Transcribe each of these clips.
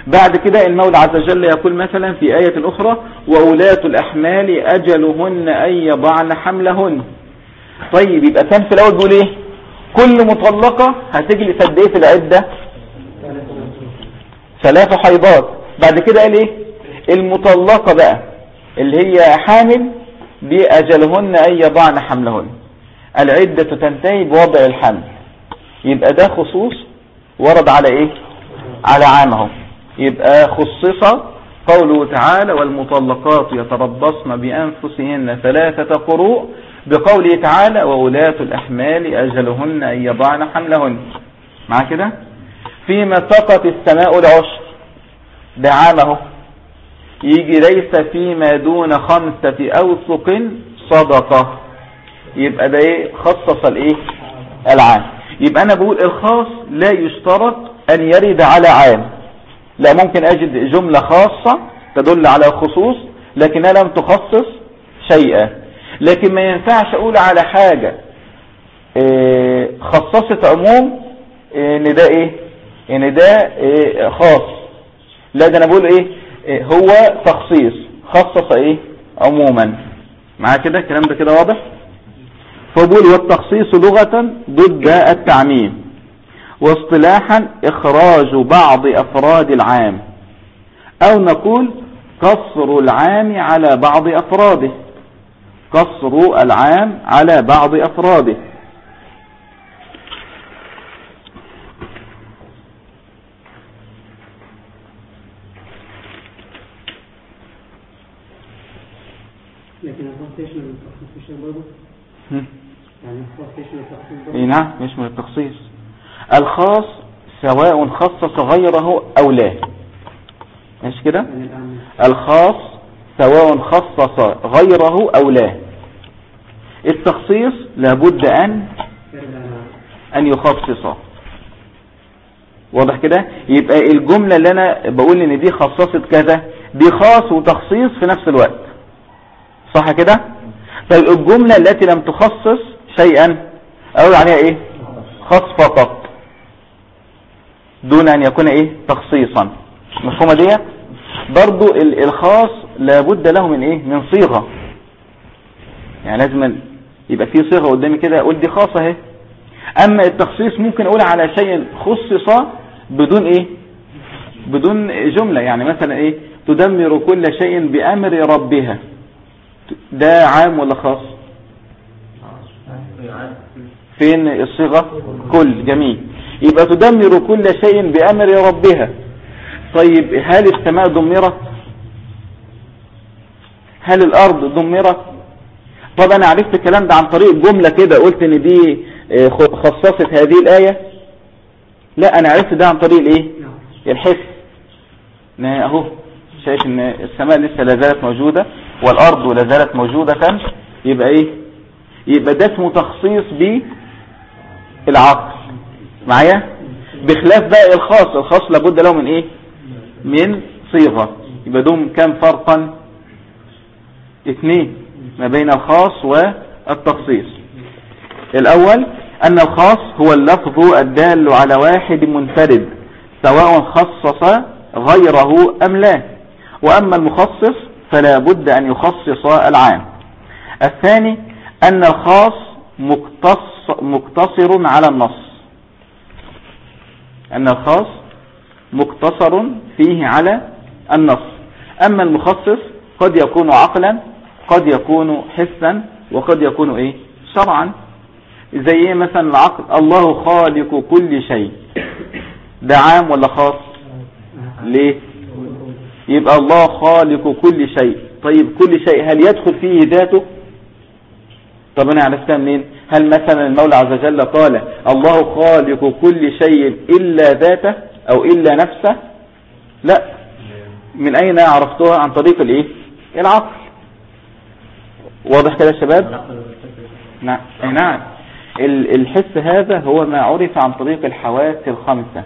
بعد كده المولى عز وجل يقول مثلا في آية أخرى وأولاة الأحمال أجلهن أن يضعن حملهن. طيب يبقى كان في الأول بيقول إيه؟ كل مطلقة هتجلس قد إيه في العدة؟ 3 حيضات. بعد كده قال إيه؟ المطلقة بقى اللي هي حامل دي أجلهن أن يضعن حملهن، العدة تنتهي بوضع الحمل. يبقى ده خصوص ورد على إيه؟ على عامه. يبقى خصص قوله تعالى والمطلقات يتربصن بأنفسهن 3 قروء بقوله تعالى وولاة الأحمال أجلهن أن يضعن حملهن. مع كده فيما سقط السماء العشر ده عامه، يجي ليس فيما دون 5 أوسق صدقة. يبقى ده ايه؟ خصص الايه؟ العام. يبقى انا بقول الخاص لا يشترط ان يرد على عام، لا ممكن اجد جملة خاصة تدل على خصوص لكنها لم تخصص شيئا. لكن ما ينفعش اقول على حاجة خصصت عموم ان ده ايه؟ ان ده خاص. لا ده انا بقول ايه؟ هو تخصيص خصص ايه؟ عموما. مع كده الكلام ده كده واضح؟ فبقول والتخصيص لغة ضد التعميم، واصطلاحا اخراج بعض افراد العام، او نقول قصر العام على بعض افراده، قصر العام على بعض افراده. لكن الخاص يشمل التخصيص مش برضه؟ يعني الخاص يشمل التخصيص برضه؟ اي نعم يشمل التخصيص. الخاص سواء خصص غيره او لا، مش كده؟ الخاص سواء خصص غيره او لا. التخصيص لابد ان يخصصه. واضح كده؟ يبقى الجملة اللي انا بقول ان دي خصصت كذا دي خاص وتخصيص في نفس الوقت، صح كده؟ طيب الجملة التي لم تخصص شيئا اقول عليها ايه؟ خاص فقط دون ان يكون ايه؟ تخصيصا. مفهومة دي؟ برضو الخاص لابد له من ايه؟ من صيغة. يعني لازم يبقى في صيغة قدامي كده اقول دي خاصة اهي. اما التخصيص ممكن اقول على شيء خصص بدون ايه؟ بدون جملة. يعني مثلا ايه؟ تدمر كل شيء بأمر ربها، ده عام ولا خاص؟ فين الصيغة؟ كل. جميل. يبقى تدمر كل شيء بأمر ربها. طيب هل السماء دمرت؟ هل الأرض دمرت؟ طب أنا عرفت الكلام ده عن طريق جملة كده قلت إن دي خصصت هذه الآية؟ لا، أنا عرفت ده عن طريق الإيه؟ الحس. أهو شايف إن السماء لسه لازالت موجودة والأرض لازالت موجودة. يبقى إيه؟ يبقى ده اسمه تخصيص بالعقل. معايا؟ بخلاف بقى الخاص. الخاص لابد له من إيه؟ من صيغة. يبقى دوم كم فرقا؟ 2 ما بين الخاص والتخصيص. الأول أن الخاص هو اللفظ الدال على واحد منفرد سواء خصص غيره أم لا. وأما المخصص فلا بد أن يخصص العام. الثاني أن الخاص مقتصر على النص، أن الخاص مقتصر فيه على النص. أما المخصص قد يكون عقلا، قد يكون حسا، وقد يكون إيه؟ شرعا. زي إيه مثلا العقل؟ الله خالق كل شيء، ده عام ولا خاص؟ ليه؟ يبقى الله خالق كل شيء. طيب كل شيء هل يدخل فيه ذاته؟ طب أنا عرفتها منين؟ هل مثلا المولى عز وجل قال الله خالق كل شيء إلا ذاته أو إلا نفسه؟ لا. من أين عرفتها؟ عن طريق الإيه؟ العقل. واضح كده يا شباب؟ نعم. الحس هذا هو ما عرف عن طريق الحواس الخمسة،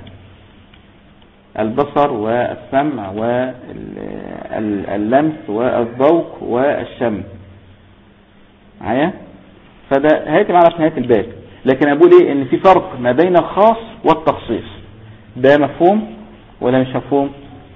البصر والسمع واللمس والذوق والشم. معايا؟ فده هيتم معنا في نهاية الباب. لكن أقول إيه؟ إن في فرق ما بين الخاص والتخصيص. ده مفهوم ولا مش مفهوم؟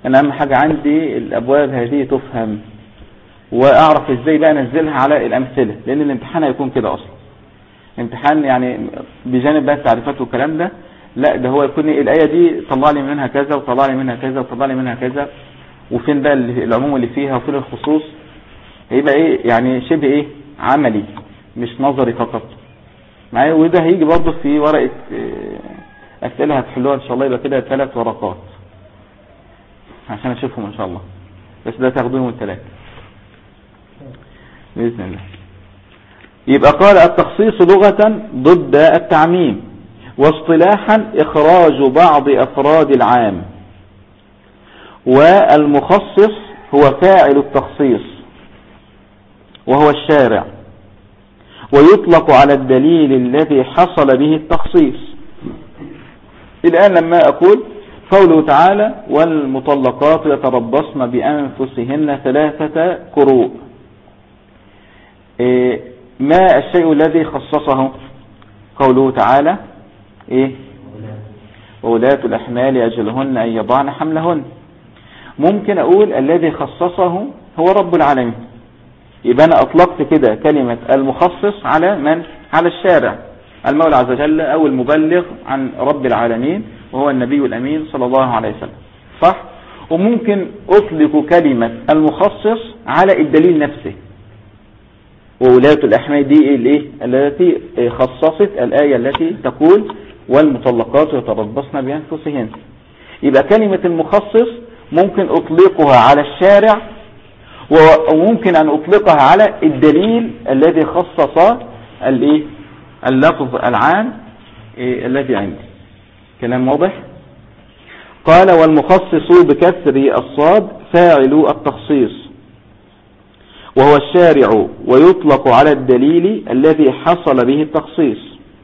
أنا أهم حاجة عندي الأبواب هذه تفهم، وأعرف إزاي بقى أنزلها على الأمثلة، لأن الامتحان هيكون كده أصلا. امتحان يعني بجانب بقى التعريفات والكلام ده، لا ده هو يكون الآية دي طلع لي منها كذا وطلع لي منها كذا وطلع لي منها كذا، وفين بقى العموم اللي فيها وفين الخصوص. هيبقى ايه يعني شبه ايه عملي مش نظري فقط معايا. وده هيجي برضه في ورقة أسئلة هتحلوها إن شاء الله، يبقى كده 3 ورقات عشان أشوفهم إن شاء الله، بس ده تاخدوهم 3 بإذن الله. يبقى قال التخصيص لغة ضد التعميم، واصطلاحا إخراج بعض أفراد العام، والمخصص هو فاعل التخصيص وهو الشارع، ويطلق على الدليل الذي حصل به التخصيص. الآن لما أقول قوله تعالى والمطلقات يتربصن بأنفسهن 3 قروء، ما الشيء الذي خصصه؟ قوله تعالى وولاة الأحمال أجلهن أن يضعن حملهن. ممكن أقول الذي خصصه هو رب العالمين، يبقى أنا أطلقت كده كلمة المخصص على من؟ على الشارع المولى عز وجل أو المبلغ عن رب العالمين وهو النبي الأمين صلى الله عليه وسلم، صح؟ وممكن أطلق كلمة المخصص على الدليل نفسه، وولاة الأحمال دي التي خصصت الآية التي تقول والمطلقات يتربصن بأنفسهن. يبقى كلمة المخصص ممكن أطلقها على الشارع، وممكن أن أطلقها على الدليل الذي خصص اللفظ العام الذي عندي. كلام واضح؟ قال والمخصص بكسر الصاد فاعل التخصيص وهو الشارع، ويطلق على الدليل الذي حصل به التخصيص.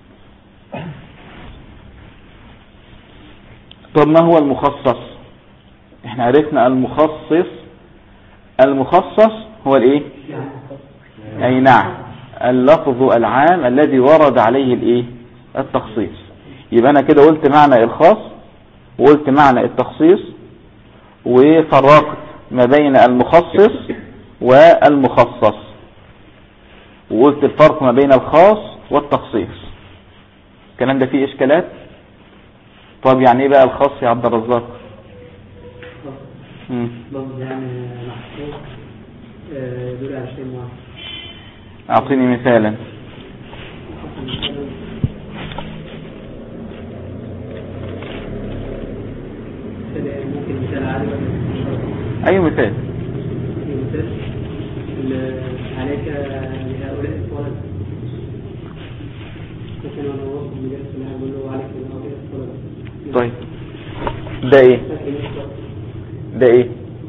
طب ما هو المخصص؟ احنا عرفنا المخصص هو اي نعم اللفظ العام الذي ورد عليه التخصيص. يبقى انا كده قلت معنى الخاص وقلت معنى التخصيص، وفرقت ما بين المخصص والمخصص، وقلت الفرق ما بين الخاص والتخصيص. الكلام ده فيه اشكالات؟ طب يعني ايه بقى الخاص يا عبد الرزاق؟ لفظ يعني محصور دول على شيء معين. اعطيني مثالا. ممكن مثال عادي اي مثال؟ عليك لهؤلاء الطلبة، لكن انا وصل مجلس اللي هقول له عليك لهؤلاء الطلبة. طيب ده ايه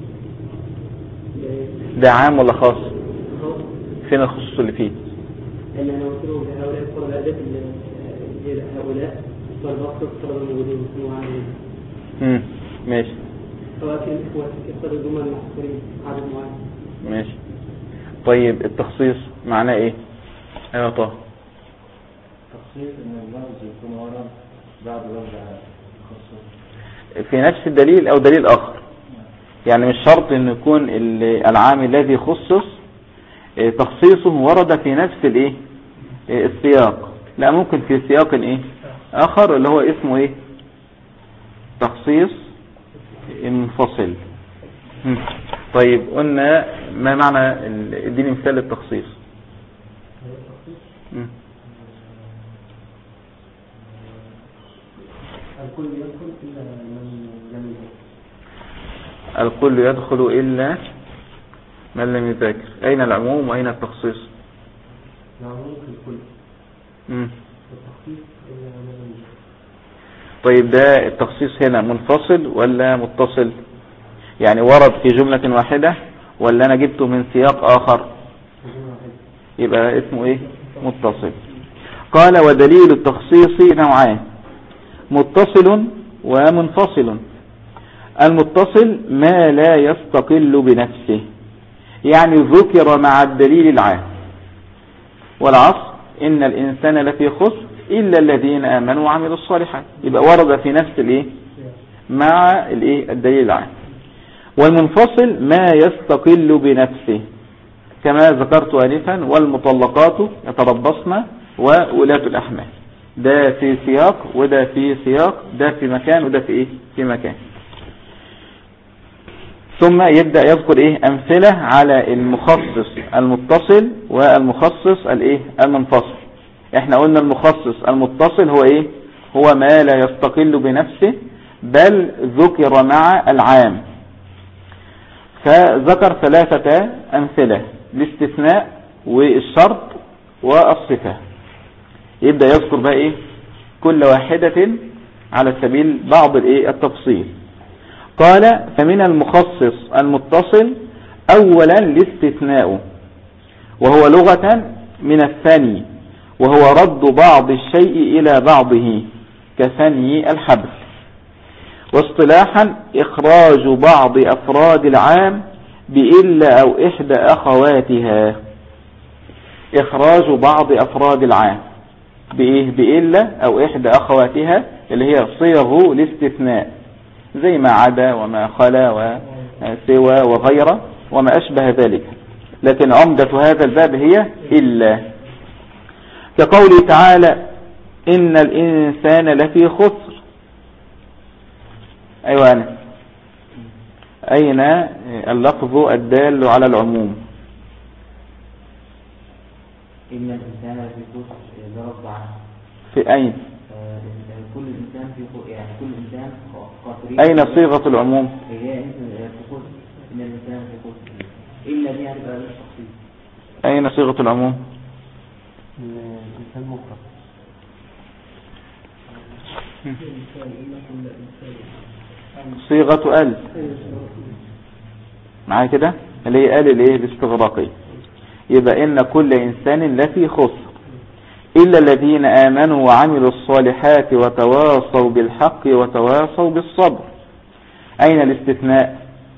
ده عام ولا خاص؟ فين الخصوص اللي فيه؟ اللي انا قلت له لهؤلاء الطلبة هؤلاء الطلبة الموجودين معاهم. ماشي. ولكن يختار الجمل المحصورين عدد معين. ماشي. طيب التخصيص معناه ايه؟ ايوه طه. التخصيص ان اللفظ يكون ورد بعد لفظ الخصوص في نفس الدليل او دليل اخر، يعني مش شرط ان يكون العام الذي خصص تخصيصه ورد في نفس السياق، لا ممكن في سياق اخر اللي هو اسمه تخصيص منفصل. طيب قلنا ما معنى اديني مثال للتخصيص. الكل يدخل إلا من لم يذاكر. الكل يدخل إلا من لم يذاكر. أين العموم وأين التخصيص؟ العموم في الكل. التخصيص إلا من لم يذاكر. طيب ده التخصيص هنا منفصل ولا متصل؟ يعني ورد في جملة واحدة ولا أنا جبته من سياق آخر؟ يبقى اسمه متصل. قال ودليل التخصيص نوعان، متصل ومنفصل. المتصل ما لا يستقل بنفسه، يعني ذكر مع الدليل العام، والعصر إن الإنسان لفي خسر إلا الذين آمنوا وعملوا الصالحات، يبقى ورد في نفس مع الدليل العام. والمنفصل ما يستقل بنفسه كما ذكرت آنفا، والمطلقات يتربصن وولاة الأحمال. ده في سياق وده في سياق، ده في مكان وده في في مكان. ثم يبدأ يذكر أمثلة على المخصص المتصل والمخصص المنفصل. احنا قلنا المخصص المتصل هو هو ما لا يستقل بنفسه بل ذكر مع العام. فذكر 3 أمثلة: الاستثناء والشرط والصفة. يبدأ يذكر بقى كل واحدة على سبيل بعض التفصيل. قال: فمن المخصص المتصل أولا الاستثناء، وهو لغة من الثني، وهو رد بعض الشيء إلى بعضه كثني الحبل. واصطلاحا إخراج بعض أفراد العام بإلا أو إحدى أخواتها. إخراج بعض أفراد العام بإلا أو إحدى أخواتها، اللي هي صيغ الاستثناء زي ما عدا وما خلا وسوى وغيره وما أشبه ذلك. لكن عمدة هذا الباب هي إلا، كقوله تعالى: إن الإنسان لفي خسر. أيوة أنا. أين اللفظ الدال على العموم؟ إن الإنسان لفي خسر ضرب عنه. في أين؟ كل إنسان في يعني كل إنسان خاسرين. أين صيغة العموم؟ هي في خسر. إن الإنسان في خسر. إلا دي هتبقى للتخصيص. أين صيغة العموم؟ الإنسان مفرد. صيغة ال معايا كده، اللي هي الاستغراقية. يبقى إن كل إنسان لفي خسر إلا الذين آمنوا وعملوا الصالحات وتواصوا بالحق وتواصوا بالصبر. أين الاستثناء؟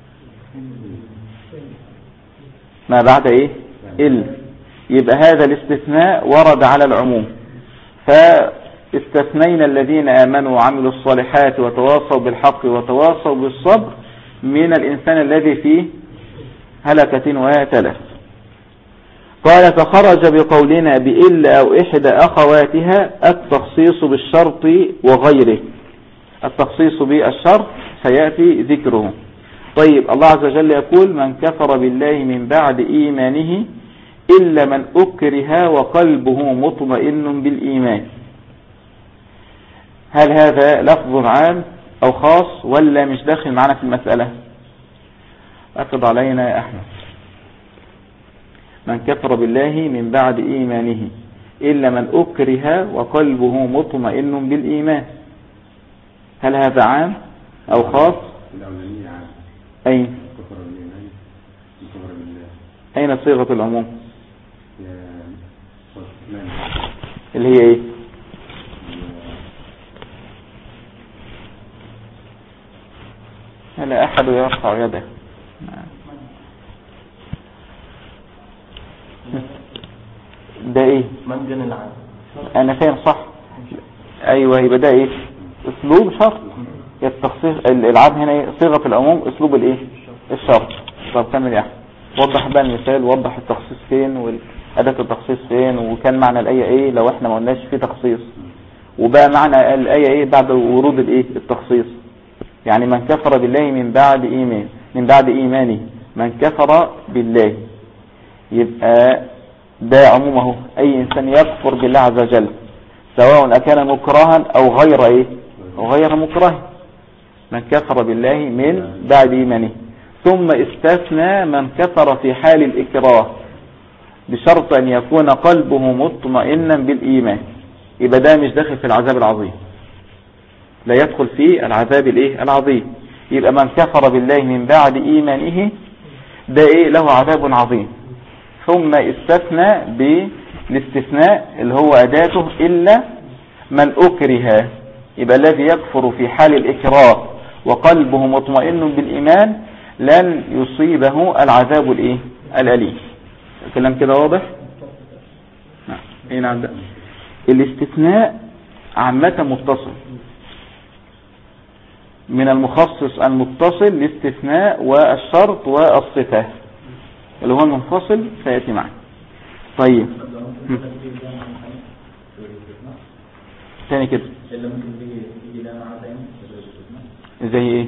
ما بعد إلا. يبقى هذا الاستثناء ورد على العموم، فاستثنينا الذين آمنوا وعملوا الصالحات وتواصوا بالحق وتواصوا بالصبر من الإنسان الذي فيه هلكة وتلف. قال: فخرج بقولنا بإلا أو إحدى أخواتها التخصيص بالشرط وغيره. التخصيص بالشرط سيأتي ذكره. طيب، الله عز وجل يقول: من كفر بالله من بعد إيمانه إلا من أكره وقلبه مطمئن بالإيمان. هل هذا لفظ عام أو خاص ولا مش داخل معنا في المسألة؟ أكد علينا يا أحمد. من كفر بالله من بعد إيمانه إلا من أكره وقلبه مطمئن بالإيمان. هل هذا عام أو خاص؟ الأولانية عام. أين؟ كفر بالإيمان كفر بالله. أين صيغة العموم؟ نعم. اللي هي إيه؟ هل أحد يرفع يده؟ ده إيه؟ منجن العام. أنا فاهم صح. أيوة، يبقى ده إيه؟ أسلوب شرط. التخصيص العام هنا صيغة العموم أسلوب الإيه؟ الشرط. طب كمل يا أحمد، وضح بقى المثال، وضح التخصيص فين وأداة التخصيص فين، وكان معنى الآية إيه لو إحنا ما قلناش فيه تخصيص، وبقى معنى الآية إيه بعد ورود الإيه؟ التخصيص. يعني من كفر بالله من بعد إيمانه، من كفر بالله، يبقى ده عمومه أي إنسان يكفر بالله عز وجل سواء أكان مكرها أو غير إيه أو غير مكره. من كفر بالله من بعد إيمانه. ثم استثنى من كفر في حال الإكراه بشرط أن يكون قلبه مطمئنا بالإيمان. يبقى ده مش داخل في العذاب العظيم، لا يدخل في العذاب العظيم. يبقى من كفر بالله من بعد إيمانه ده له عذاب عظيم. ثم استثنى بالاستثناء اللي هو أداته إلا من أكره. يبقى الذي يكفر في حال الإكراه وقلبه مطمئن بالإيمان لن يصيبه العذاب الأليم. الكلام كده واضح؟ نعم. الاستثناء عامة متصل، من المخصص المتصل الاستثناء والشرط والصفة، اللي هو المنفصل سيأتي معنا. طيب ثاني كده زي ايه؟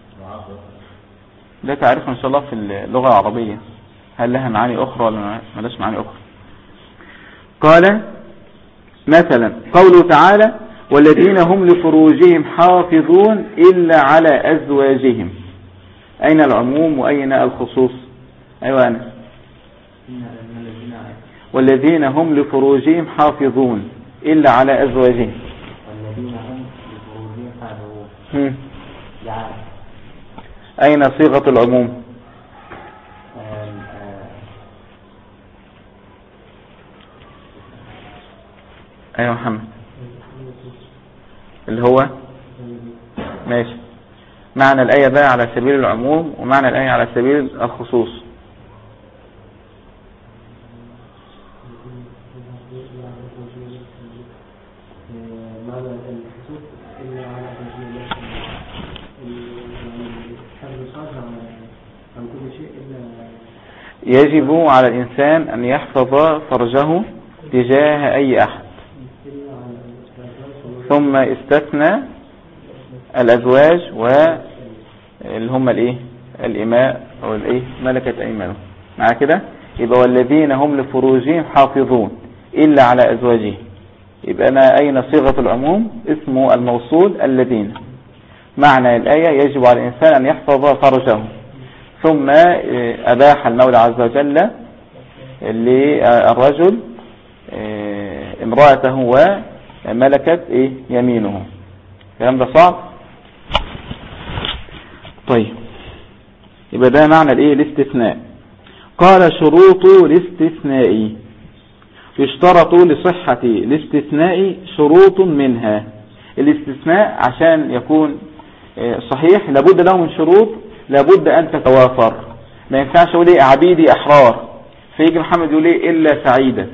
ده تعرفه ان شاء الله في اللغة العربية، هل لها معاني اخرى ولا ملاش معاني اخرى؟ قال مثلا قوله تعالى والذين هم لفروجهم حافظون إلا على أزواجهم، أين العموم وأين الخصوص؟ أيوة أنا والذين هم لفروجهم حافظون إلا على أزواجهم، والذين هم لفروجهم حافظون أين صيغة العموم؟ أيوة محمد اللي هو ماشي. معنى الآية بقى على سبيل العموم ومعنى الآية على سبيل الخصوص. يجب على الإنسان أن يحفظ فرجه تجاه أي أحد، ثم استثنى الأزواج واللي هم الايه الإماء أو الايه ملكة أيمانهم. مع كده يبقى والذين هم لفروجهم حافظون إلا على أزواجهم، يبقى أنا أين صيغة العموم؟ اسمه الموصول الذين. معنى الآية يجب على الإنسان أن يحفظ فرجه، ثم أباح المولى عز وجل للرجل امرأته وملكت يمينه. الكلام ده صعب. طيب يبقى ده معنى الاستثناء. قال شروط الاستثناء يشترط لصحة الاستثناء شروط منها. الاستثناء عشان يكون صحيح لابد له من شروط، لابد أن تتوافر. ما ينفعش يقول عبيدي أحرار فيجي محمد يقول إلا سعيدا،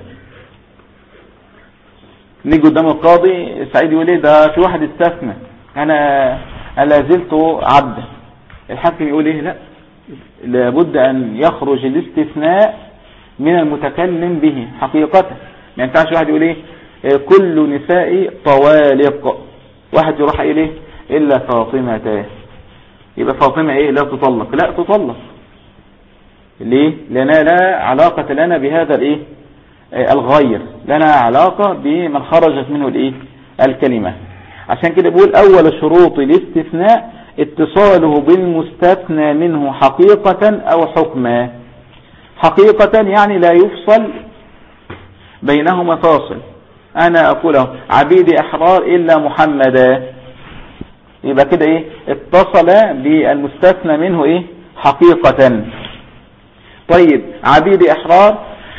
نيجي قدام القاضي سعيد يقول ده في واحد استثنى أنا لازلت عبدا، الحاكم يقول لا، لابد أن يخرج الاستثناء من المتكلم به حقيقة. ما ينفعش واحد يقول كل نساء طوالق، واحد يروح يقول إلا فاطمة، يبقى فاطمة لا تطلق، لا تطلق. ليه؟ لأننا لا علاقة لنا بهذا الغير، لنا علاقة بمن خرجت منه الكلمة. عشان كده بقول أول شروط الاستثناء اتصاله بالمستثنى منه حقيقة أو حكما. حقيقة يعني لا يفصل بينهما فاصل. أنا أقوله عبيدي أحرار إلا محمدا، يبقى كده اتصل بالمستثنى منه حقيقة. طيب عبيدي أحرار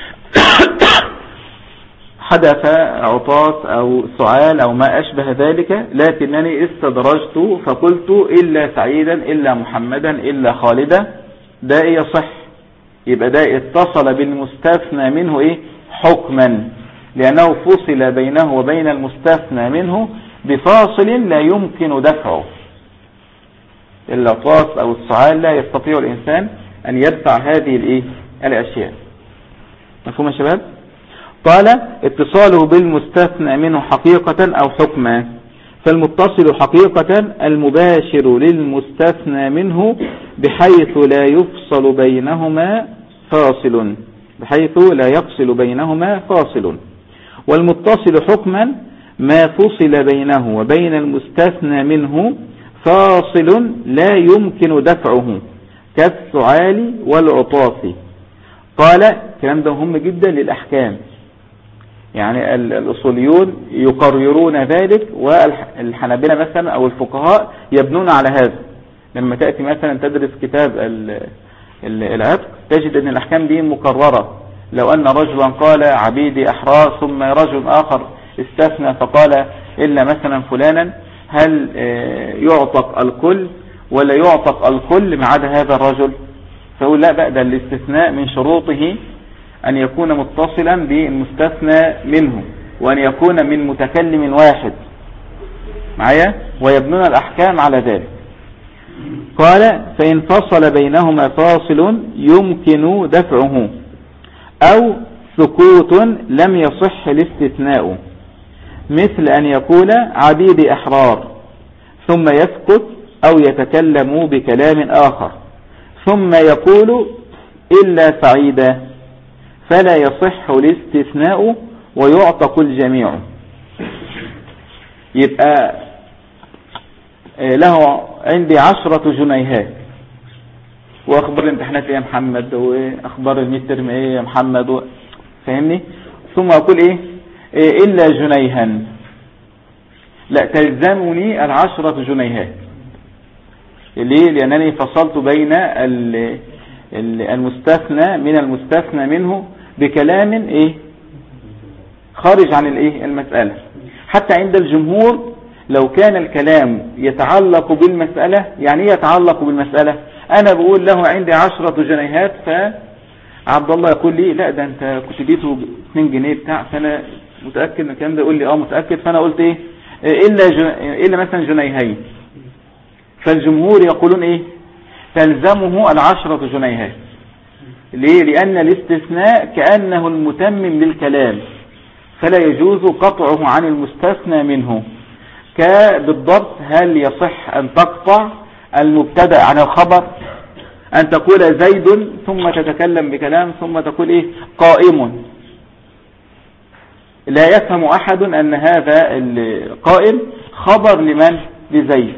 حدث عطاس أو سعال أو ما أشبه ذلك، لكنني استدرجت فقلت إلا سعيدا إلا محمدا إلا خالدا، ده يصح. يبقى ده اتصل بالمستثنى منه حكما، لأنه فصل بينه وبين المستثنى منه بفاصل لا يمكن دفعه. العطاس أو السعال لا يستطيع الإنسان أن يدفع هذه الأشياء. مفهوم يا شباب؟ قال اتصاله بالمستثنى منه حقيقة أو حكما. فالمتصل حقيقة المباشر للمستثنى منه بحيث لا يفصل بينهما فاصل، بحيث لا يفصل بينهما فاصل. والمتصل حكما ما فصل بينه وبين المستثنى منه فاصل لا يمكن دفعه كالسعال والعطاس. قال الكلام ده مهم جدا للأحكام، يعني الأصوليون يقررون ذلك، والحنابلة مثلا أو الفقهاء يبنون على هذا. لما تأتي مثلا تدرس كتاب العتق تجد أن الأحكام دي مقررة. لو أن رجلا قال عبيدي أحرار ثم رجل آخر استثنى فقال إلا مثلا فلانا، هل يعتق الكل ولا يعتق الكل ما عدا هذا الرجل؟ فيقول لا بقى، ده الاستثناء من شروطه أن يكون متصلا بالمستثنى منه، وأن يكون من متكلم واحد معايا، ويبنون الأحكام على ذلك. قال فإن فصل بينهما فاصل يمكن دفعه أو سكوت لم يصح الاستثناء، مثل أن يقول عبيد أحرار ثم يسكت أو يتكلم بكلام آخر ثم يقول إلا سعيدا، فلا يصح الاستثناء ويعتق الجميع. يبقى له عندي 10 جنيهات، واخبار الامتحانات ايه يا محمد، واخبار الميدترم ايه يا محمد، فاهمني؟ ثم اقول ايه الا جنيها، لا تلزمني 10 جنيهات. ليه؟ لانني فصلت بين المستثنى من المستثنى منه بكلام ايه خارج عن الايه المسألة. حتى عند الجمهور لو كان الكلام يتعلق بالمسألة، يعني يتعلق بالمسألة، انا بقول له عندي 10 جنيهات، فعبد الله يقول لي لا ده انت كنت اديته 2 جنيه بتاع، فانا متأكد من الكلام ده، يقول لي متأكد، فانا قلت ايه الا مثلا جنيهين، فالجمهور يقولون ايه تلزمه 10 جنيهات. ليه؟ لان الاستثناء كأنه المتمم للكلام، فلا يجوز قطعه عن المستثنى منه. بالضبط هل يصح أن تقطع المبتدأ عن الخبر، أن تقول زيد ثم تتكلم بكلام ثم تقول إيه قائم، لا يفهم أحد أن هذا القائم خبر لمن؟ لزيد.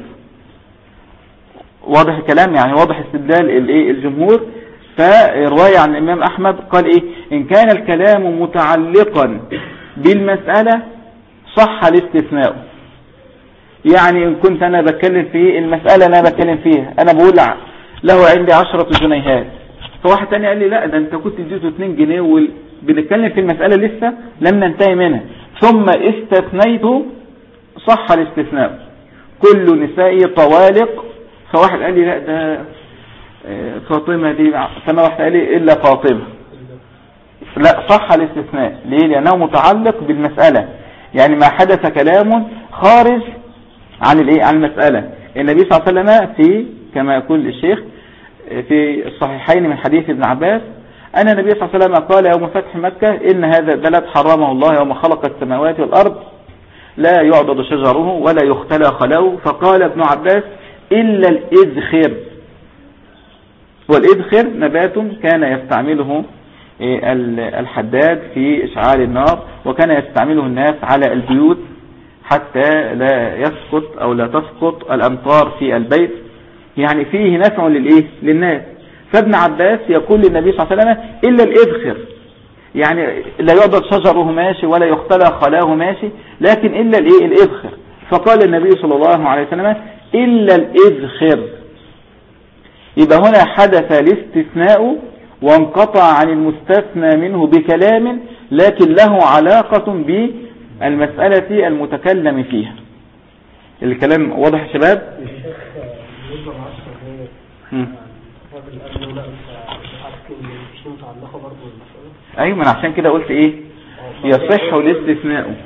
واضح الكلام؟ يعني واضح استدلال الجمهور. فرواية عن الإمام أحمد قال إيه إن كان الكلام متعلقا بالمسألة صح الاستثناء. يعني إن كنت أنا بتكلم في المسألة أنا بتكلم فيها، أنا بقول له عندي 10 جنيهات، فواحد تاني قال لي لا ده أنت كنت اديته 2 جنيه وبنتكلم في المسألة لسه لم ننتهي منها، ثم استثنيته، صح الاستثناء. كل نسائي طوالق، فواحد قال لي لا ده فاطمة دي، فما واحد قال لي إلا فاطمة، لا صح الاستثناء. ليه؟ لأنه متعلق بالمسألة، يعني ما حدث كلام خارج عن المسألة. النبي صلى الله عليه وسلم في كما يقول الشيخ في الصحيحين من حديث ابن عباس أن النبي صلى الله عليه وسلم قال يوم فتح مكة إن هذا البلد حرمه الله يوم خلق السماوات والأرض، لا يعضد شجره ولا يختلى خلاؤه، فقال ابن عباس إلا الإذخر. والإذخر نبات كان يستعمله الحداد في إشعال النار، وكان يستعمله الناس على البيوت حتى لا يسقط أو لا تسقط الأمطار في البيت، يعني فيه نفع للناس. فابن عباس يقول للنبي صلى الله عليه وسلم إلا الإذخر، يعني لا يعضد شجره ماشي ولا يختلى خلاه ماشي، لكن إلا الإذخر. فقال النبي صلى الله عليه وسلم إلا الإذخر. يبقى هنا حدث الاستثناء وانقطع عن المستثنى منه بكلام لكن له علاقة بالمسألة المتكلم فيها. الكلام واضح يا شباب؟ ايوه، من عشان كده قلت ايه يصح الاستثناء.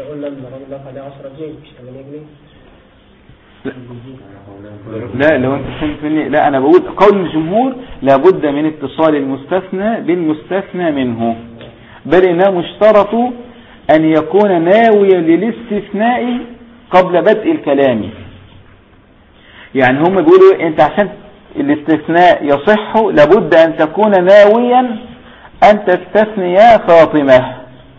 لا لو انت فهمت مني، لا انا بقول قول الجمهور لابد من اتصال المستثنى بالمستثنى منه، بل انه مشترط ان يكون ناويا للاستثناء قبل بدء الكلام. يعني هم بيقولوا انت عشان الاستثناء يصح لابد ان تكون ناويا ان تستثني فاطمة.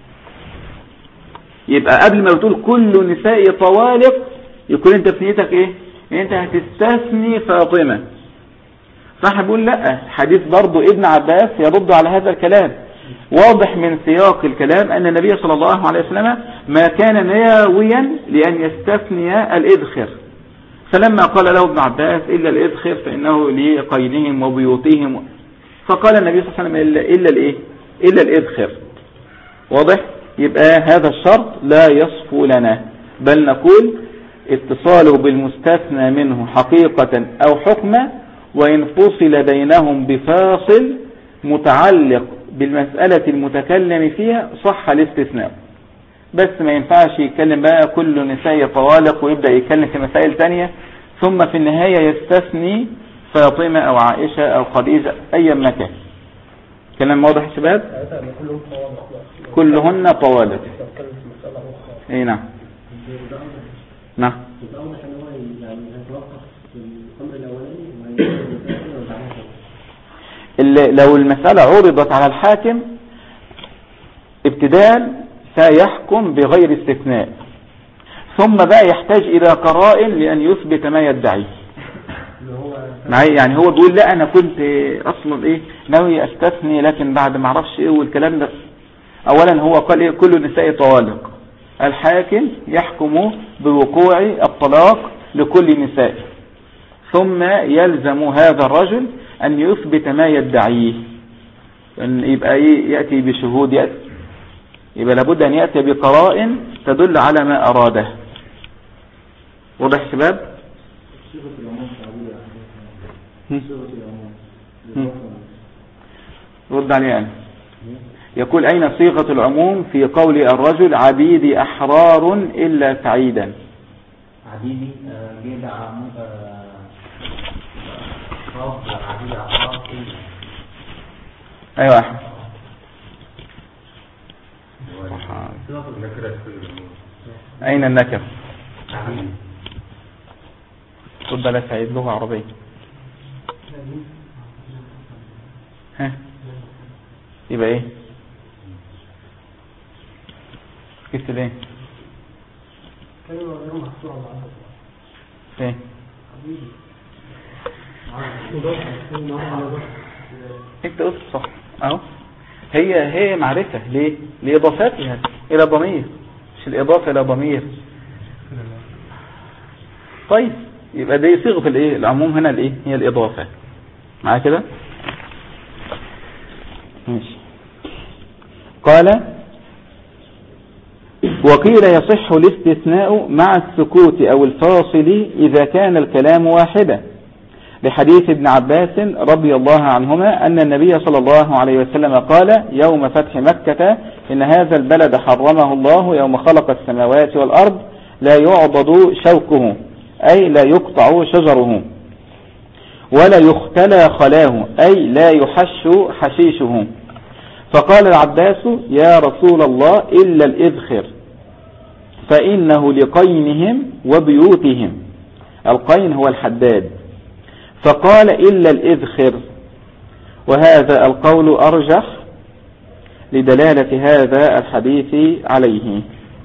يبقى قبل ما بتقول كل نساء طوالق يكون انت في نيتك ايه؟ انت هتستثني فاطمة. فاحنا بقول لا، حديث برضو ابن عباس يرد على هذا الكلام. واضح من سياق الكلام ان النبي صلى الله عليه وسلم ما كان ناويا لان يستثني الإذخر، فلما قال له ابن عباس إلا الإذخر فإنه لقينهم وبيوتهم، فقال النبي صلى الله عليه وسلم إلا الإذخر. واضح؟ يبقى هذا الشرط لا يصفو لنا، بل نقول اتصاله بالمستثنى منه حقيقة أو حكمة، وإن فصل بينهم بفاصل متعلق بالمسألة المتكلم فيها صح الاستثناء. بس ما ينفعش يتكلم بقى كل نساء طوالق ويبدأ يتكلم في مسائل تانية، ثم في النهاية يستثني فاطمة أو عائشة أو خديجة أي مكان. كلام واضح يا شباب؟ كلهن طوالق. اي نعم نعم. لو المسألة عرضت على الحاكم ابتداء سيحكم بغير استثناء، ثم بقى يحتاج إلى قرائن لأن يثبت ما يدعي. يعني هو بيقول لا أنا كنت أصلا إيه ناوي أستثني، لكن بعد ما عرفش إيه والكلام ده. أولا هو قال إيه كل النساء طوالق، الحاكم يحكم بوقوع الطلاق لكل نساء، ثم يلزم هذا الرجل أن يثبت ما يدعيه، أن يبقى إيه يأتي بشهود، يبقى لابد أن يأتي بقرائن تدل على ما أراده. واضح شباب؟ رد عليه أنا. يقول أين صيغة العموم في قول الرجل عبيدي أحرار إلا سعيدا؟ عبيدي جيد عموم عبيدي أحرار أيوة أحمد. أين النكر؟ رد على سعيد لغة عربية. ها يبقى ايه كتب ايه ايه انت قلت صح اهو. هي معرفة ليه لإضافتها إلى ضمير، مش الإضافة إلى ضمير. طيب يبقى دي صيغة الايه العموم هنا الايه هي الإضافة. معايا كده؟ ماشي. قال وقيل يصح الاستثناء مع السكوت أو الفاصل إذا كان الكلام واحدا، لحديث ابن عباس رضي الله عنهما أن النبي صلى الله عليه وسلم قال يوم فتح مكة إن هذا البلد حرمه الله يوم خلق السماوات والأرض لا يعضد شوكه أي لا يقطع شجره، ولا يختلى خلاه أي لا يحش حشيشه. فقال العباس يا رسول الله إلا الإذخر فإنه لقينهم وبيوتهم. القين هو الحداد. فقال إلا الإذخر، وهذا القول أرجح لدلالة هذا الحديث عليه.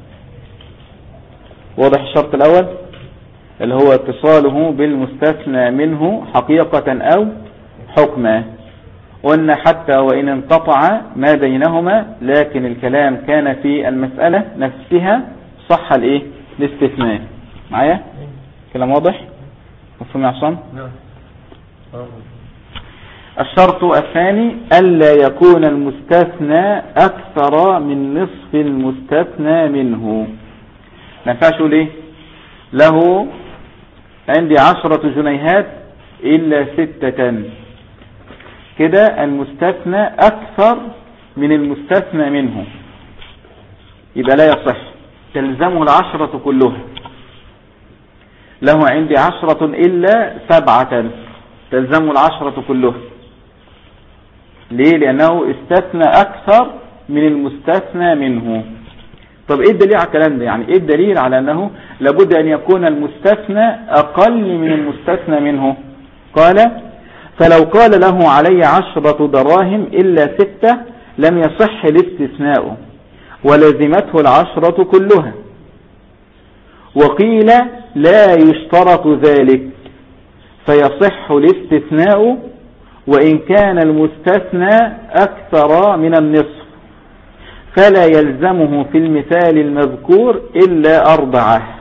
واضح الشرط الأول اللي هو اتصاله بالمستثنى منه حقيقة أو حكما. قلنا حتى وإن انقطع ما بينهما لكن الكلام كان في المسألة نفسها صح الايه الاستثناء. معايا كلام واضح مفهوم يا عصام؟ نعم. الشرط الثاني ألا يكون المستثنى أكثر من نصف المستثنى منه. ما ينفعش ليه له عندي 10 جنيهات إلا 6 كده المستثنى أكثر من المستثنى منه، يبقى لا يصح، تلزمه 10 كلها. له عندي 10 إلا 7 تلزمه 10 كلها. ليه؟ لأنه استثنى أكثر من المستثنى منه. طب إيه الدليل على الكلام ده؟ يعني إيه الدليل على أنه لابد أن يكون المستثنى أقل من المستثنى منه؟ قال فلو قال له علي 10 دراهم إلا 6 لم يصح الاستثناء ولزمته 10 كلها. وقيل لا يشترط ذلك فيصح الاستثناء وإن كان المستثنى أكثر من النصف، فلا يلزمه في المثال المذكور إلا 4.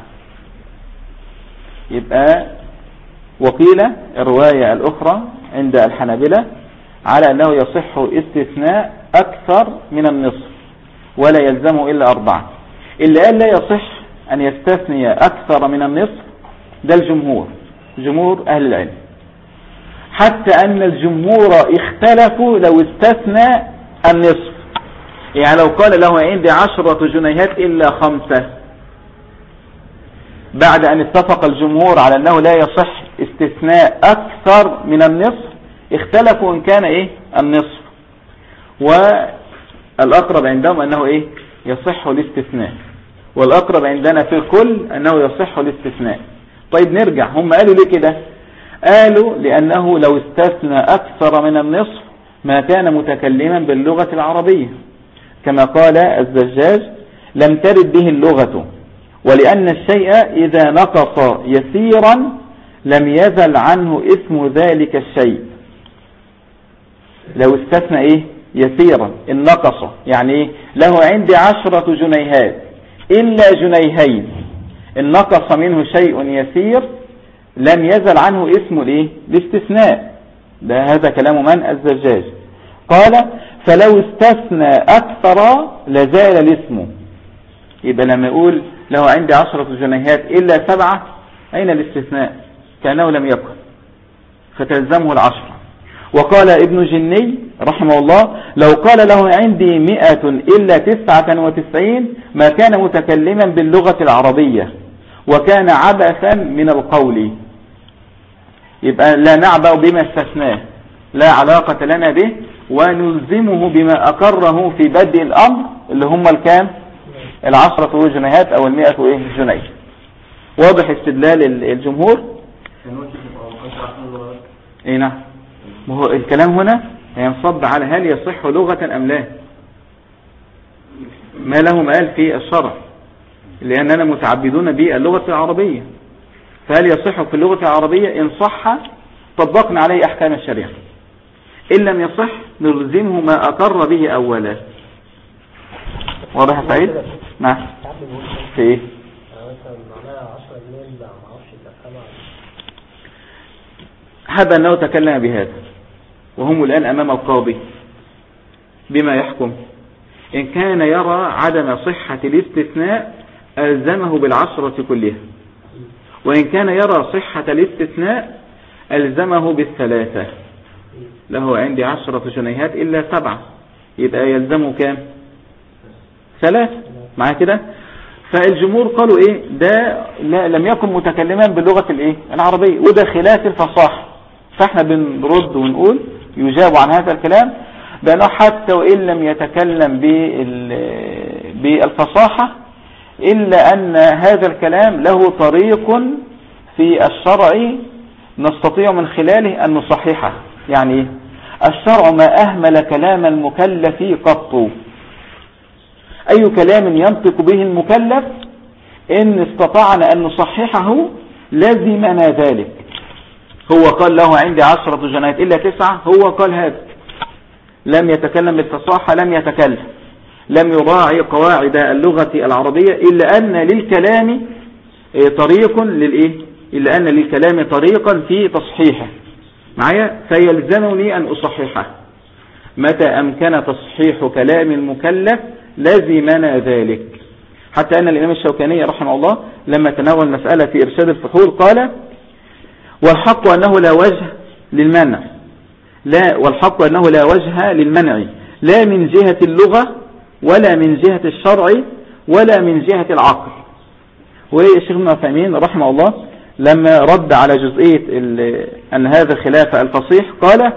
يبقى وقيل الرواية الأخرى عند الحنابلة على أنه يصح استثناء أكثر من النصف ولا يلزمه إلا 4. اللي قال لا يصح أن يستثني أكثر من النصف ده الجمهور، جمهور أهل العلم، حتى أن الجمهور اختلفوا لو استثنى النصف. يعني لو قال له عندي 10 جنيهات إلا 5 بعد أن اتفق الجمهور على أنه لا يصح استثناء أكثر من النصف، اختلفوا إن كان إيه النصف، والأقرب عندهم أنه إيه يصح الاستثناء، والأقرب عندنا في الكل أنه يصح الاستثناء. طيب نرجع، هم قالوا ليه كده؟ قالوا لأنه لو استثنى أكثر من النصف ما كان متكلما باللغة العربية، كما قال الزجاج لم ترد به اللغة، ولأن الشيء إذا نقص يسيرا لم يزل عنه اسم ذلك الشيء. لو استثنى إيه يسيرا، إن نقص يعني إيه؟ له عندي 10 جنيهات إلا جنيهين، إن نقص منه شيء يسير لم يزل عنه اسم الإيه الاستثناء. هذا كلام من؟ الزجاج. قال فلو استثنى أكثر لزال الاسم. يبقى لما يقول له عندي 10 جنيهات إلا 7، أين الاستثناء؟ كأنه لم يكن، فتلزمه 10. وقال ابن جني رحمه الله لو قال له عندي 100 إلا 99 ما كان متكلما باللغة العربية وكان عبثا من القول. يبقى لا نعبأ بما استثناه، لا علاقة لنا به، ونلزمه بما أقره في بدء الأمر اللي هم الكام 10 جنيهات أو 100 جنيه. واضح استدلال الجمهور؟ اي نعم. ما هو الكلام هنا ينصب على هل يصح لغة أم لا، ما له مآل في الشرع، لأننا متعبدون باللغة العربية، فهل يصح في اللغة العربية؟ إن صح طبقنا عليه أحكام الشريعة، إن لم يصح نلزمه ما أقر به أولا. واضح يا سعيد؟ نعم. في إيه؟ هذا أنه تكلم بهذا وهم الآن أمام القاضي بما يحكم. إن كان يرى عدم صحة الاستثناء ألزمه ب10 كلها، وإن كان يرى صحة الاستثناء ألزمه ب3. له عندي 10 جنيهات إلا 7، يبقى يلزمه كام؟ 3 مع كده. فالجمهور قالوا إيه ده لم يكن متكلما باللغة الإيه العربية، وده خلاف الفصاحة. فاحنا بنرد ونقول يجاب عن هذا الكلام بأنه حتى وإن لم يتكلم بالفصاحة إلا أن هذا الكلام له طريق في الشرع نستطيع من خلاله أن نصححه. يعني الشرع ما أهمل كلام المكلف قط، أي كلام ينطق به المكلف إن استطعنا أن نصححه لزمنا ذلك. هو قال له عندي 10 جنيهات إلا 9، هو قال هذا، لم يتكلم بالفصاحة، لم يتكلم، لم يراعي قواعد اللغة العربية، إلا أن للكلام طريق إلا أن للكلام طريقا في تصحيحه معايا، فيلزمني أن أصححه. متى أمكن تصحيح كلام المكلف لزمنا ذلك. حتى أن الإمام الشوكاني رحمه الله لما تناول مسألة في إرشاد الفحول قال والحق أنه لا وجه للمنع، والحق أنه لا وجه للمنع لا من جهة اللغة ولا من جهة الشرع ولا من جهة العقل. والشيخ ابن عثيمين رحمه الله لما رد على جزئية أن هذا خلاف الفصيح قال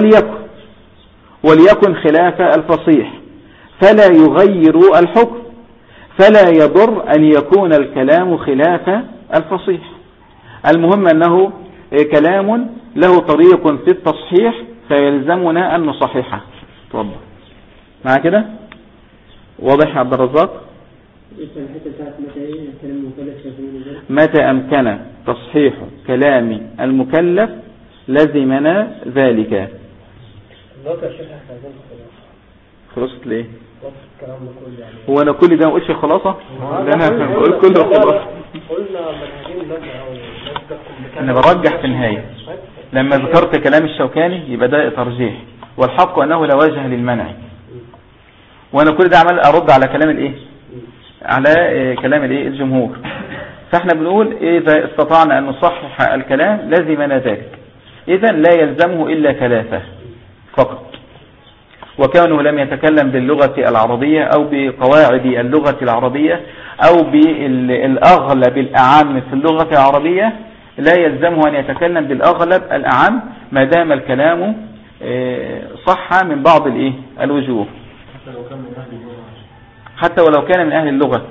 وليكن خلاف الفصيح فلا يغير الحكم، فلا يضر أن يكون الكلام خلاف الفصيح. المهم أنه كلام له طريق في التصحيح فيلزمنا أن نصححه. تفضل مع كده. واضح يا عبد الرزاق؟ متى أمكن تصحيح كلام المكلف لزمنا ذلك. خلصت ليه؟ هو أنا كل ده ما أقولش خلاصة؟ أنا بقول كله خلاصة. أنا برجح في النهاية لما ذكرت كلام الشوكاني يبقى ده ترجيح، والحق أنه لا وجه للمنع، وأنا كل ده عمال أرد على كلام على كلام الجمهور. فاحنا بنقول إذا استطعنا أن نصحح الكلام لازمنا ذلك، إذن لا يلزمه إلا 3 فقط. وكونه لم يتكلم باللغة العربية أو بقواعد اللغة العربية أو بالأغلب الأعم في اللغة العربية لا يلزمه أن يتكلم بالأغلب الأعم ما دام الكلام صح من بعض الوجوه، حتى ولو كان من أهل اللغة.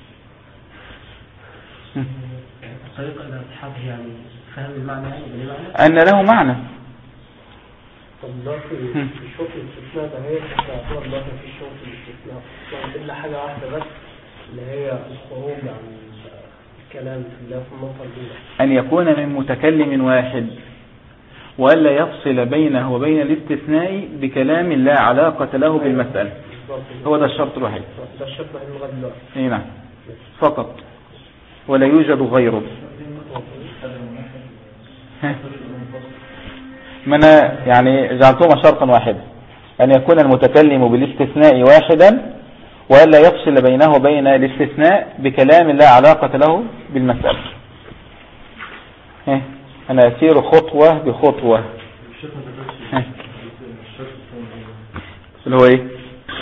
طريقة الاتحاد يعني فهم المعنى أن له معنى. طب ده في الشوط الاستثناء ده هي تعتبر ده في الشوط الاستثناء يعني إلا حاجة واحدة بس اللي هي الخروج عن الكلام اللي في النقطة الأولى، أن يكون من متكلم واحد وألا يفصل بينه وبين الاستثناء بكلام لا علاقة له بالمسألة. هو ده الشرط الوحيد. ده الشرط الوحيد لغاية دلوقتي. اي نعم فقط ولا يوجد غيره. ما أنا يعني جعلتهما شرطا واحدا، أن يكون المتكلم بالاستثناء واحدا وألا يفصل بينه وبين الاستثناء بكلام لا علاقة له بالمسألة. أنا أسير خطوة بخطوة. اللي هو إيه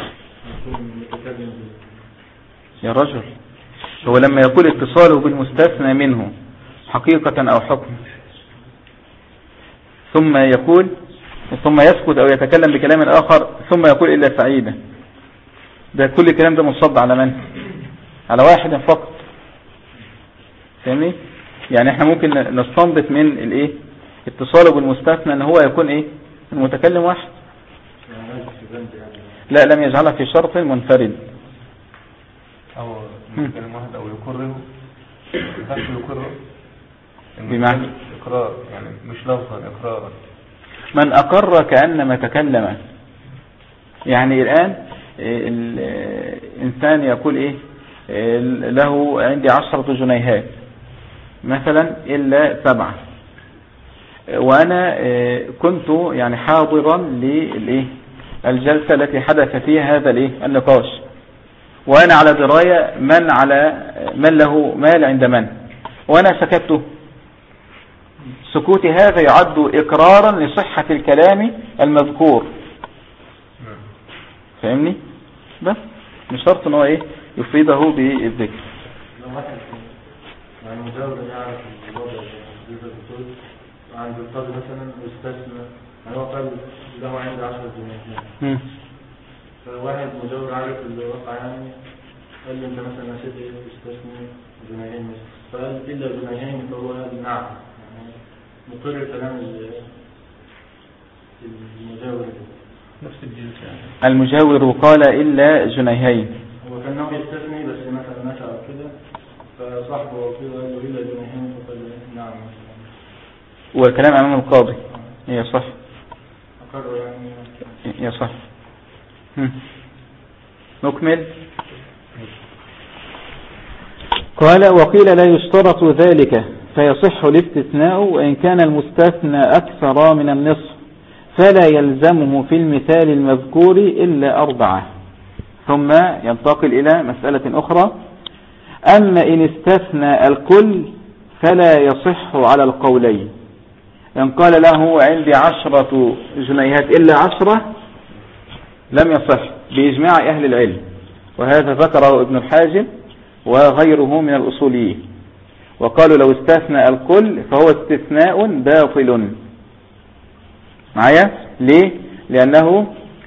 يا رجل؟ هو لما يقول اتصاله بالمستثنى منه حقيقة أو حكم ثم يسكت أو يتكلم بكلام آخر ثم يقول إلا سعيدا، ده كل الكلام ده منصب على من؟ على واحد فقط. فاهمني؟ يعني احنا ممكن نستنبط من اتصاله بالمستثنى ان هو يكون المتكلم واحد. لا لم يجعلها في شرط منفرد او متكلم واحد او يكرره بمعنى اقرار يعني مش لفظا اقرارا. من اقر كأنما تكلم. يعني الان الانسان يقول له عندي 10 جنيهات مثلا إلا 7، وأنا كنت يعني حاضرا للجلسة التي حدث فيها هذا النقاش، وأنا على دراية من له مال عند من، وأنا سكته. سكوتي هذا يعد إقرارا لصحة الكلام المذكور. فاهمني؟ بس مش شرط ان هو يفيده بالذكر. يعني مجرد ان يعرف الوضع الدكتور عند الطالب مثلا يستثنى، يعني هو قال له عندي 10 جنيهات، فواحد مجرد عارف الواقع يعني قال لي انت مثلا نسيت تستثني جنيهين مثلا، فقال الا جنيهين، فهو قال نعم، يعني مقر كلام المجاور نفس الجنس. يعني المجاور قال إلا جنيهين، هو كان ناوي يستثني بس مثلا نسى أو كده، فصاحبه وكده قال له إلا جنيهين، فقال نعم. والكلام أمام القاضي هي صح، أقر يعني هي صح. نكمل. قال وقيل لا يشترط ذلك فيصح الاستثناء وإن كان المستثنى أكثر من النصف، فلا يلزمه في المثال المذكور إلا 4. ثم ينتقل إلى مسألة أخرى. أما إن استثنى الكل فلا يصح على القولين. إن قال له عندي 10 جنيهات إلا 10 لم يصح بإجماع أهل العلم، وهذا ذكره ابن الحاجب وغيره من الأصوليين، وقالوا لو استثنى الكل فهو استثناء باطل. معايا ليه؟ لأنه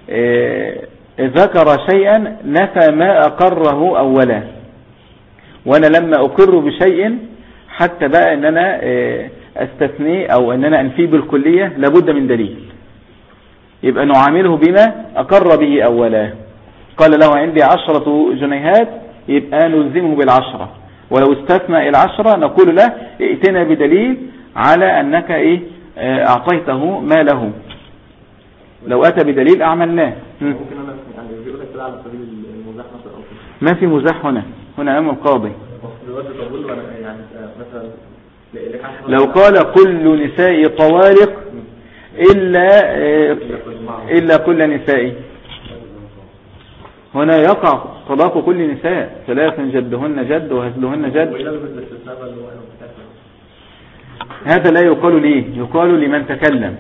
ذكر شيئا نفى ما أقره أولا، وأنا لما أقر بشيء حتى بقى أن أنا أستثني أو أن أنا أنفيه بالكلية لابد من دليل، يبقى نعامله بما أقر به أولا. قال له عندي 10 جنيهات يبقى نلزمه ب10، ولو استثنى 10 نقول له ائتنا بدليل على أنك أعطيته ماله. لو أتى بدليل أعملناه. ممكن أنا يعني بيقول لك كده على سبيل المزاح مثلا أو كده. ما في مزاح هنا أمام القاضي. يعني مثلا لو قال كل نساء طوارق إلا كل نساء، هنا يقع طلاق كل نساء، 3 جدهن جد وهزلهن جد. هذا لا يقال ليه، يقال لمن تكلم،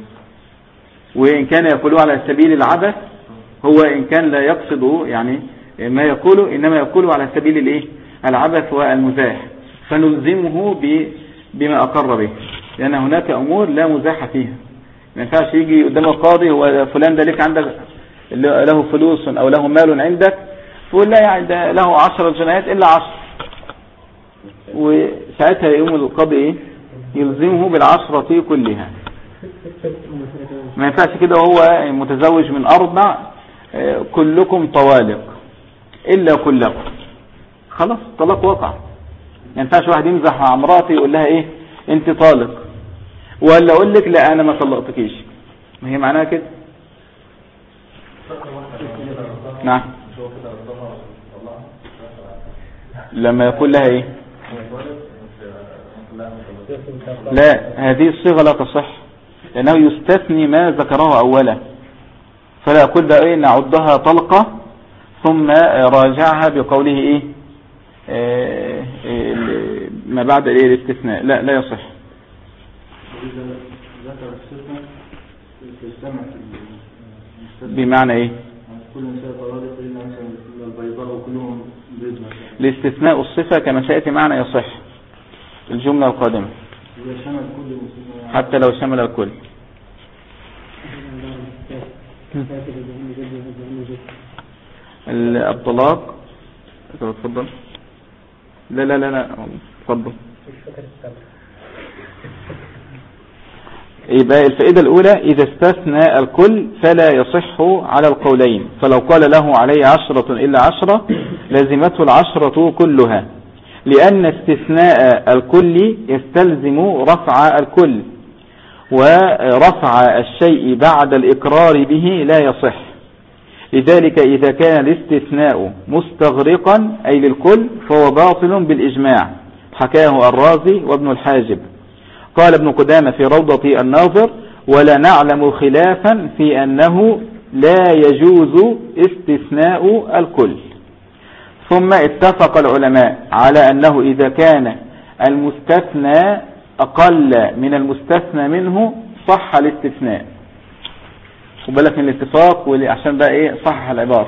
وإن كان يقوله على سبيل العبث، هو إن كان لا يقصد يعني ما يقوله إنما يقوله على سبيل الإيه العبث والمزاح، فنلزمه بما أقر به، لأن هناك أمور لا مزاح فيها. ما ينفعش يجي قدام القاضي هو فلان ده لك عندك له فلوس أو له مال عندك، فقول لا يعني ده له 10 جنيهات إلا 10، وساعتها يقوم القاضي إيه يلزمه بالعشرة كلها. ما ينفعش كده وهو متزوج من 4 كلكم طوالق إلا كلكم، خلاص طلاق وقع. ما ينفعش واحد يمزح مع امراته يقول لها إيه أنت طالق، ولا أقول لك لا أنا ما طلقتكيش، ما هي معناها كده. نعم. لما يقول لها إيه لا، هذه الصيغة لا تصح، لأنه يستثني ما ذكره أولا، فلا يقول ده إيه نعدها طلقة ثم راجعها بقوله إيه ما بعد إيه الاستثناء، لا يصح. بمعنى إيه الاستثناء الصفة كما سيأتي معنى يصح الجملة القادمة حتى لو شمل الكل. الطلاق تفضل. لا تفضل. يبقى الفائدة الأولى إذا استثنى الكل فلا يصح على القولين، فلو قال له علي 10 إلا 10 لازمته 10 كلها، لأن استثناء الكل يستلزم رفع الكل، ورفع الشيء بعد الإقرار به لا يصح. لذلك إذا كان الاستثناء مستغرقا أي للكل فهو باطل بالإجماع، حكاه الرازي وابن الحاجب. قال ابن قدامة في روضة الناظر ولا نعلم خلافا في أنه لا يجوز استثناء الكل. ثم اتفق العلماء على أنه إذا كان المستثنى أقل من المستثنى منه صح الاستثناء. وبالك من الاتفاق عشان بقى إيه صح العبارة.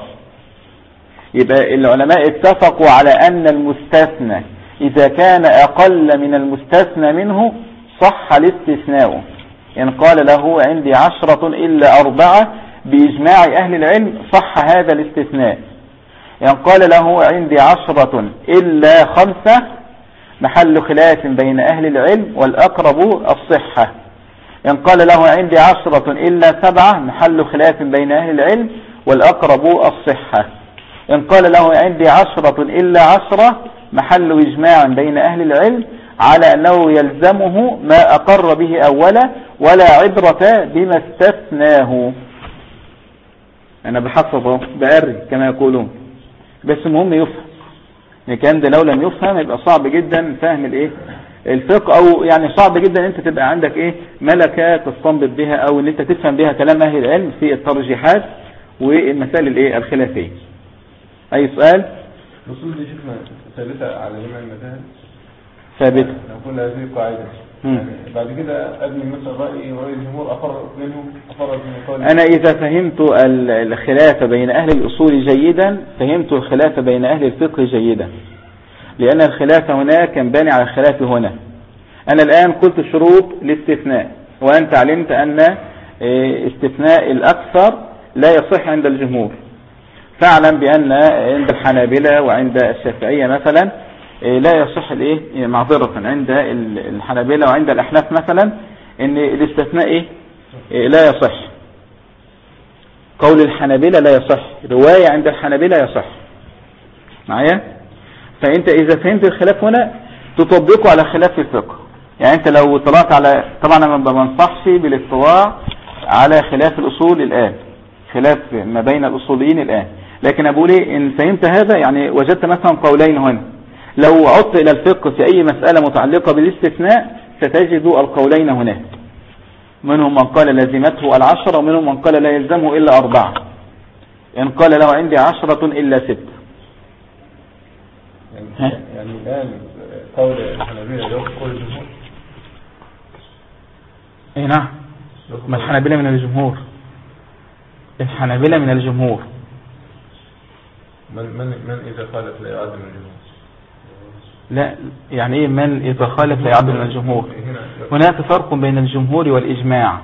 يبقى العلماء اتفقوا على أن المستثنى إذا كان أقل من المستثنى منه صح الاستثناء. إن قال له عندي 10 إلا 4 بإجماع أهل العلم صح هذا الاستثناء. إن قال له عندي 10 إلا 5 محل خلاف بين أهل العلم والأقرب الصحة. إن قال له عندي 10 إلا 7 محل خلاف بين أهل العلم والأقرب الصحة. إن قال له عندي 10 إلا 10 محل إجماع بين أهل العلم على أنه يلزمه ما أقر به أولا ولا عبرة بما استثناه. أنا بحفظه بأري كما يقولون، بس المهم يفهم. كان ده لو لم يفهم يبقى صعب جدا فهم الايه الفقه، او يعني صعب جدا انت تبقى عندك ايه ملكة تستنبط بها او ان انت تفهم بها كلام اهل العلم في الترجيحات والمسائل الايه الخلافية. اي سؤال؟ الأصول دي شفنا ثابتة على جميع المذاهب ثابتة. نقول هذه قاعدة يعني بعد كده أبني مثلا رأي ورأي الجمهور أفرق منهم أنا إذا فهمت الخلاف بين أهل الأصول جيدا فهمت الخلاف بين أهل الفقه جيدا، لأن الخلاف هناك ينبني على الخلاف هنا. أنا الآن قلت شروط الاستثناء وأنت علمت أن استثناء الأكثر لا يصح عند الجمهور، فاعلم بأن عند الحنابلة وعند الشافعية مثلا لا يصح الايه معذرة عند الحنابلة وعند الأحناف مثلا ان الاستثناء لا يصح. قول الحنابلة لا يصح، رواية عند الحنابلة يصح معايا. فانت اذا فهمت الخلاف هنا تطبقه على خلاف الفقه. يعني انت لو طلعت على، طبعا انا ما بنصحش بالاطلاع على خلاف الاصول الان، خلاف ما بين الاصوليين الان، لكن اقول ايه ان فهمت هذا يعني وجدت مثلا قولين هنا، لو عدت إلى الفقه في أي مسألة متعلقة بالاستثناء ستجد القولين هناك، منهم من قال لازمته 10 ومنهم من قال لا يلزمه إلا 4. إن قال له عندي 10 إلا 6. يعني الآن قول الحنابلة يوافق قول الجمهور؟ اي نعم، ما الحنابلة من الجمهور، الحنابلة من الجمهور. من إذا خالف لا يعد من الجمهور؟ لا، يعني ايه من اذا خالف لا يعد من الجمهور؟ هناك فرق بين الجمهور والاجماع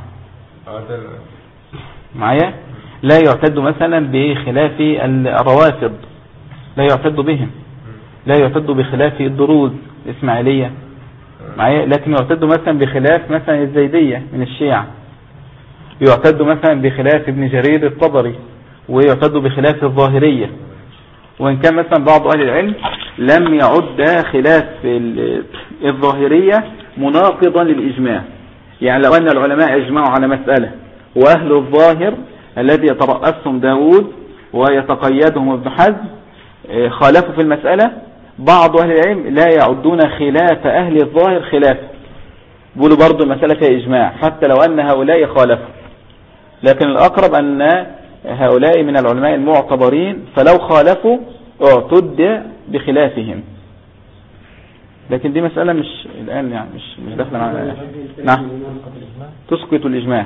معايا. لا يعتد مثلا بخلاف الروافض، لا يعتد بهم، لا يعتد بخلاف الدروز الاسماعيلية معايا، لكن يعتد مثلا بخلاف مثلا الزيدية من الشيعة، يعتد مثلا بخلاف ابن جرير الطبري، ويعتد بخلاف الظاهرية. وإن كان مثلا بعض أهل العلم لم يعد خلاف الظاهرية مناقضا للإجماع. يعني لو أن العلماء اجمعوا على مسألة وأهل الظاهر الذي يترأسهم داود ويتقيدهم ابن حزم خالفوا في المسألة، بعض أهل العلم لا يعدون خلاف أهل الظاهر خلافا، بيقولوا برضو المسألة فيها إجماع حتى لو أن هؤلاء خالفوا. لكن الأقرب أن هؤلاء من العلماء المعتبرين، فلو خالفوا اعتد بخلافهم. لكن دي مسألة مش الآن يعني مش داخلة معنا. نعم، تسقط الإجماع.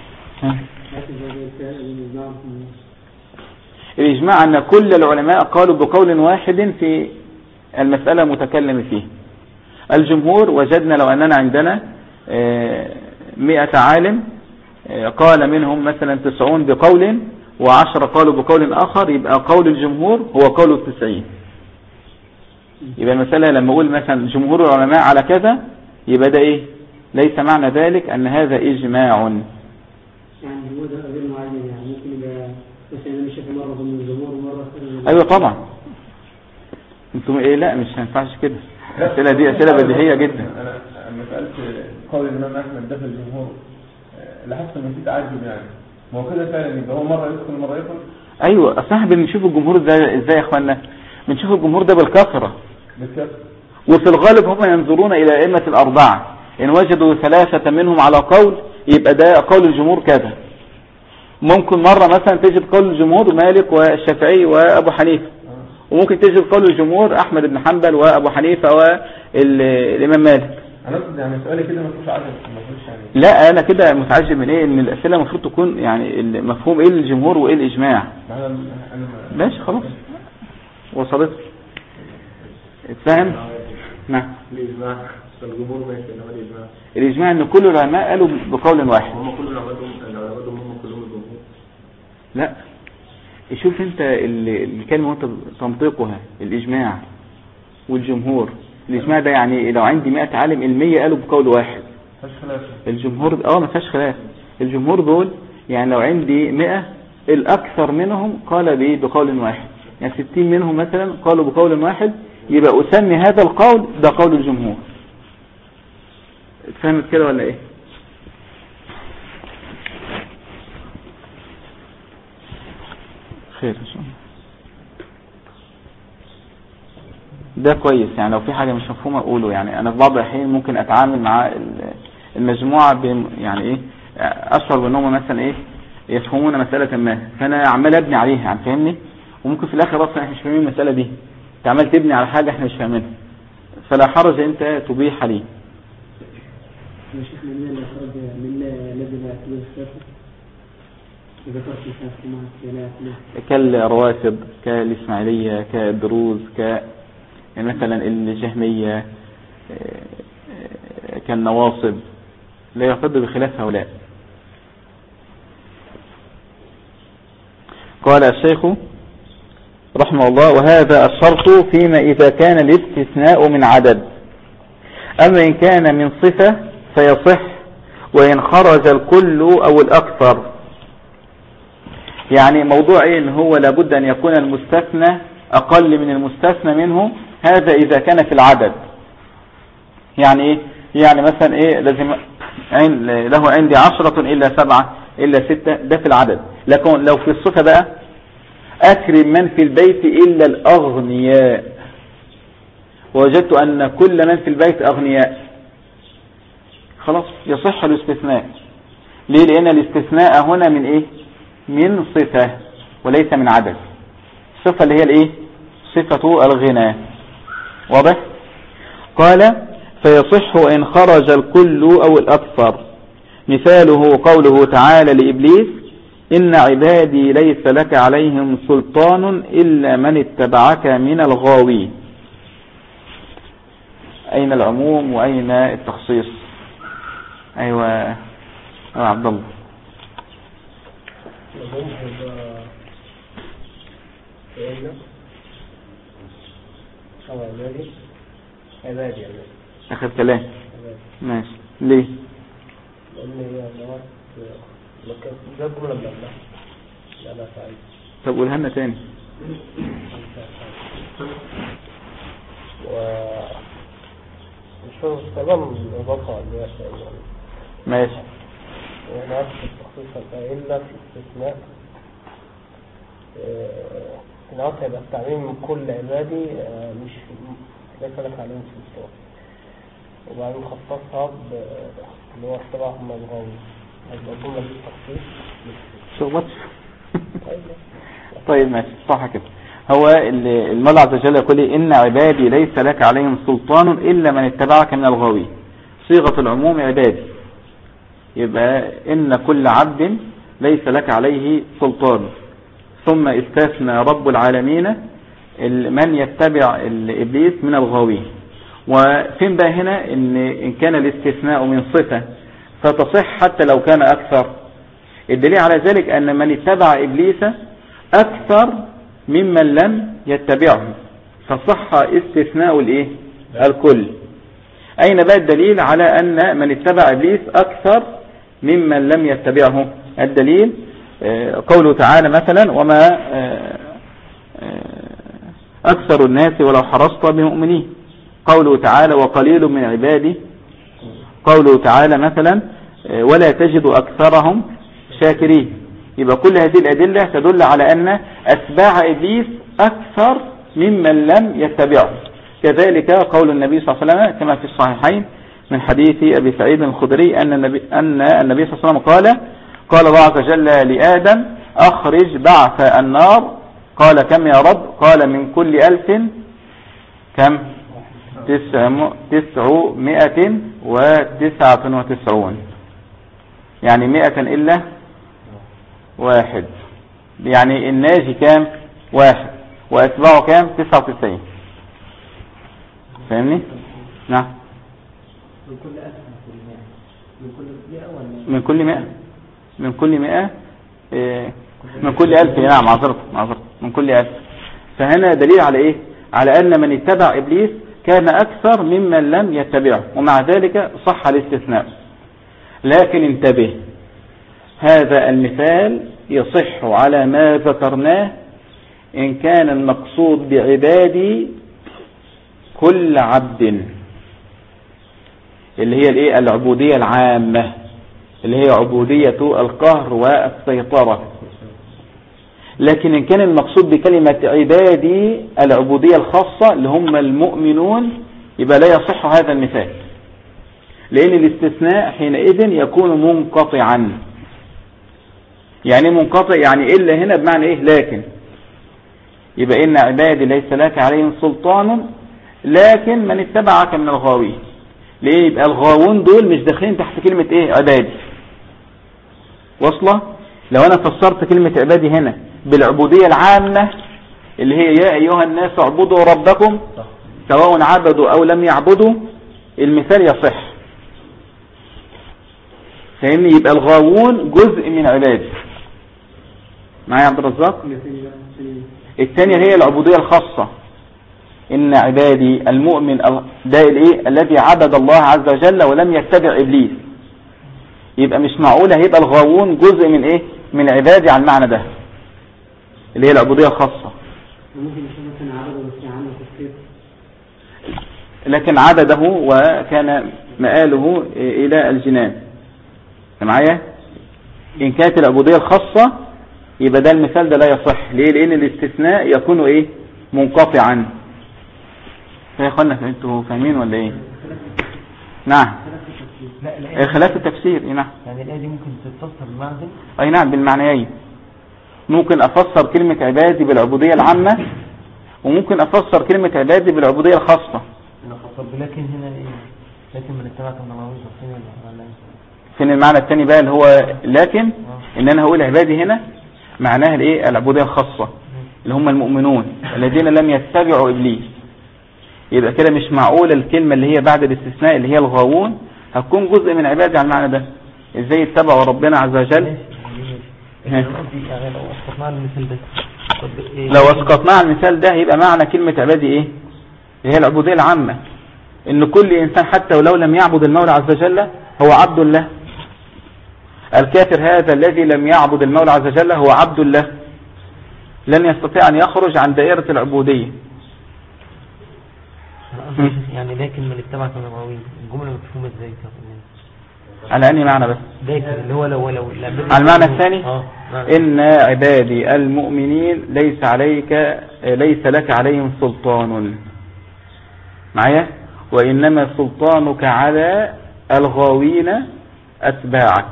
الإجماع أن كل العلماء قالوا بقول واحد في المسألة متكلم فيه. الجمهور وجدنا لو أننا عندنا 100 عالم قال منهم مثلا 90 بقول و10 قالوا بقول آخر، يبقى قول الجمهور هو قول 90. يبقى المسألة لما أقول مثلا جمهور العلماء على كذا، يبقى ده إيه؟ ليس معنى ذلك أن هذا إجماع. يعني هو ده غير معين، يعني ممكن يبقى مثلا مش في مرة من الجمهور ومرة ثانية. أيوة طبعا. انتم ايه؟ لا مش هينفعش كده. الأسئلة دي أسئلة بديهية جدا. أنا مسألة قول الإمام أحمد ده في الجمهور لاحظت إنه في تعجب، يعني ما هو كده فعلا يبقى هو مرة يدخل مرة يخرج. أيوة، أصل احنا بنشوف الجمهور ازاي يا إخواننا؟ بنشوف الجمهور ده بالكثرة، وفي الغالب هم ينظرون إلى أئمة الأربعة، إن وجدوا 3 منهم على قول يبقى ده قول الجمهور كذا. ممكن مرة مثلا تجد قول الجمهور مالك والشافعي وأبو حنيفة، وممكن تجد قول الجمهور أحمد بن حنبل وأبو حنيفة والإمام مالك. أنا أقصد يعني سؤالي كده ما فيش عدد، ما فيش يعني. لا أنا كده متعجب من إيه؟ إن الأسئلة المفروض تكون يعني مفهوم إيه الجمهور وإيه الإجماع. ماشي خلاص وصلت. اتفهم؟ نعم. الإجماع الجمهور ماشي، إنما الإجماع الإجماع إن كل العلماء قالوا بقول واحد. هم كل العلماء هم كلهم الجمهور. لا شوف انت الكلمة وانت تنطقها، الإجماع والجمهور. الإجماع ده يعني لو عندي 100 عالم، 100 قالوا بقول واحد. الجمهور ما فيهاش خلاف. الجمهور دول يعني لو عندي 100 الأكثر منهم قال بقول واحد، يعني 60 منهم مثلا قالوا بقول واحد، يبقى أسمي هذا القول ده قول الجمهور. فهمت كده ولا ايه؟ خير ان شاء الله. ده كويس، يعني لو في حاجة مش مفهومة اقوله. يعني انا في بعض الاحيان ممكن اتعامل مع المجموعة يعني ايه، اشعر بانهم مثلا ايه يفهمون مسألة ما، فانا عمال ابني عليها، يعني فاهمني، وممكن في الاخر اصلا احنا مش فاهمين المسألة دي، انت عمال تبني على حاجة احنا مش فاهمينها، فلا حرج انت تبيح لي. مش احنا من اللي خرج من الذي لا يأكله السافر إذا كنت مسافر معك لا يأكله كالروافض كالإسماعيلية كالدروز مثلا الجهمية كالنواصب، لا يعتد بخلاف هؤلاء. قال الشيخ رحمه الله: وهذا الشرط فيما إذا كان الاستثناء من عدد، أما إن كان من صفة فيصح، وإن خرج الكل أو الأكثر. يعني موضوع إيه؟ إن هو لابد أن يكون المستثنى أقل من المستثنى منه، هذا إذا كان في العدد. يعني إيه؟ يعني مثلا إيه، لازم له عندي 10 إلا 7 إلا 6، ده في العدد. لكن لو في الصفة بقى: أكرم من في البيت إلا الأغنياء، ووجدت أن كل من في البيت أغنياء، خلاص يصح الاستثناء. ليه؟ لأن الاستثناء هنا من إيه؟ من صفة وليس من عدد. الصفة اللي هي الإيه؟ صفة الغنى. واضح؟ قال: فيصح إن خرج الكل أو الأكثر. مثاله قوله تعالى لإبليس: إن عبادي ليس لك عليهم سلطان إلا من اتبعك من الغاوين. أين العموم وأين التخصيص؟ أيوة عبد الله. العموم هيبقى أو عبادي يعني آخر كلام. ماشي. ليه؟ لأن هي ده الجملة اللي قبلها. أنا سعيد. طب قولها لنا تاني. مش فاهم تمام الإضافة اللي هي ماشي. وأنا عارف التخصيص إلا في استثناء العوض هيبقى التعميم من كل عبادي مش ليس لك عليهم سلطان، وبعدين خصصها اللي هو اتبعهم الغاوي. هيبقى الجملة دي التخصيص شغلت. طيب ماشي صح كده. هو المولى عز وجل يقول إن عبادي ليس لك عليهم سلطان إلا من اتبعك من الغاوي. صيغة العموم عبادي، يبقى إن كل عبد ليس لك عليه سلطان. ثم استثنى رب العالمين من يتبع الإبليس من الغاوين. وفين بقى هنا إن كان الاستثناء من صفة فتصح حتى لو كان أكثر. الدليل على ذلك أن من اتبع إبليس أكثر ممن لم يتبعه، فصح استثناء الإيه؟ الكل. أين بقى الدليل على أن من اتبع إبليس أكثر ممن لم يتبعه؟ الدليل قوله تعالى مثلا وما أكثر الناس ولو حرصت بمؤمنين. قوله تعالى وقليل من عبادي. قوله تعالى مثلا ولا تجد أكثرهم شاكرين. يبقى كل هذه الأدلة تدل على أن أتباع إبليس أكثر ممن لم يتبعه. كذلك قول النبي صلى الله عليه وسلم كما في الصحيحين من حديث أبي سعيد الخدري أن النبي صلى الله عليه وسلم قال الله عز وجل لآدم أخرج بعث النار. قال كم يا رب؟ قال من كل 1000 كم؟ 999 يعني 100 إلا 1. يعني الناجي كام؟ 1 وأتباعه كام؟ 99. فاهمني؟ نعم. من كل 1000 من كل 100 ولا من كل 100 من كل 100 من كل 1000. نعم معذرة من كل 1000. فهنا دليل على إيه؟ على أن من اتبع إبليس كان أكثر ممن لم يتبعه، ومع ذلك صح الاستثناء. لكن انتبه، هذا المثال يصح على ما ذكرناه إن كان المقصود بعبادي كل عبد، اللي هي الايه؟ العبودية العامة، اللي هي عبودية القهر والسيطرة. لكن إن كان المقصود بكلمة عبادي العبودية الخاصة اللي هم المؤمنون، يبقى لا يصح هذا المثال، لأن الاستثناء حينئذ يكون منقطعا. يعني منقطع يعني إلا هنا بمعنى إيه؟ لكن. يبقى إن عبادي ليس لك عليهم سلطان لكن من اتبعك من الغاوين. ليه؟ يبقى الغاوون دول مش داخلين تحت كلمة إيه؟ عبادي. وصلة؟ لو أنا فسرت كلمة عبادي هنا بالعبودية العامة اللي هي يا أيها الناس اعبدوا ربكم سواء عبدوا أو لم يعبدوا، المثال يصح. فاهمني؟ يبقى الغاوون جزء من عبادي. معايا عبد الرزاق؟ الثانية هي العبودية الخاصة. إن عبادي المؤمن ده الايه؟ الذي عبد الله عز وجل ولم يتبع إبليس. يبقى مش معقولة هيبقى الغاوون جزء من ايه؟ من عبادي على المعنى ده اللي هي العبودية الخاصة. لكن عبده وكان مآله إلى الجنان. معايا؟ إن كانت العبودية الخاصة يبقى ده المثال ده لا يصح. ليه؟ لأن الاستثناء يكون ايه؟ منقطعا. يا اخوانا انتوا فاهمين ولا ايه؟ نعم. خلاف التفسير. نعم. يعني الآية دي ممكن تتفسر بالمعنى ده؟ اي نعم بالمعنيين. ممكن افسر كلمة عبادي بالعبودية العامة، وممكن افسر كلمة عبادي بالعبودية الخاصة. طب لكن هنا ايه؟ لكن من اتبعك من الغاوين فين المعنى الثاني بقى اللي هو لكن؟ ان انا هقول عبادي هنا معناها الايه؟ العبودية الخاصة اللي هم المؤمنون الذين لم يتبعوا ابليس. يبقى كده مش معقولة الكلمة اللي هي بعد الاستثناء اللي هي الغاوون هتكون جزء من عبادي على المعنى ده. ازاي يتبعوا ربنا عز وجل؟ لو اسقطنا المثال ده يبقى معنى كلمة عبادي ايه؟ اللي هي العبودية العامة، ان كل انسان حتى ولو لم يعبد المولى عز وجل هو عبد الله. الكافر هذا الذي لم يعبد المولى عز وجل هو عبد الله، لن يستطيع ان يخرج عن دائرة العبودية. يعني ده كلمة اتبعت من الغاوين، الجملة مفهومة ازاي؟ على اني معنى بس اللي هو لو على المعنى الثاني ان عبادي المؤمنين ليس لك عليهم سلطان معايا، وانما سلطانك على الغاوين اتباعك.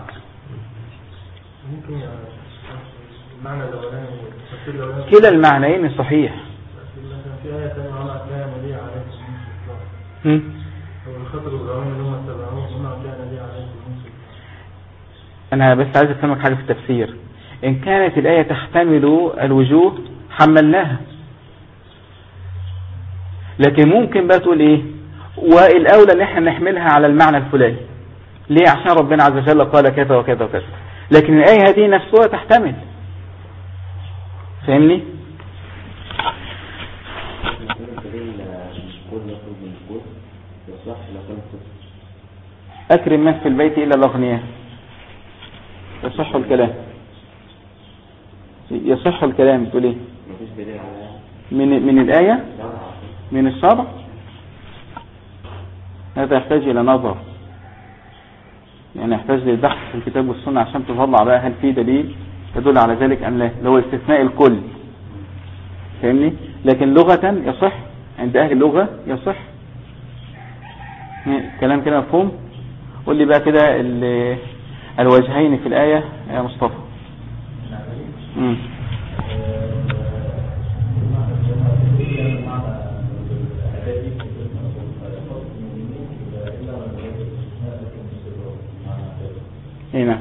ممكن المعنى الاولاني كلا المعنيين صحيح. في آية ثانية وما كان نبي عليكم من سلطان. هو الخطر الغاوين اللي هم اتبعوه وما كان نبي عليكم من سلطان. أنا بس عايز أفهمك حاجة في التفسير. إن كانت الآية تحتمل الوجوه حملناها، لكن ممكن بقى تقول إيه؟ والأولى اللي احنا نحملها على المعنى الفلاني. ليه؟ عشان ربنا عز وجل قال كذا وكذا وكذا. لكن الآية هذه نفسها تحتمل. فاهمني؟ أكرم من في البيت إلا الأغنياء. يصح الكلام. يصح الكلام تقول إيه؟ من الآية؟ من الشرع؟ هذا يحتاج إلى نظر، يعني يحتاج للبحث في الكتاب والسنة عشان تطلع بقى هل في دليل يدل على ذلك أم لا، اللي هو استثناء الكل. فاهمني؟ لكن لغة يصح، عند أهل اللغة يصح. كلام كده مفهوم؟ قول لي بقى كده الوجهين في الآية يا مصطفى. هنا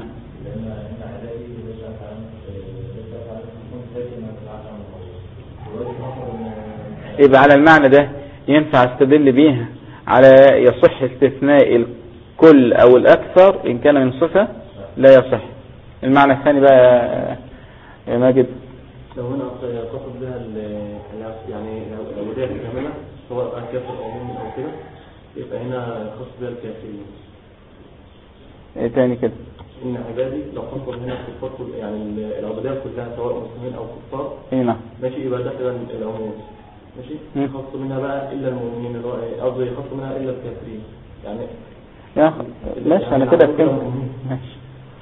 يبقى على المعنى ده ينفع استدل بيها على يصح استثناء الكل او الاكثر ان كان من صفة لا يصح. المعنى الثاني بقى يا ماجد، لو هنا تقصد بها يعني لو ده كاملة سواء كافر او مؤمن او كده يبقى هنا خاص بها الكافرين. ايه تاني كده؟ إن عبادي لو خصوا هنا الكفار يعني العبودية كلها سواء مسلمين أو كفار. نعم. ماشي يبقى داخل العموم. ماشي. خصوا منها بقى إلا المؤمنين قصدي خصوا منها إلا الكافرين يعني. يا ماشي أنا كده فهمت. ماشي.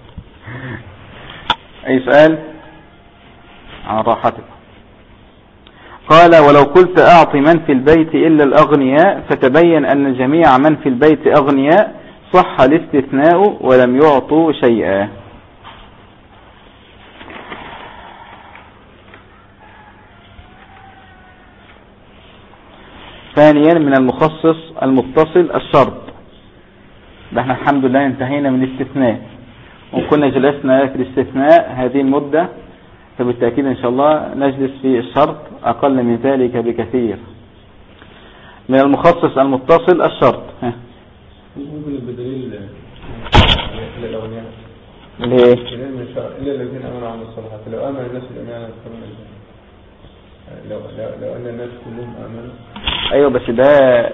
أي سؤال عن راحتك؟ قال ولو قلت أعطي من في البيت إلا الأغنياء فتبين أن جميع من في البيت أغنياء صح الاستثناء ولم يعطوا شيئا. ثانيا من المخصص المتصل الشرط. ده احنا الحمد لله انتهينا من الاستثناء وكنا جلسنا في الاستثناء هذه المدة، فبالتأكيد ان شاء الله نجلس في الشرط اقل من ذلك بكثير. من المخصص المتصل الشرط ممكن بدليل الأغنياء ليه؟ إلا الذين أمنوا عن الصالحات. لو آمن الناس بالأمانة لو أن الناس كلهم آمنوا. أيوة بس ده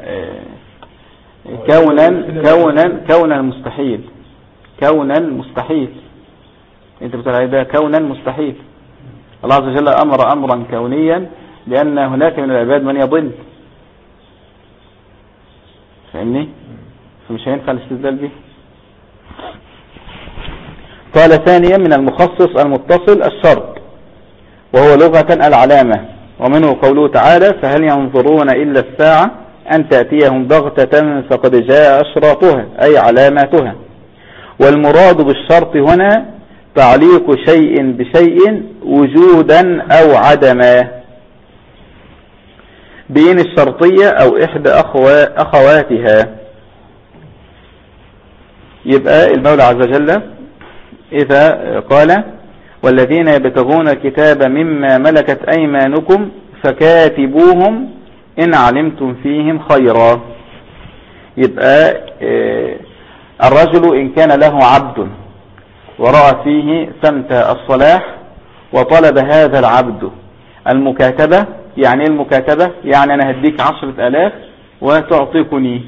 كونا مستحيل. كونا مستحيل. أنت بتقول عليه ده كونا مستحيل. الله عز وجل أمر أمرا كونيا لأن هناك من العباد من يضل. فاهمني؟ فمش هينفع الاستدلال به. قال ثانيا من المخصص المتصل الشرط وهو لغة العلامة، ومنه قوله تعالى فهل ينظرون إلا الساعة أن تأتيهم بغتة فقد جاء أشراطها أي علاماتها. والمراد بالشرط هنا تعليق شيء بشيء وجودا أو عدما، بين الشرطية أو إحدى أخواتها. يبقى المولى عز وجل إذا قال والذين يبتغون الكتاب مما ملكت أيمانكم فكاتبوهم إن علمتم فيهم خيرا. يبقى الرجل إن كان له عبد ورأى فيه سمت الصلاح وطلب هذا العبد المكاتبة. يعني المكاتبة يعني أنا هديك 10,000 وتعطيكني،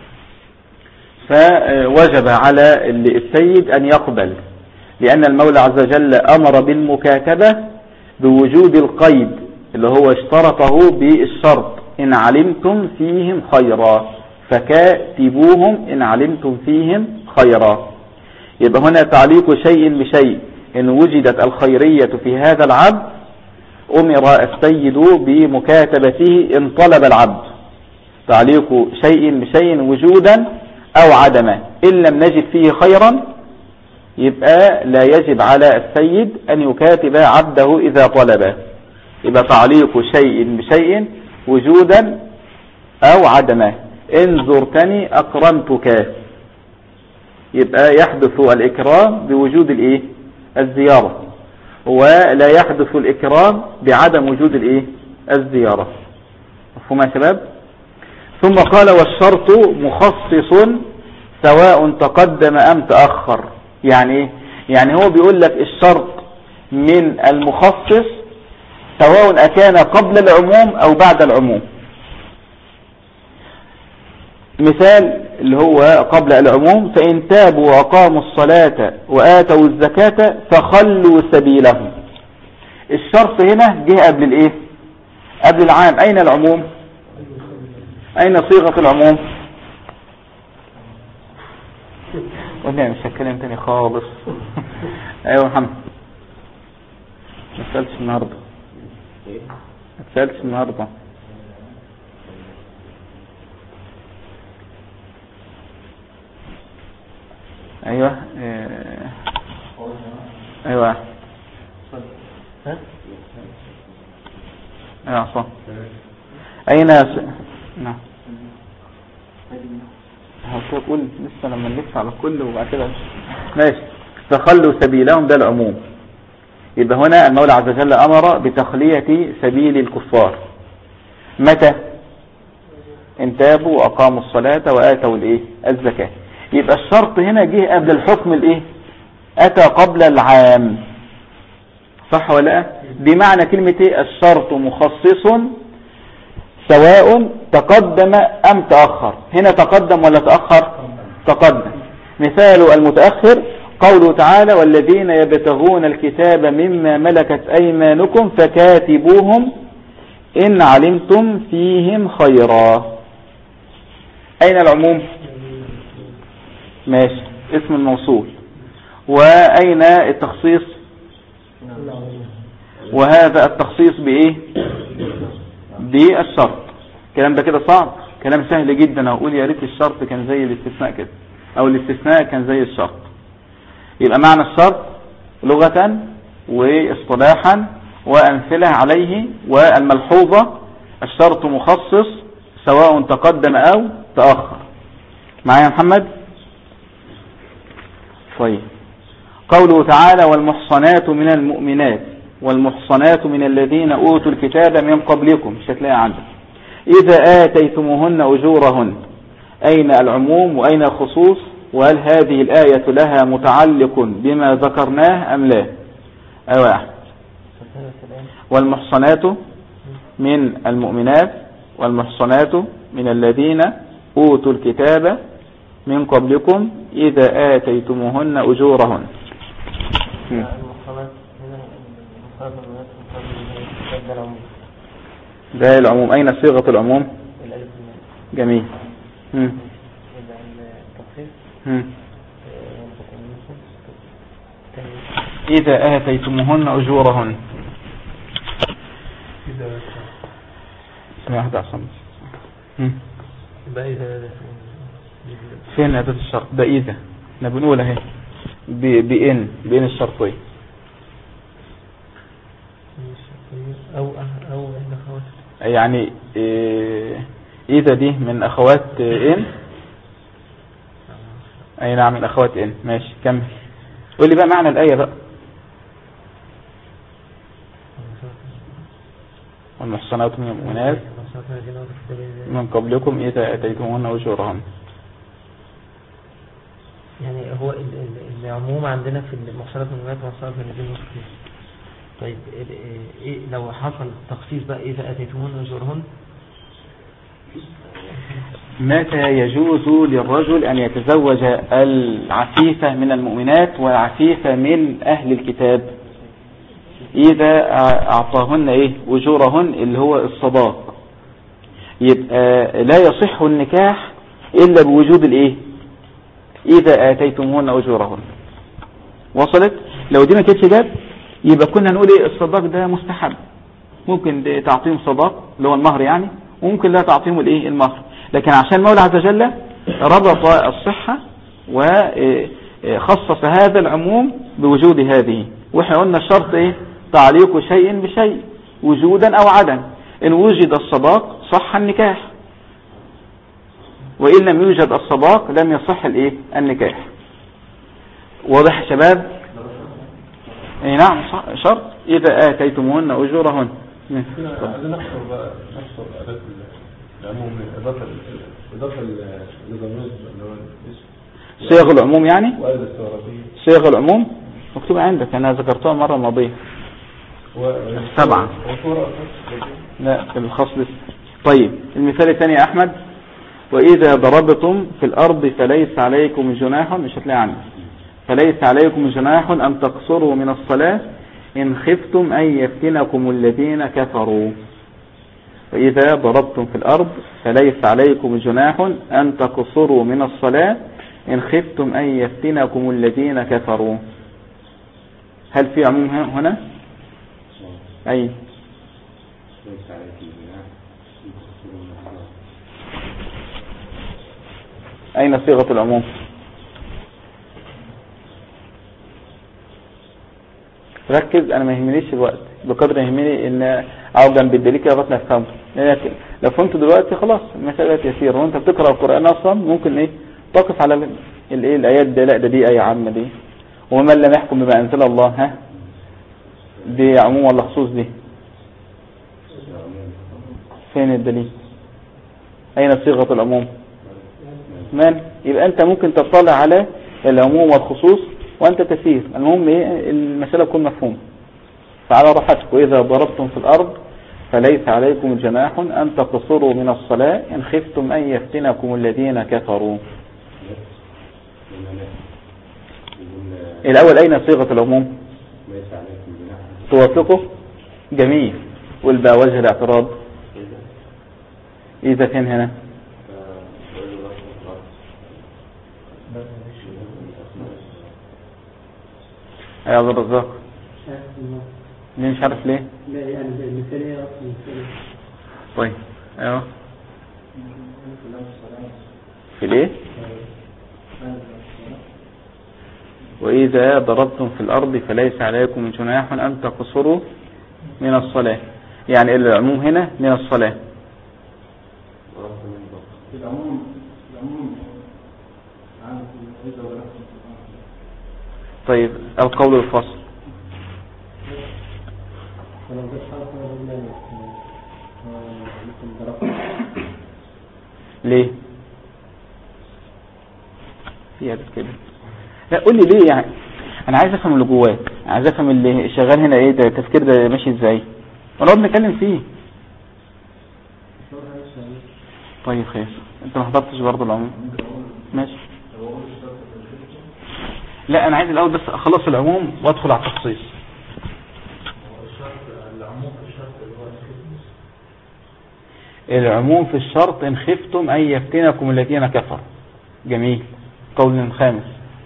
فوجب على السيد أن يقبل، لأن المولى عز وجل أمر بالمكاتبة بوجود القيد اللي هو اشترطه بالشرط إن علمتم فيهم خيرا، فكاتبوهم إن علمتم فيهم خيرا. يبقى هنا تعليق شيء بشيء، إن وجدت الخيرية في هذا العبد أمر السيد بمكاتبته إن طلب العبد. تعليق شيء بشيء وجودا أو عدما، إن لم نجد فيه خيرا يبقى لا يجب على السيد أن يكاتب عبده إذا طلبه. يبقى تعليق شيء بشيء وجودا أو عدما. إن زرتني أكرمتك، يبقى يحدث الإكرام بوجود الإيه؟ الزيارة، ولا يحدث الإكرام بعدم وجود الإيه؟ الزيارة. مفهوم يا شباب؟ ثم قال والشرط مخصص سواء تقدم أم تأخر. يعني إيه؟ يعني هو بيقول لك الشرط من المخصص سواء أكان قبل العموم أو بعد العموم. مثال اللي هو قبل العموم: فإن تابوا وأقاموا الصلاة وآتوا الزكاة فخلوا سبيلهم. الشرط هنا جه قبل الايه؟ قبل العام. أين العموم؟ أين صيغة العموم؟ قلنا مش هتكلم تاني خالص. ايوه محمد، ما تسألش النهارده، ما تسألش النهارده. ايوه ايوه ايوه صح. اين نعم هتقول لسه لما نلف على كل وبعد كده ماشي. فخلوا سبيلهم ده العموم. يبقى هنا المولى عز وجل امر بتخلية سبيل الكفار متى؟ ان تابوا واقاموا الصلاة واتوا الايه؟ الزكاة. يبقى الشرط هنا جه قبل الحكم الايه؟ اتى قبل العام، صح ولا لا؟ بمعنى كلمة ايه؟ الشرط مخصص سواء تقدم ام تأخر. هنا تقدم ولا تأخر؟ تقدم. مثال المتأخر قوله تعالى والذين يبتغون الكتاب مما ملكت ايمانكم فكاتبوهم ان علمتم فيهم خيرا. اين العموم؟ ماشي، اسم الموصول. واين التخصيص؟ وهذا التخصيص بايه؟ بالشرط. الكلام ده كده صعب؟ كلام سهل جدا. اقول يا ريت الشرط كان زي الاستثناء كده، او الاستثناء كان زي الشرط. يبقى معنى الشرط لغة واصطلاحا وامثلة عليه. والملحوظة الشرط مخصص سواء تقدم او تأخر. معايا يا محمد؟ طيب، قوله تعالى والمحصنات من المؤمنات والمحصنات من الذين أوتوا الكتاب من قبلكم. مش هتلاقي عندك. إذا آتيتموهن أجورهن. أين العموم وأين الخصوص؟ وهل هذه الآية لها متعلق بما ذكرناه أم لا؟ أيوة. والمحصنات من المؤمنات والمحصنات من الذين أوتوا الكتاب من قبلكم إذا آتيتموهن أجورهن. ده العموم. أين صيغة العموم؟ جميل. إذا آتيتموهن أجورهن. فين أداة الشرط؟ ده إذا احنا بنقول اهي بإن الشرطية أو يعني إذا دي من أخوات إن. أي نعم من أخوات إن. ماشي كمل. قول لي بقى معنى الآية بقى. والمحصنات من المؤمنات من قبلكم إذا أتيتموهن أجورهن. يعني هو العموم عندنا في المحصنات من المؤمنات والمحصنات من الذين أوتوا. طيب إيه لو حصل تخصيص بقى إذا أتيتموهن أجورهن؟ متى يجوز للرجل أن يتزوج العفيفة من المؤمنات والعفيفة من أهل الكتاب؟ إذا أعطاهن أجورهن اللي هو الصداق، يبقى لا يصح النكاح إلا بوجود إذا آتيتموهن أجورهن. وصلت؟ لو دي ما كانتش جاب يبقى كنا نقول الصداق ده مستحب، ممكن تعطيهم صداق اللي هو المهر يعني، وممكن لا تعطيهم المهر، لكن عشان مولى عز وجل ربط الصحة وخصص هذا العموم بوجود هذه. واحنا قلنا الشرط تعليق شيء بشيء وجودا او عدم، ان وجد الصداق صح النكاح، وان لم يوجد الصداق لم يصح النكاح. واضح يا شباب؟ نعم شرط اذا اتيتموهن اجورهن. عايزين نحصر أداة العموم إضافة لضمير صيغ العموم يعني؟ صيغ العموم مكتوبة عندك، أنا ذكرتها مرة ماضية 7. لا في الخاص لسه. طيب المثال الثاني يا أحمد، وإذا ضربتم في الأرض فليس عليكم جناح، مش هتلاقي عندي، فليس عليكم جناح أن تقصروا من الصلاة إن خفتم أن يفتنكم الذين كفروا. وإذا ضربتم في الأرض فليس عليكم جناح أن تقصروا من الصلاة إن خفتم أن يفتنكم الذين كفروا. هل في عموم هنا؟ أي أين صيغة العموم؟ ركز، أنا ما يهمنيش الوقت بقدر يهمني إن أقعد جنب الدليل كده لغاية ما أفهمه، لكن لو فهمت دلوقتي خلاص المسألة يسيرة. وأنت بتقرأ القرآن أصلا ممكن تقف على الآيات دي، لا ده دي آية عامة دي، ومن لم يحكم بما أنزل الله دي عموم ولا خصوص؟ دي فين الدليل؟ أين صيغة العموم؟ من؟ يبقى أنت ممكن تطلع على العموم والخصوص وأنت تسير. المهم المسألة تكون مفهومة. فعلى راحتك. وإذا ضربتم في الأرض فليس عليكم جناح أن تقصروا من الصلاة إن خفتم أن يفتنكم الذين كفروا. الأول أين صيغة العموم؟ توافقه؟ جميل. والباء وجه الاعتراض إذا كان هنا يا عبد الرزاق ليه مش عارف ليه؟ لا يعني المثالية أصلا مثالية. طيب ايوه في ليه؟ وإذا ضربتم في الأرض فليس عليكم جناح أن تقصروا من الصلاة، يعني العموم هنا من الصلاة. طيب القول الفصل ليه؟ في هذا كده. لا قول لي ليه يعني، انا عايز افهم اللي جواك، عايز افهم اللي شغال هنا ايه ده، التفكير ده ماشي ازاي ونقعد نتكلم فيه. طيب خير، انت ما حضرتش برضه العموم ماشي. لا انا عايز الاول بس اخلص العموم وادخل على التخصيص. العموم في الشرط ان خفتم ان يفتنكم الذين كفروا. جميل. قول خامس.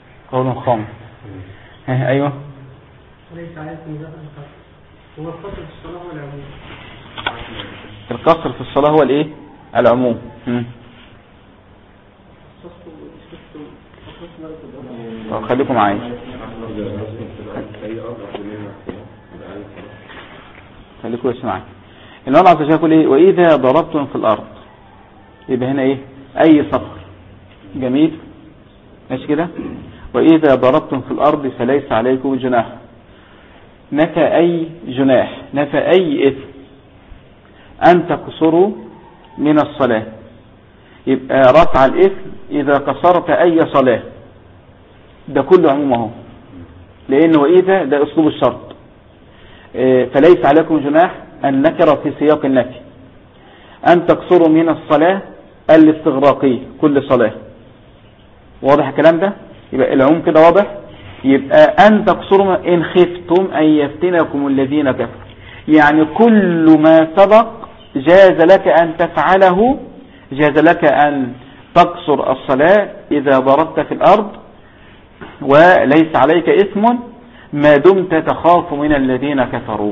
ايوه ليس عليكم جناح هو القصر في الصلاة والعموم. القصر في الصلاة هو الايه؟ العموم. خليكم معايا، خليكم اسمعوا. الله عز وجل يقول ايه؟ واذا ضربتم في الارض، يبقى هنا ايه؟ اي صخر. جميل ماشي كده. واذا ضربتم في الارض فليس عليكم جناح. نفى أي جناح، نفى أي إثم أن تقصروا من الصلاة. يبقى رفع الإثم إذا قصرت أي صلاة، ده كله عمومه، لأنه إذا ده أسلوب الشرط. فليس عليكم جناح النكرة في سياق النفي. أن تقصروا من الصلاة الاستغراقية، كل صلاة. واضح الكلام ده؟ يبقى العموم كده واضح. يبقى أن تقصروا إن خفتم أن يفتنكم الذين كفروا، يعني كل ما سبق جاز لك أن تفعله، جاز لك أن تقصر الصلاة إذا ضربت في الأرض، وليس عليك إثم ما دمت تخاف من الذين كفروا،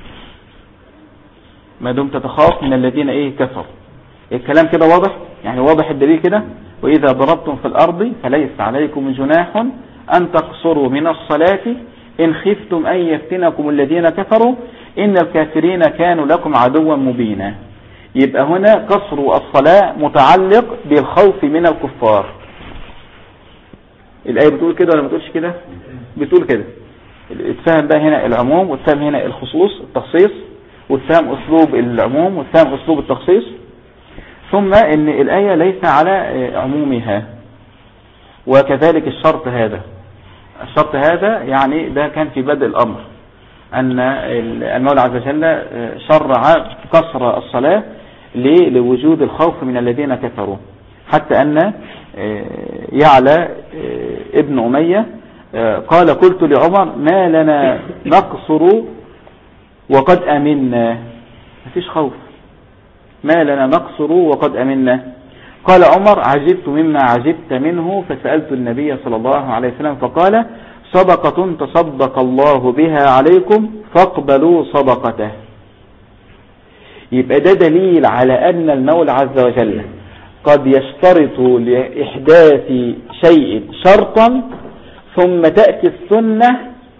ما دمت تخاف من الذين كفروا. الكلام كده واضح، يعني واضح الدليل كده. وإذا ضربتم في الأرض فليس عليكم جناح أن تقصروا من الصلاة إن خفتم أن يفتنكم الذين كفروا إن الكافرين كانوا لكم عدوا مبينا. يبقى هنا قصر الصلاة متعلق بالخوف من الكفار. الآية بتقول كده ولا ما بتقولش كده؟ بتقول كده. اتفهم بقى هنا العموم، واتفهم هنا الخصوص التخصيص، واتفهم أسلوب العموم، واتفهم أسلوب التخصيص. ثم ان الآية ليس على عمومها، وكذلك الشرط هذا. الشرط هذا يعني ده كان في بدء الأمر، أن المولى عز وجل شرع قصر الصلاة لوجود الخوف من الذين كفروا، حتى أن يعلى ابن أمية قال قلت لعمر ما لنا نقصر وقد أمنا، مفيش خوف، ما لنا نقصر وقد أمنا. قال عمر عجبت مما عجبت منه فسألت النبي صلى الله عليه وسلم فقال صدقة تصدق الله بها عليكم فاقبلوا صدقته. يبقى ده دليل على أن المولى عز وجل قد يشترط لإحداث شيء شرطا ثم تأتي السنة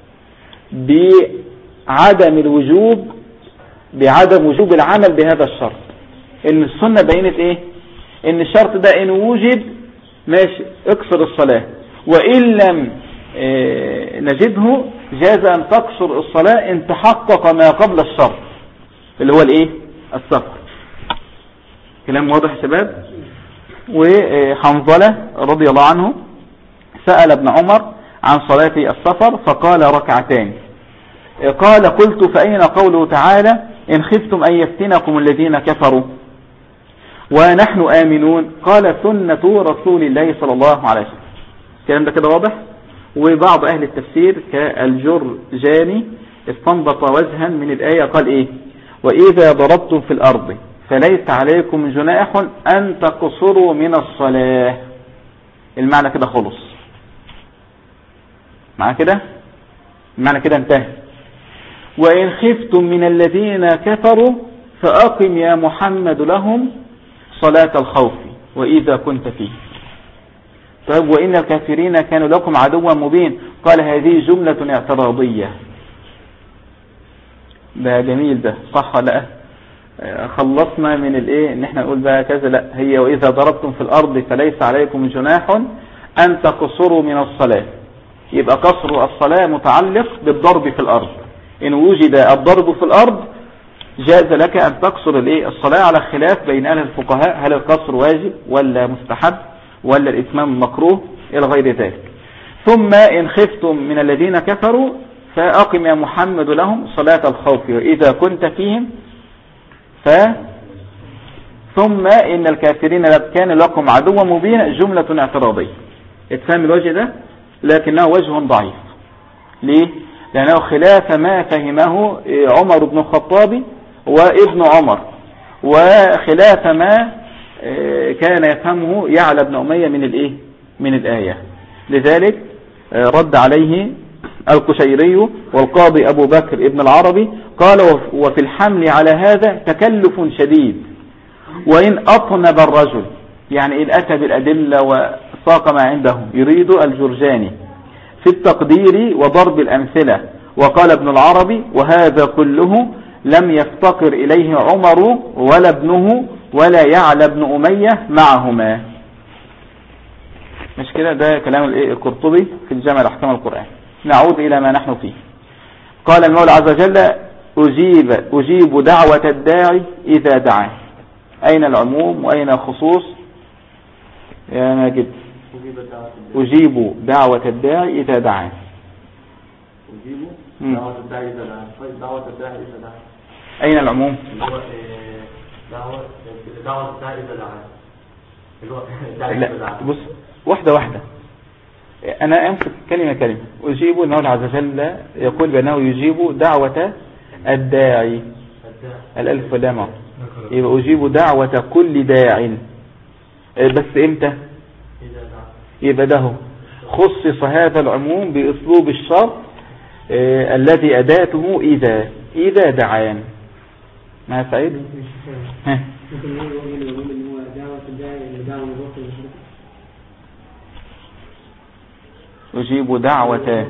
بعدم وجوب العمل بهذا الشرط. ان السنة بينت ان الشرط ده ان وجد ماشي اكسر الصلاة، وان لم نجده جاز ان تقصر الصلاة ان تحقق ما قبل الشرط اللي هو السفر. كلام واضح يا شباب. وحنظلة رضي الله عنه سأل ابن عمر عن صلاة السفر فقال ركعتين. قال قلت فأين قوله تعالى إن خفتم أن يفتنكم الذين كفروا ونحن آمنون؟ قال سنة رسول الله صلى الله عليه وسلم. الكلام ده كده واضح. وبعض أهل التفسير كالجرجاني استنبط وجها من الآية قال وإذا ضربتم في الأرض فليس عليكم جناح أن تقصروا من الصلاة. المعنى كده خلص، معنى كده المعنى كده انتهى. وإن خفتم من الذين كفروا فأقم يا محمد لهم صلاة الخوف وإذا كنت فيه. طيب وإن الكافرين كانوا لكم عدوا مبين، قال هذه جملة اعتراضية. ده جميل، ده صح لا؟ خلصنا من ان احنا نقول بقى كذا، لا، هي وإذا ضربتم في الأرض فليس عليكم جناح أن تقصروا من الصلاة. يبقى قصر الصلاة متعلق بالضرب في الأرض. إن وجد الضرب في الأرض جاز لك أن تقصر الصلاة، على خلاف بين أهل الفقهاء هل القصر واجب ولا مستحب ولا الإتمام مكروه إلى غير ذلك. ثم إن خفتم من الذين كفروا فأقم يا محمد لهم صلاة الخوف وإذا كنت فيهم ثم إن الكافرين كان لكم عدوا مبينا، جملة اعتراضية. اتفهم الوجه ده، لكنه وجه ضعيف. ليه؟ لأنه خلاف ما فهمه عمر بن الخطاب وابن عمر، وخلاف ما كان يفهمه يعلى بن أمية من الآية. لذلك رد عليه القشيري والقاضي أبو بكر ابن العربي قال وفي الحمل على هذا تكلف شديد، وإن أطنب الرجل، يعني إن أتى بالأدلة وساق ما عنده، يريد الجرجاني في التقدير وضرب الأمثلة. وقال ابن العربي وهذا كله لم يفتقر إليه عمر ولا ابنه ولا يعلى ابن أمية معهما. مش كده؟ ده كلام القرطبي في الجامع الأحكام القرآن. نعود إلى ما نحن فيه. قال المولى عز وجل أجيب دعوة الداعي إذا دعاه. أين العموم وأين الخصوص يا ماجد؟ أجيب دعوة الداعي إذا دعاه. أجيب دعوة الداعي إذا دعاه. طيب دعوة الداعي إذا دعاه أين العموم؟ دعوة الداعي إذا دعاه. بص واحدة أنا أمسك كلمة أجيب. المولى عز وجل يقول بأنه يجيب دعوة الداعي، الألف واللام، يبقى أجيب دعوة كل داع. بس إمتى؟ يبقى ده خصص هذا العموم بأسلوب الشرط الذي أداته إذا دعان. ما سعيد؟ ممكن نقول ان هو دعوة الداعي اللي دعوة مضافة للحركة. أجيب دعوة،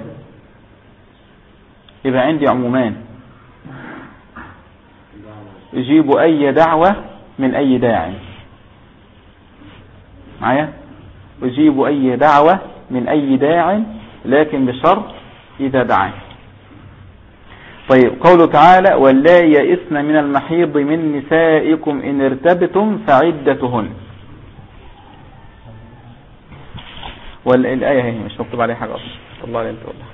يبقى عندي عمومان. أجيب أي دعوة من أي داع. معايا؟ أجيب أي دعوة من أي داع لكن بشرط إذا دعان. طيب قوله تعالى واللائي يئسن من المحيض من نسائكم إن ارتبتم فعدتهن. والآية هي مش مكتوب عليها حاجة أصلا. الله عليك والله.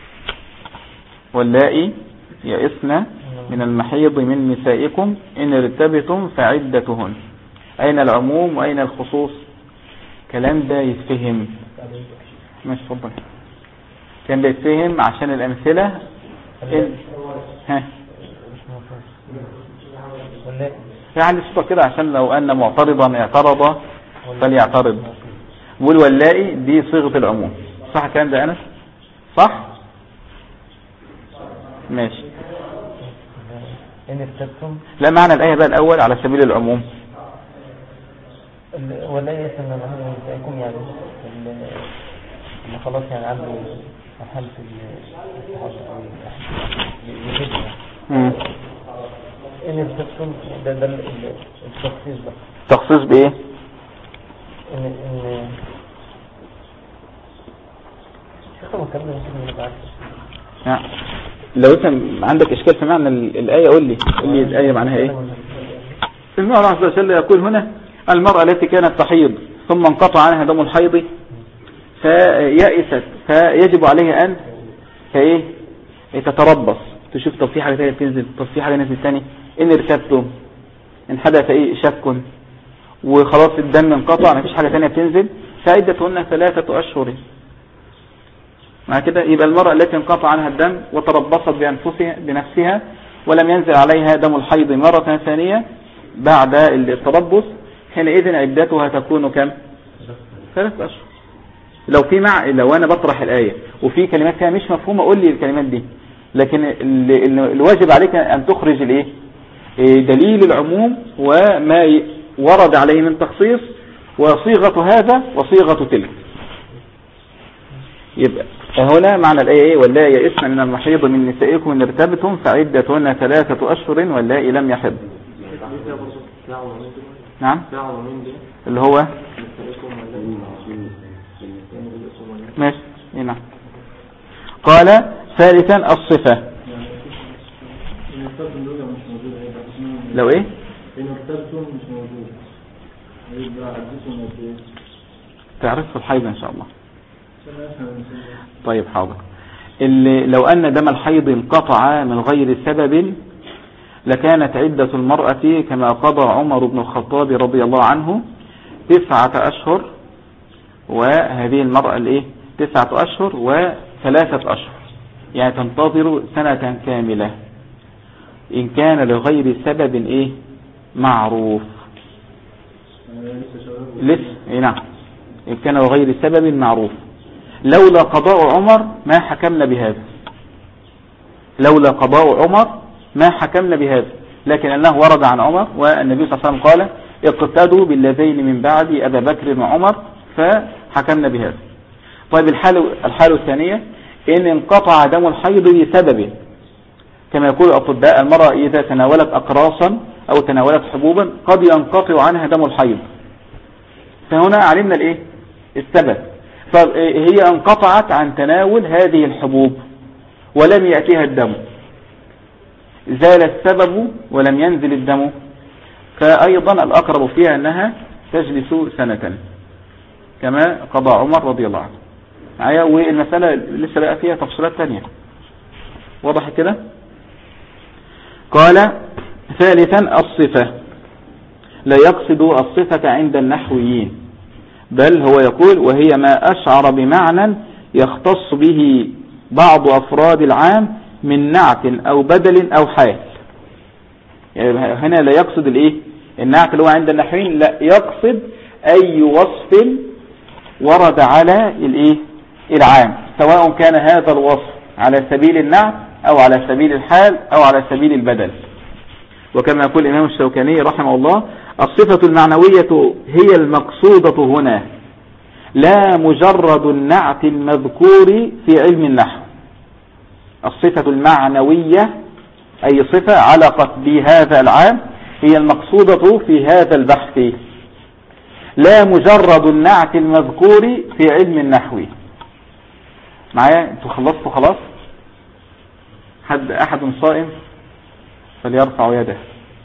واللائي يئسن من المحيض من نسائكم إن ارتبتم فعدتهن. أين العموم وأين الخصوص؟ كلام ده يتفهم مش فضل كان ده يتفهم عشان الأمثلة يعني صفة كده عشان لو أن معترضا اعترض فليعترض. واللائي دي صيغة العموم. صح الكلام ده أنس؟ صح؟ ماشي. إن ارتبتم لا معنى الآية بقى الأول على سبيل العموم. ولا يسمى مهم نسائكم يعني اللي خلاص يعني عنده محل في إن ارتبتم ده التخصيص بقى. تخصيص بإيه؟ إن شيخ مكمل ممكن نبقى عارف. لو انت عندك اشكال في معنى الآية قول لي الآية معناها ايه. المولى عز وجل يقول هنا المرأة التي كانت تحيض ثم انقطع عنها دم الحيض فيأست فيجب عليها ان فايه تتربص تشوف طب في حاجة ثانيه تنزل، طب في حاجة نزل ثاني. ان ارتبتم ان حدث ايه شك وخلاص الدم انقطع مفيش حاجة ثانيه بتنزل فعدتهن 3 أشهر. مع كده يبقى المرأة التي انقطع عنها الدم وتربصت بنفسها ولم ينزل عليها دم الحيض مرة ثانية بعد التربص حينئذ عدتها تكون كم؟ 3 أشهر. لو أنا بطرح الآية وفي كلمات فيها مش مفهومة قول لي الكلمات دي، لكن الواجب عليك أن تخرج الايه دليل العموم وما ورد عليه من تخصيص وصيغة هذا وصيغة تلك. يبقى هنا معنى الآية ايه؟ واللائي يئسن من المحيض من نسائكم إن ارتبتم فعدتهن 3 أشهر واللائي لم يحض. نعم اللي هو ماشي. نعم. قال ثالثا الصفة. لو ايه تعرف في الحيض ان شاء الله. طيب حاضر. اللي لو ان دم الحيض انقطع من غير سبب لكانت عدة المرأة كما قضى عمر بن الخطاب رضي الله عنه 9 أشهر، وهذه المرأة الايه 9 أشهر و3 أشهر، يعني تنتظر سنة كاملة إن كان لغير سبب ايه معروف. لسه نعم إن كان لغير سبب معروف. لولا قضاء عمر ما حكمنا بهذا، لولا قضاء عمر ما حكمنا بهذا، لكن أنه ورد عن عمر والنبي صلى الله عليه وسلم قال اقتدوا بالذين من بعد أبا بكر وعمر فحكمنا بهذا. طيب الحالة الثانية إن انقطع دم الحيض بسبب، كما يقول الأطباء المرأة إذا تناولت أقراصا أو تناولت حبوبا قد ينقطع عنها دم الحيض، فهنا علمنا الايه السبب. فهي انقطعت عن تناول هذه الحبوب ولم يأتيها الدم، زال السبب ولم ينزل الدم، فأيضا الأقرب فيها أنها تجلس سنة كما قضى عمر رضي الله عنه. والمسألة لسه بقى فيها تفصيلات تانية. واضح كده؟ قال ثالثا الصفة، لا يقصد الصفة عند النحويين، بل هو يقول وهي ما أشعر بمعنى يختص به بعض أفراد العام من نعت أو بدل أو حال. يعني هنا لا يقصد الايه النعت اللي هو عند النحويين، لا يقصد أي وصف ورد على الايه العام، سواء كان هذا الوصف على سبيل النعت أو على سبيل الحال أو على سبيل البدل. وكما يقول الإمام الشوكاني رحمه الله الصفة المعنوية هي المقصودة هنا، لا مجرد النعت المذكور في علم النحو. الصفة المعنوية أي صفة علقت بهذا العام هي المقصودة في هذا البحث، لا مجرد النعت المذكور في علم النحو. معايا؟ انتوا خلصتوا خلاص؟ أحد صائم فليرفع يده.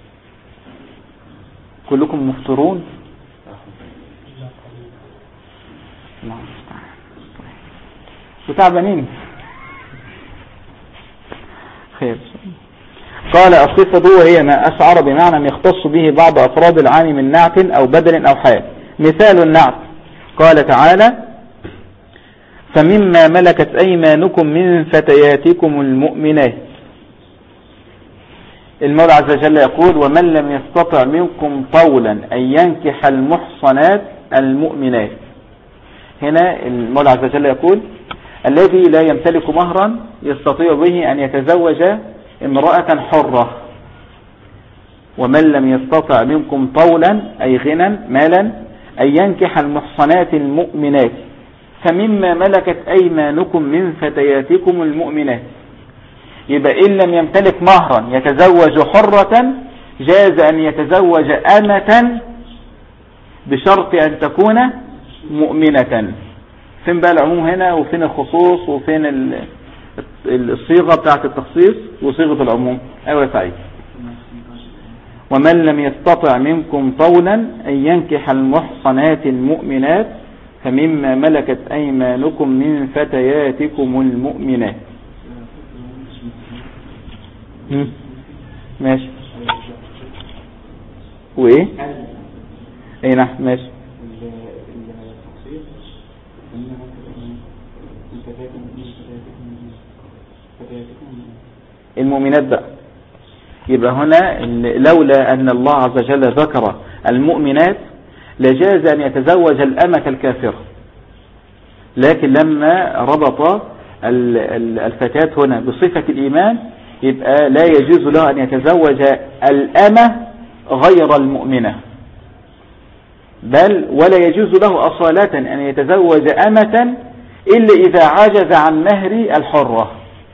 كلكم مفطرون؟ وتعبانين؟ خير. قال الصفة وهي ما أشعر بمعنى يختص به بعض أفراد العام من نعت أو بدل أو حال. مثال النعت قال تعالى فمما ملكت أيمانكم من فتياتكم المؤمنات. المولى عز وجل يقول ومن لم يستطع منكم طولا أن ينكح المحصنات المؤمنات. هنا المولى عز وجل يقول الذي لا يمتلك مهرا يستطيع به أن يتزوج امرأة حرة. ومن لم يستطع منكم طولا أي غنى مالا أن ينكح المحصنات المؤمنات فمما ملكت أيمانكم من فتياتكم المؤمنات. يبقى إن لم يمتلك مهرا يتزوج حرة جاز أن يتزوج أمة بشرط أن تكون مؤمنة. فين بقى العموم هنا وفين الخصوص وفين الصيغة بتاعت التخصيص وصيغة العموم؟ أيوة سعيد. ومن لم يستطع منكم طولا أن ينكح المحصنات المؤمنات فمما ملكت أيمانكم من فتياتكم المؤمنات. ماشي. وإيه؟ أي نعم ماشي. المؤمنات بقى يبقى هنا لولا أن الله عز وجل ذكر المؤمنات لجاز أن يتزوج الأمة الكافرة، لكن لما ربط الفتاة هنا بصفة الإيمان يبقى لا يجوز له أن يتزوج الأمة غير المؤمنة، بل ولا يجوز له أصالة أن يتزوج أمة إلا إذا عجز عن مهر الحرة.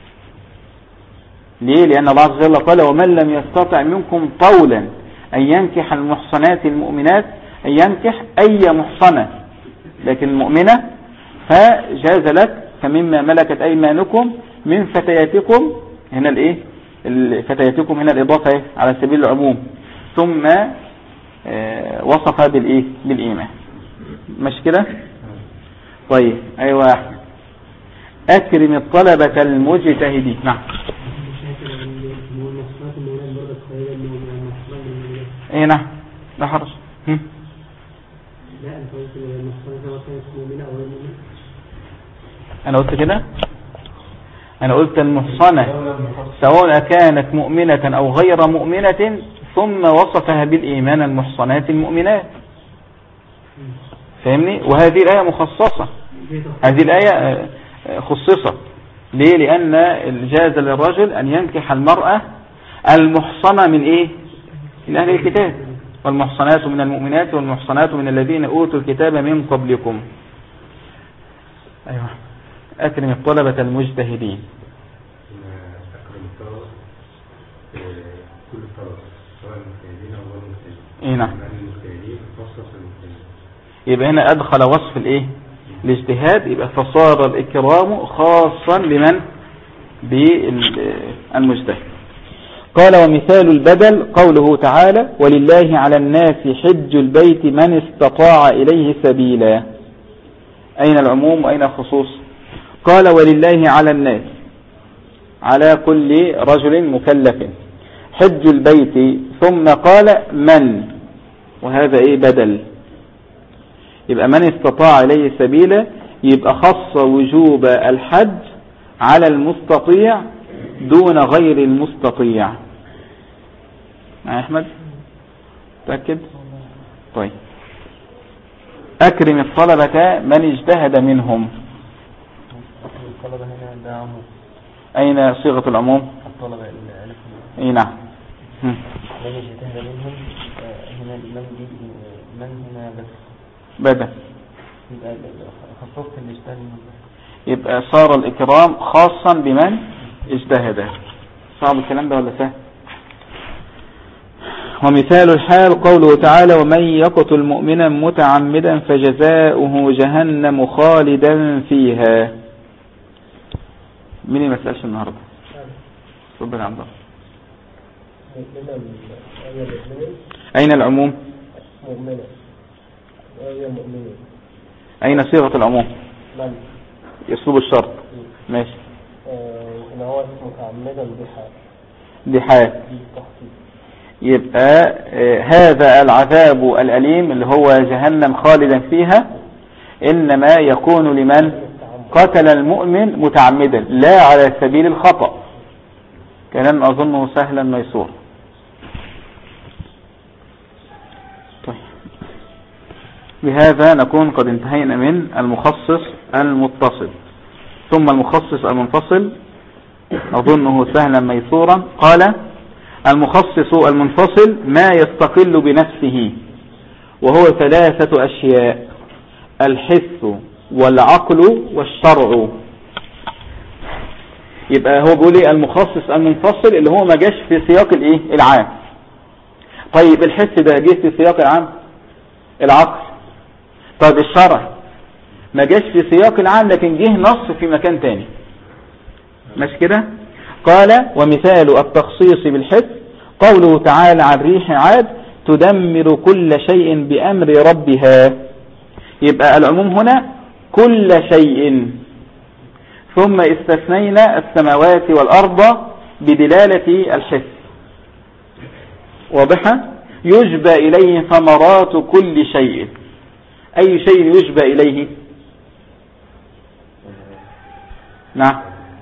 ليه؟ لأن الله عز وجل قال ومن لم يستطع منكم طولا أن ينكح المحصنات المؤمنات أن ينكح أي محصنة لكن مؤمنة، فجاز لك فمما ملكت أيمانكم من فتياتكم. هنا الإيه؟ فتياتكم هنا الإضافة على سبيل العموم، ثم وصف بالإيه؟ بالإيمان. مش كده؟ طيب أيوة أحمد. أكرم الطلبة المجتهدين. نعم. ايه نعم لا حرج. لا انت قلت المحصنة سواء كانت مؤمنة او غير مؤمنة. انا قلت كده، انا قلت المحصنة سواء كانت مؤمنة او غير مؤمنة ثم وصفها بالايمان المحصنات المؤمنات. فاهمني؟ وهذه الآية مخصصة، هذه الآية خصصت. ليه؟ لأن جاز للرجل أن ينكح المرأة المحصنة من إيه؟ من أهل الكتاب، والمحصنات من المؤمنات والمحصنات من الذين أوتوا الكتاب من قبلكم. أيوة. أكرم الطلبة المجتهدين. أكرم الطلبة كل الطلبة سواء المجتهدين أو غير المجتهدين. إيه نعم. المجتهدين خاصة المجتهدين. يبقى هنا أدخل وصف الإيه؟ الاجتهاد، يبقى فصار الإكرام خاصا لمن؟ بالمجتهد. قال ومثال البدل قوله تعالى ولله على الناس حج البيت من استطاع إليه سبيلا. أين العموم وأين الخصوص؟ قال ولله على الناس على كل رجل مكلف حج البيت ثم قال من، وهذا بدل. يبقى من استطاع إليه سبيلا يبقى خص وجوب الحج على المستطيع دون غير المستطيع. معي أحمد؟ تأكد؟ طيب أكرم الطلبة من اجتهد منهم. الطلبة هنا ده عموم. أين صيغة العموم؟ الطلبة أي نعم. من اجتهد منهم هنا الإمام دي من هنا بدأ يبقى خصصت اللي اجتهد منهم يبقى صار الإكرام خاصا بمن اجتهد. صعب الكلام ده ولا سهل؟ ومثال الحال قوله تعالى ومن يقتل مؤمنا متعمدا فجزاؤه جهنم خالدا فيها. مين ما سألش النهاردة؟ ربنا عبد الله. أين العموم؟ أين صيغة العموم؟ يسلوب الشرط. ماشي. هنا هو متعمدا بحال. يبقى هذا العذاب الأليم اللي هو جهنم خالدا فيها إنما يكون لمن قتل المؤمن متعمدا لا على سبيل الخطأ. كلام أظنه سهلا ميسور. طيب بهذا نكون قد انتهينا من المخصص المتصل. ثم المخصص المنفصل أظنه سهلا ميسورا. قال المخصص المنفصل ما يستقل بنفسه وهو 3 أشياء: الحس والعقل والشرع. يبقى هو بيقول لي المخصص المنفصل اللي هو ما جاش في سياق العام. طيب الحس ده جه في سياق العام؟ العقل. طيب الشرع ما جاش في سياق العام لكن جه نص في مكان تاني. ماشي كده؟ قال ومثال التخصيص بالحس قوله تعالى عن ريح عاد تدمر كل شيء بأمر ربها. يبقى العموم هنا كل شيء، ثم استثنينا السماوات والأرض بدلالة الحس. واضحة؟ يجبى إليه ثمرات كل شيء. أي شيء يجبى إليه؟ نعم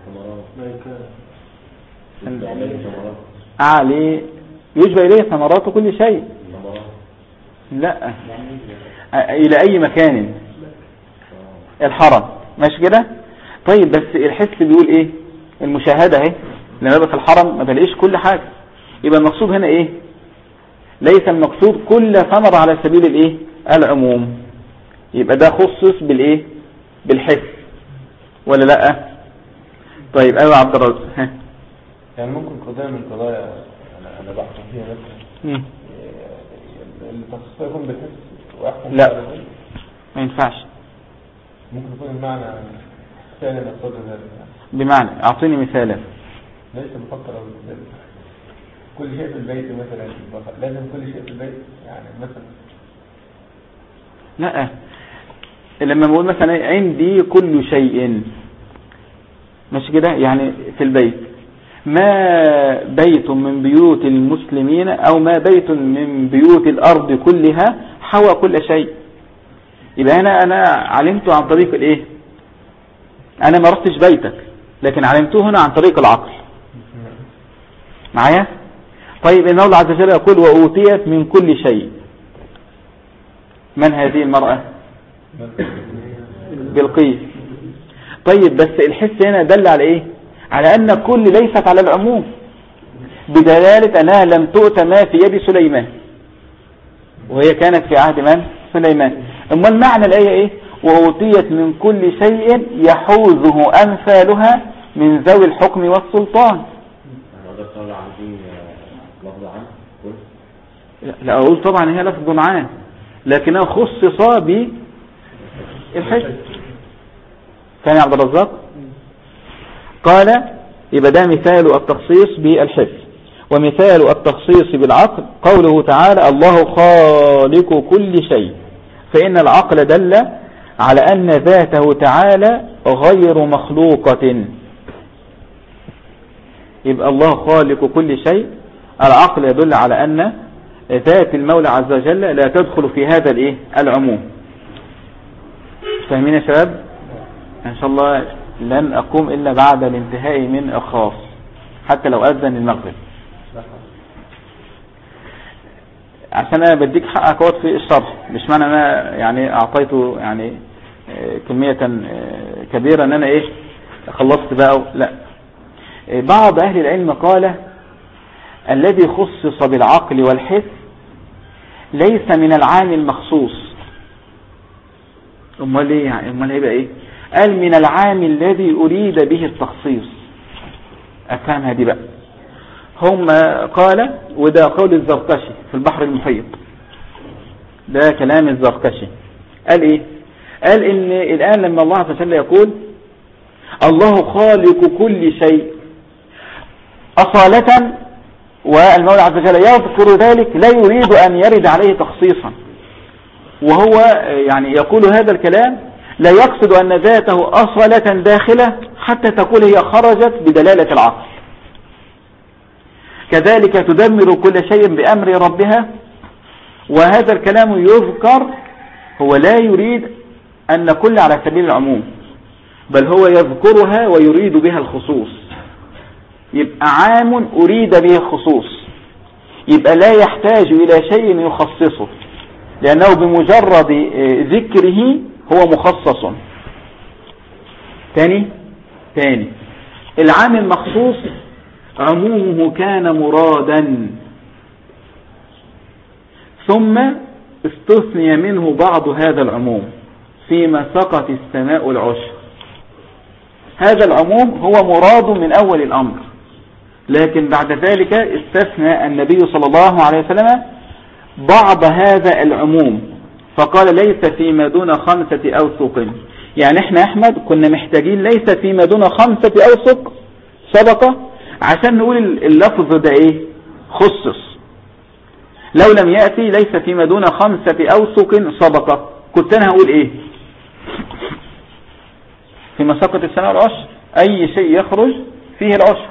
عليه يجبى إليه ثمرات كل شيء. لا إلى أي مكان؟ الحرم. ماشي كده؟ طيب بس الحس بيقول المشاهدة لما يبقى في الحرم ما بلاقيش كل حاجة. يبقى المقصود هنا ليس المقصود كل ثمرة على سبيل العموم. يبقى ده خصص بالحس ولا لا؟ طيب ايوه عبد الرزاق. يعني ممكن قضايا من قضايا انا بحكم فيها مثلا التخصيص يكون بالحس واحكم لا ما ينفعش. ممكن يكون المعنى ثاني نقصد ذلك. بمعنى اعطيني مثالا. ليس بفكر كل شيء في البيت مثلا لازم كل شيء في البيت يعني مثلا لا لما بقول مثلا عندي كل شيء مش كده يعني في البيت ما بيت من بيوت المسلمين او ما بيت من بيوت الارض كلها حوى كل شيء. يبقى هنا انا علمته عن طريق انا ما رحتش بيتك لكن علمته هنا عن طريق العقل. معايا؟ طيب ان الله عز وجل يقول وأوتيت من كل شيء. من هذه المرأة؟ بلقيس. طيب بس الحس هنا دل على على ان كل ليست على العموم بدلالة انها لم تؤت ما في يد سليمان وهي كانت في عهد من؟ سليمان. اما المعنى الآية وأوتيت من كل شيء يحوزه أمثالها من ذوي الحكم والسلطان. لا أقول طبعا هي لفظ عام لكنها خصص بالحس. كان عبد الرزاق قال يبقى ده مثال التخصيص بالحس. ومثال التخصيص بالعقل قوله تعالى الله خالق كل شيء، فإن العقل دل على أن ذاته تعالى غير مخلوقة. يبقى الله خالق كل شيء، العقل يدل على أن ذات المولى عز وجل لا تدخل في هذا العموم. فاهمين يا شباب؟ إن شاء الله لن أقوم إلا بعد الانتهاء من الخاص حتى لو أذن المغرب، عشان أنا بديك حقك وقت في الشرح، مش معنى أنا يعني أعطيته يعني كمية كبيرة أن أنا خلصت بقى، لا. بعض أهل العلم قال الذي خصص بالعقل والحس ليس من العام المخصوص. امال ايه يعني؟ امال هيبقى ايه؟ قال من العام الذي أريد به التخصيص. أفهمها دي بقى. هم قال، وده قول الزركشي في البحر المحيط، ده كلام الزركشي، قال ايه؟ قال ان الآن لما الله عز وجل يقول الله خالق كل شيء أصالة، والمولى عز وجل يذكر ذلك لا يريد أن يرد عليه تخصيصا، وهو يعني يقول هذا الكلام لا يقصد أن ذاته أصالة داخلة حتى تقول هي خرجت بدلالة العقل. كذلك تدمر كل شيء بأمر ربها، وهذا الكلام يذكر، هو لا يريد أن كل على سبيل العموم، بل هو يذكرها ويريد بها الخصوص. يبقى عام أريد به الخصوص، يبقى لا يحتاج إلى شيء يخصصه، لأنه بمجرد ذكره هو مخصص. تاني العام المخصوص عمومه كان مرادا، ثم استثني منه بعض هذا العموم فيما سقط السماء العشر. هذا العموم هو مراد من أول الأمر، لكن بعد ذلك استثنى النبي صلى الله عليه وسلم بعض هذا العموم، فقال ليس فيما دون 5 أوسق. يعني احنا أحمد كنا محتاجين ليس فيما دون 5 أوسق صدقة عشان نقول اللفظ ده خصص. لو لم يأتي ليس فيما دون 5 أوسق صدقة كنت أنا هقول فيما سقط السماء العشر، أي شيء يخرج فيه العشر،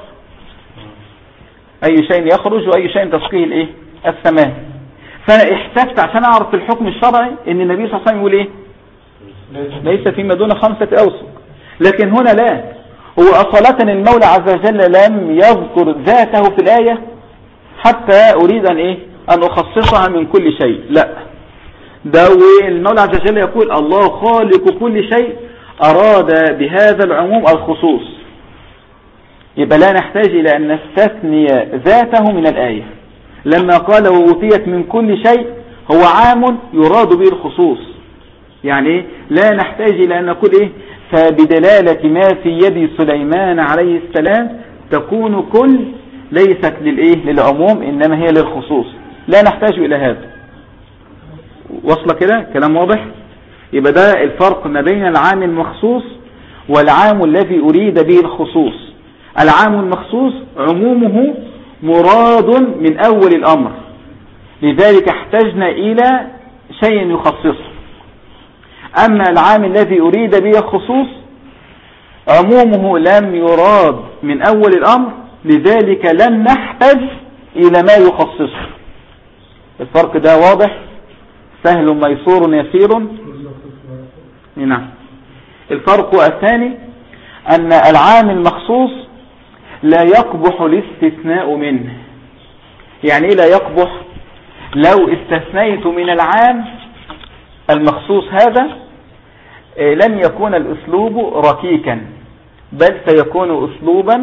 أي شيء يخرج وأي شيء تسقيه السماء. فأنا احتجت عشان أعرف الحكم الشرعي إن النبي صلى الله عليه وسلم يقول ليس فيما دون 5 أوسق. لكن هنا لا، هو أصالة المولى عز وجل لم يذكر ذاته في الآية حتى أريد أن أخصصها من كل شيء، لا، ده المولى عز وجل يقول الله خالق كل شيء، أراد بهذا العموم الخصوص. يبقى لا نحتاج إلى أن نستثني ذاته من الآية. لما قال وأوتيت من كل شيء هو عام يراد به الخصوص، يعني لا نحتاج إلى أن نقول فبدلالة ما في يد سليمان عليه السلام تكون كل ليست للعموم إنما هي للخصوص، لا نحتاج إلى هذا. وصل كده كلام واضح؟ يبقى ده الفرق ما بين العام المخصوص والعام الذي أريد به الخصوص. العام المخصوص عمومه مراد من أول الأمر، لذلك احتجنا إلى شيء يخصصه. أما العام الذي أريد به الخصوص عمومه لم يراد من أول الأمر، لذلك لن نحتاج إلى ما يخصصه. الفرق ده واضح؟ سهل ميسور يسير. نعم. الفرق الثاني أن العام المخصوص لا يقبح الاستثناء منه. يعني لا يقبح؟ لو استثنيت من العام المخصوص هذا لن يكون الأسلوب ركيكا، بل سيكون أسلوبا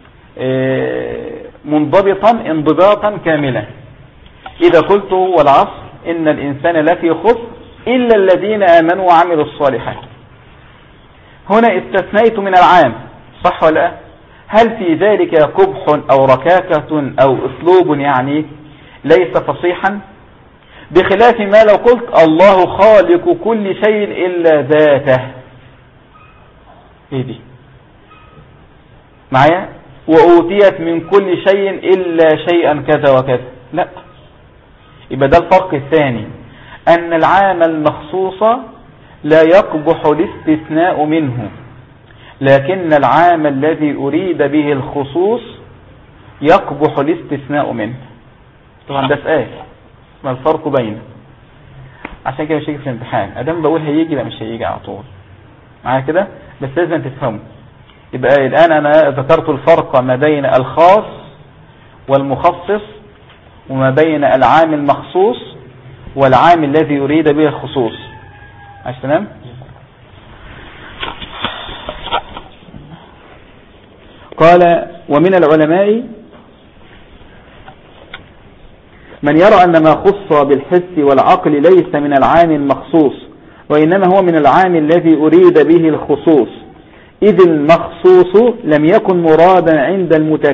منضبطا انضباطا كاملا. إذا قلت والعصر إن الإنسان لفي خسر إلا الذين آمنوا وعملوا الصالحات، هنا استثنيت من العام، صح ولا لا؟ هل في ذلك قبح أو ركاكة أو أسلوب يعني ليس فصيحا؟ بخلاف ما لو قلت الله خالق كل شيء إلا ذاته. دي معايا؟ وأوتيت من كل شيء إلا شيئا كذا وكذا، لا. يبقى ده الفرق الثاني، أن العام المخصوص لا يقبح الاستثناء منه، لكن العام الذي أريد به الخصوص يقبح الاستثناء منه. طبعا ده سؤال، ما الفرق بينه؟ عشان كده مش هيجي في الامتحان، ادام بقول هيجي لا مش هيجي على طول معايا كده، بس لازم تفهمه. يبقى الآن أنا ذكرت الفرق ما بين الخاص والمخصص، وما بين العام المخصوص والعام الذي يريد به الخصوص. ماشي تمام؟ قال ومن العلماء من يرى أن ما خص بالحس والعقل ليس من العام المخصوص، وإنما هو من العام الذي أريد به الخصوص، إذ المخصوص لم يكن مرادا عند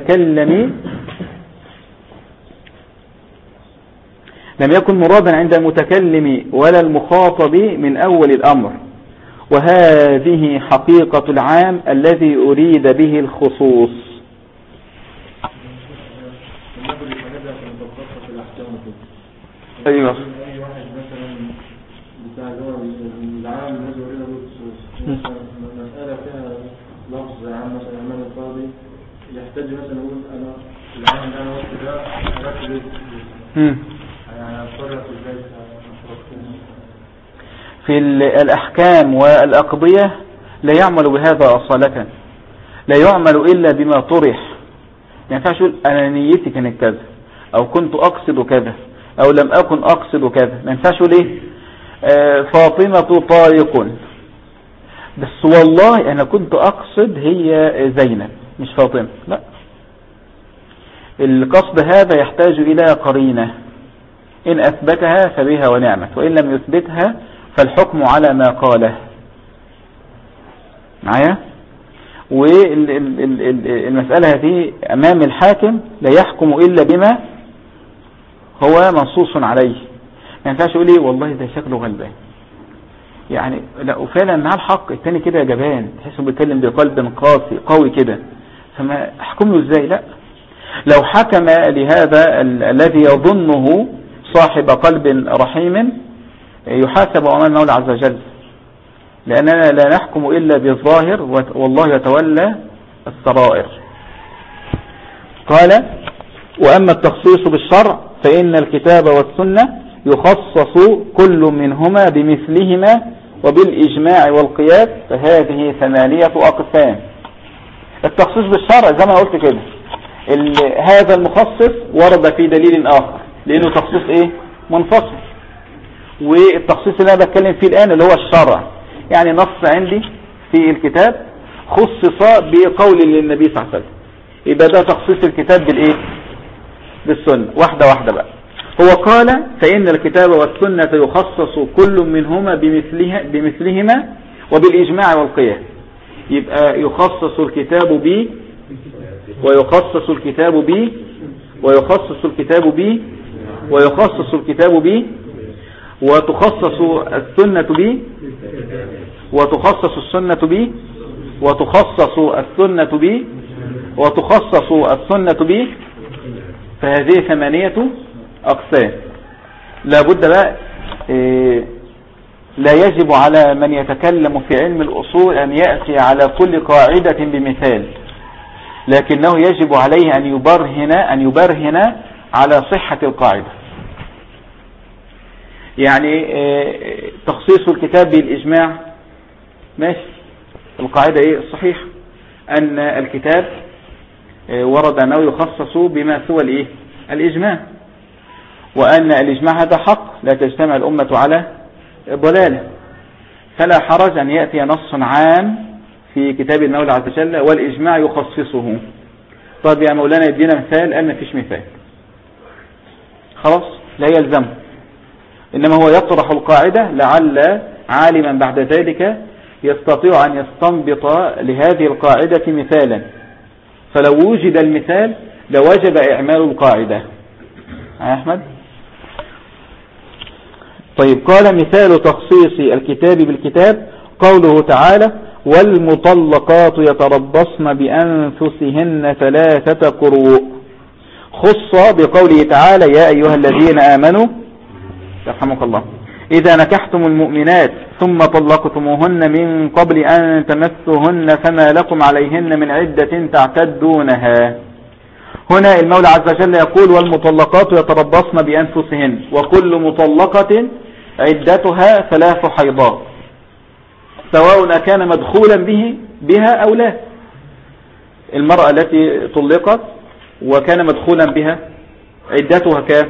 المتكلم ولا المخاطب من أول الأمر، وهذه حقيقة العام الذي أريد به الخصوص. أيوة. أي واحد مثلا بتاع العام الذي أريد به الخصوص، مسألة فيها لفظ عام مثلا أمام القاضي، يحتاج مثلا يقول أنا العام ده أنا وقت ده أردت به، يعني أتصرف إزاي في الأحكام والأقضية لا يعمل بهذا أصالة، لا يعمل إلا بما طرح. ما ينفعش يقول أنا نيتي كانت كذا، أو كنت أقصد كذا، أو لم أكن أقصد كذا. ما ينفعش يقول إيه فاطمة طارق، بس والله أنا كنت أقصد هي زينب مش فاطمة. لا، القصد هذا يحتاج إلى قرينة، إن أثبتها فبها ونعمت، وإن لم يثبتها فالحكم على ما قاله. معايا؟ والمسألة هذه أمام الحاكم لا يحكم إلا بما هو منصوص عليه. ما ينفعش يقول لي والله ده شكله غلبان، يعني لا، وفعلا مع الحق التاني كده جبان، تحسه بيتكلم بقلب قاسي قوي كده، فما احكم له ازاي؟ لا، لو حكم لهذا الذي يظنه صاحب قلب رحيم يحاسب أمام المولى عز وجل، لأننا لا نحكم إلا بالظاهر، والله يتولى السرائر. قال وأما التخصيص بالشرع فإن الكتاب والسنة يخصص كل منهما بمثلهما وبالإجماع والقياس، فهذه 8 أقسام. التخصيص بالشرع زي ما قلت كده، هذا المخصص ورد في دليل آخر، لأنه تخصيص إيه؟ منفصل. والتخصيص اللي أنا بتكلم فيه الآن اللي هو الشرع، يعني نص عندي في الكتاب خصص بقول للنبي صلى الله عليه وسلم، يبقى ده تخصيص الكتاب بالإيه؟ بالسنة. واحدة واحدة بقى. هو قال فإن الكتاب والسنة يخصص كل منهما بمثلهما وبالإجماع والقياس. يبقى يخصص الكتاب ب، ويخصص الكتاب ب، ويخصص الكتاب ب، ويخصص الكتاب ب، وتخصص السنة ب، وتخصص السنة ب، وتخصص السنة ب، وتخصص السنة ب، فهذه 8 أقسام. لابد بقى لا يجب على من يتكلم في علم الأصول أن يأتي على كل قاعدة بمثال، لكنه يجب عليه أن يبرهن على صحة القاعدة. يعني تخصيص الكتاب بالإجماع ماشي، القاعدة إيه الصحيح؟ أن الكتاب ورد أنه يخصص بما سوى الإيه؟ الإجماع، وأن الإجماع هذا حق لا تجتمع الأمة على ضلالة، فلا حرج أن يأتي نص عام في كتاب المولى عز وجل والإجماع يخصصه. طب يا مولانا يدينا مثال، قال ما فيش مثال، خلاص لا يلزم، إنما هو يطرح القاعدة لعل عالما بعد ذلك يستطيع أن يستنبط لهذه القاعدة مثالا، فلو وجد المثال لوجب إعمال القاعدة. أحمد طيب. قال مثال تخصيص الكتاب بالكتاب قوله تعالى والمطلقات يتربصن بأنفسهن 3 قروء. خص بقوله تعالى يا أيها الذين آمنوا يرحمك الله إذا نكحتم المؤمنات ثم طلقتموهن من قبل أن تمسوهن فما لكم عليهن من عدة تعتدونها. هنا المولى عز وجل يقول والمطلقات يتربصن بأنفسهن، وكل مطلقة عدتها 3 حيضات سواء كان مدخولا بها أو لا. المرأة التي طلقت وكان مدخولا بها عدتها كام؟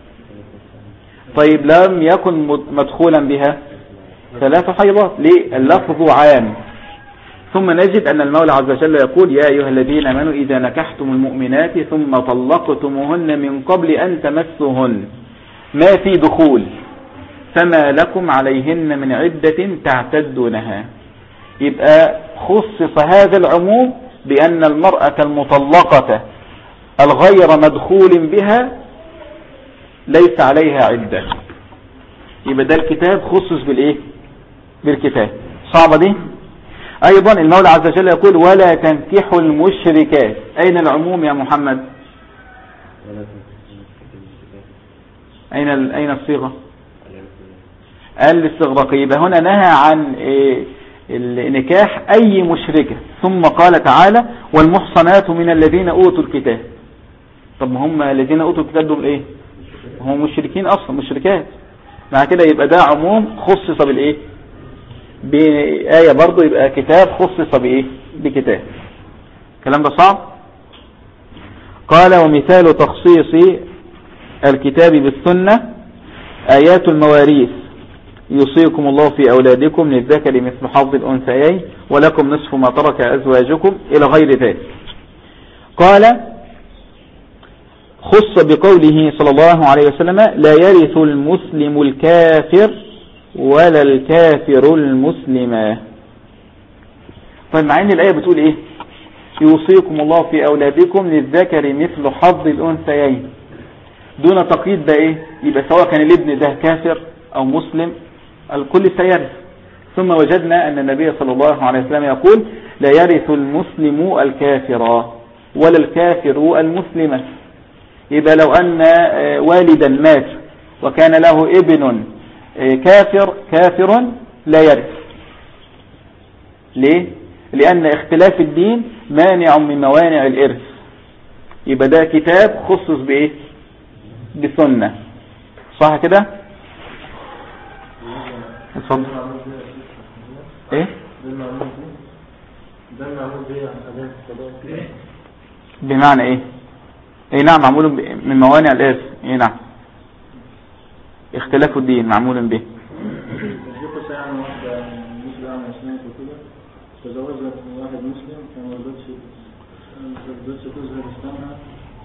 طيب لم يكن مدخولا بها 3 حيضات. ليه؟ اللفظ عام. ثم نجد أن المولى عز وجل يقول يا أيها الذين آمنوا إذا نكحتم المؤمنات ثم طلقتموهن من قبل أن تمسوهن، ما في دخول، فما لكم عليهن من عدة تعتدونها. يبقى خصص هذا العموم بأن المرأة المطلقة الغير مدخول بها ليس عليها عدة. يبقى ده الكتاب خصص بالإيه؟ بالكتاب. صعبة دي. أيضا المولى عز وجل يقول ولا تنكحوا المشركات. أين العموم يا محمد؟ أين الصيغة؟ الاستغراقية. يبقى هنا نهى عن النكاح أي مشركة، ثم قال تعالى والمحصنات من الذين أوتوا الكتاب. طب ما هم الذين أوتوا الكتاب دول إيه؟ هم مشركين أصلا، مشركات. مع كده يبقى ده عموم خصص بالإيه؟ بآية برضو. يبقى كتاب خصص بإيه؟ بكتاب. الكلام ده صعب. قال ومثال تخصيص الكتاب بالسنة آيات المواريث يوصيكم الله في أولادكم للذكر مثل حظ الأنثيين ولكم نصف ما ترك أزواجكم إلى غير ذلك. قال خص بقوله صلى الله عليه وسلم لا يرث المسلم الكافر ولا الكافر المسلم. طيب مع ان الآية بتقول ايه؟ يوصيكم الله في أولادكم للذكر مثل حظ الأنثيين، دون تقييد. ده ايه؟ يبقى سواء كان الابن ده كافر او مسلم الكل سيرث. ثم وجدنا ان النبي صلى الله عليه وسلم يقول لا يرث المسلم الكافر ولا الكافر المسلم. يبقى لو ان والدا مات وكان له ابن كافر لا يرث. ليه؟ لأن اختلاف الدين مانع من موانع الإرث. يبقى ده كتاب خصص بإيه؟ بسنة. صح كده؟ اتفضل. ايه؟ بمعنى ايه؟ ايه نعم معمول من موانع الإرث. ايه نعم اختلاف الدين معمول به. تزوجت واحد مسلم فما رضتش تظهر اسلامها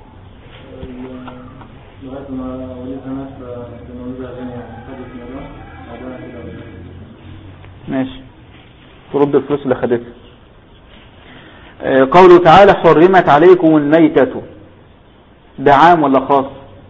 لغايه ما وليدها مات فالمولودة غنية خدت من الله بعدها كده. ماشي ترد الفلوس اللي خدتها. قوله تعالى حرمت عليكم الميتة، ده عام ولا خاص؟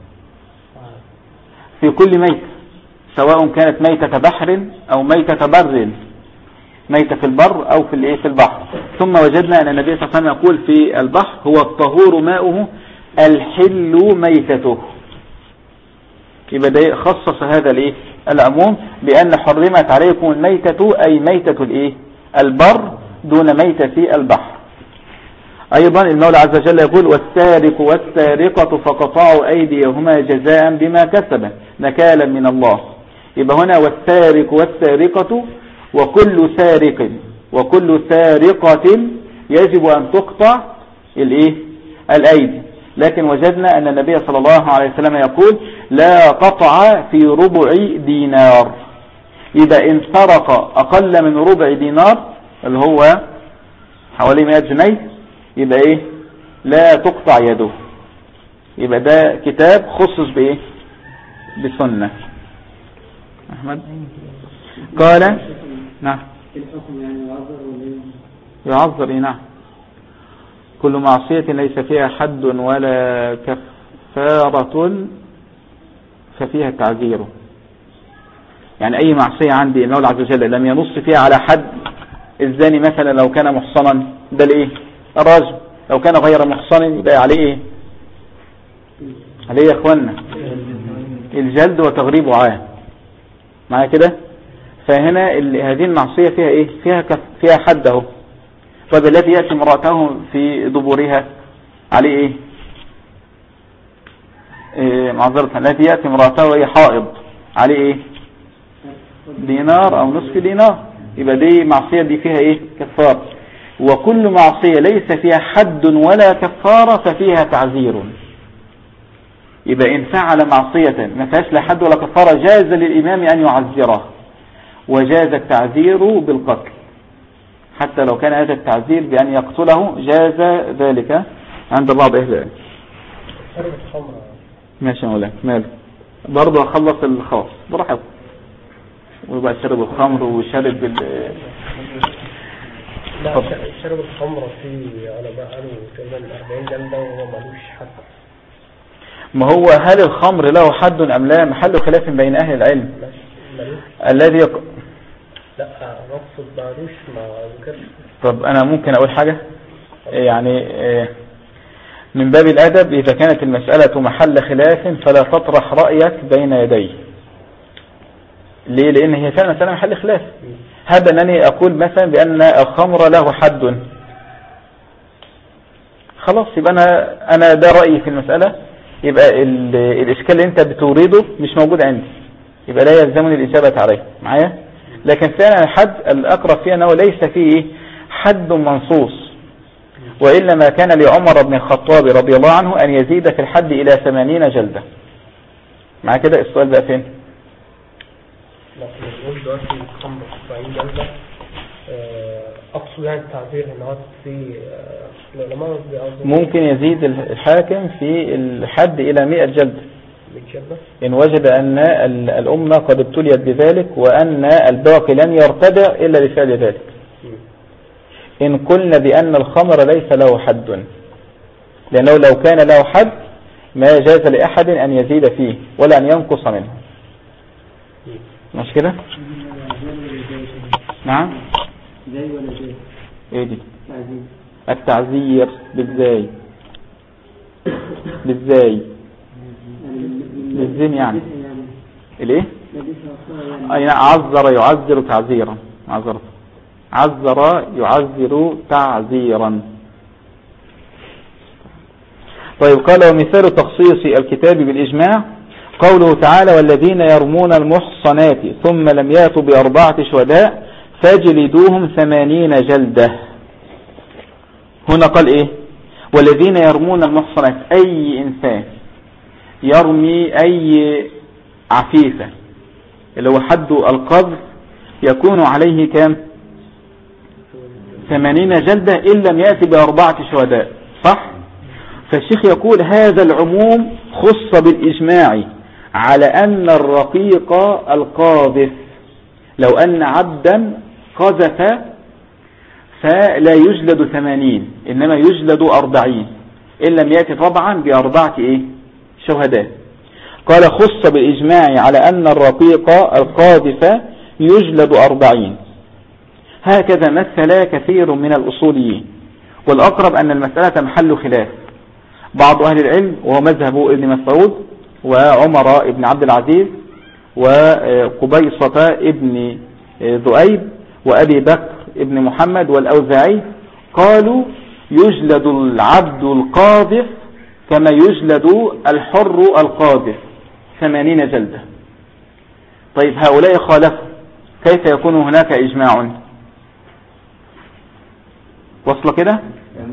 في كل ميتة سواء كانت ميتة بحر او ميتة بر، ميتة في البر او في البحر. ثم وجدنا ان النبي صلى الله عليه وسلم يقول في البحر هو الطهور ماؤه الحل ميتته. يبقى ده خصص هذا العموم بان حرمت عليكم الميتة اي ميتة البر دون ميتة البحر. ايضا المولى عز وجل يقول والسارق والسارقة فقطعوا ايديهما جزاء بما كسبا نكالا من الله. يبقى هنا والسارق والسارقة وكل سارق وكل سارقة يجب أن تقطع الأيدي. لكن وجدنا أن النبي صلى الله عليه وسلم يقول لا قطع في ربع دينار. إذا إن سرق أقل من ربع دينار اللي هو حوالي 100 جنيه يبقى لا تقطع يده. يبقى ده كتاب خصص بسنة. أحمد قال نعم الحكم يعني يعذر نعم. كل معصية ليس فيها حد ولا كفارة ففيها تعذيره. يعني أي معصية عندي المولى عز وجل لم ينص فيها على حد الزاني مثلا لو كان محصنا ده الايه الرجم، لو كان غير محصن يبقى عليه ايه؟ عليه يا اخوانا الجلد وتغريب عام معايا كده. فهنا هذه المعصية فيها ايه؟ فيها حد اهو. طب التي يأتي امرأته في دبورها عليه ايه؟ معذرة، التي يأتي امرأته وهي حائض عليه ايه؟ دينار او نصف دينار. يبقى دي معصية دي فيها ايه؟ كفارة. وكل معصية ليس فيها حد ولا كفارة ففيها تعزير. يبقى إن فعل معصية ما فيهاش لا حد ولا كفارة جاز للإمام أن يعزره، وجاز التعزير بالقتل، حتى لو كان هذا التعزير بأن يقتله جاز ذلك عند بعض أهل العلم. ماشي يا مولانا ماله برضه أخلص الخاص براحته، ويبقى شرب الخمر وشرب لا شرب الخمر فيه على بقاله تقريبا 40 جلدة وهو مالوش حد. ما هو هل الخمر له حد أم لا؟ محل خلاف بين أهل العلم. الذي لا نقصد مالوش ما ذكرش. طب أنا ممكن أقول حاجة يعني من باب الأدب، إذا كانت المسألة محل خلاف فلا تطرح رأيك بين يديه. ليه؟ لأن هي فعلا مسألة محل خلاف. هذا أنني أقول مثلا بأن الخمر له حد، خلاص يبقى أنا ده رأيي في المسألة، يبقى الإشكال اللي أنت بتوريده مش موجود عندي، يبقى لا يلزمني الإجابة عليه معايا. لكن فعلا الحد الأقرب فيه أنه ليس فيه حد منصوص، وإلا ما كان لعمر بن الخطاب رضي الله عنه أن يزيد في الحد إلى 80 جلدة. مع كده السؤال بقى فين؟ لكن نقول دلوقتي الخمر 70 جلدة، أقصد يعني التعبير إن هو في العلماء ممكن يزيد الحاكم في الحد إلى 100 جلدة إن وجد أن الأمة قد ابتليت بذلك وأن الباقي لن يرتدع إلا بفعل ذلك. إن قلنا بأن الخمر ليس له حد، لأنه لو كان له حد ما جاز لأحد أن يزيد فيه ولا أن ينقص منه. مش كده؟ نعم زي ولا زي؟ ايه دي؟ التعزير بالزاي بالزين يعني الايه؟ اي عذر يعذر تعزيرا، عذر يعذر تعزيرا. طيب قال ومثال تخصيص الكتاب بالإجماع قوله تعالى والذين يرمون المحصنات ثم لم يأتوا ب4 شهداء فاجلدوهم 80 جلدة. هنا قال ايه؟ والذين يرمون المحصنات، اي انسان يرمي اي عفيفة اللي هو حد القذف يكون عليه كام؟ 80 جلدة إن لم يأتي ب4 شهداء، صح؟ فالشيخ يقول هذا العموم خص بالإجماع على أن الرقيق القاذف لو أن عبدا قذف فلا يجلد 80 إنما يجلد 40 إن لم يأتي طبعا ب4 شهداء. قال خص بالإجماع على أن الرقيق القاذف يجلد 40. هكذا مثل كثير من الأصوليين، والأقرب أن المسألة محل خلاف. بعض أهل العلم وهو مذهب ابن مسعود وعمر ابن عبد العزيز وقبيصة ابن ذؤيب وأبي بكر ابن محمد والأوزاعي قالوا يجلد العبد القاذف كما يجلد الحر القاذف 80 جلدة. طيب هؤلاء خالفوا، كيف يكون هناك إجماع؟ وصل كده؟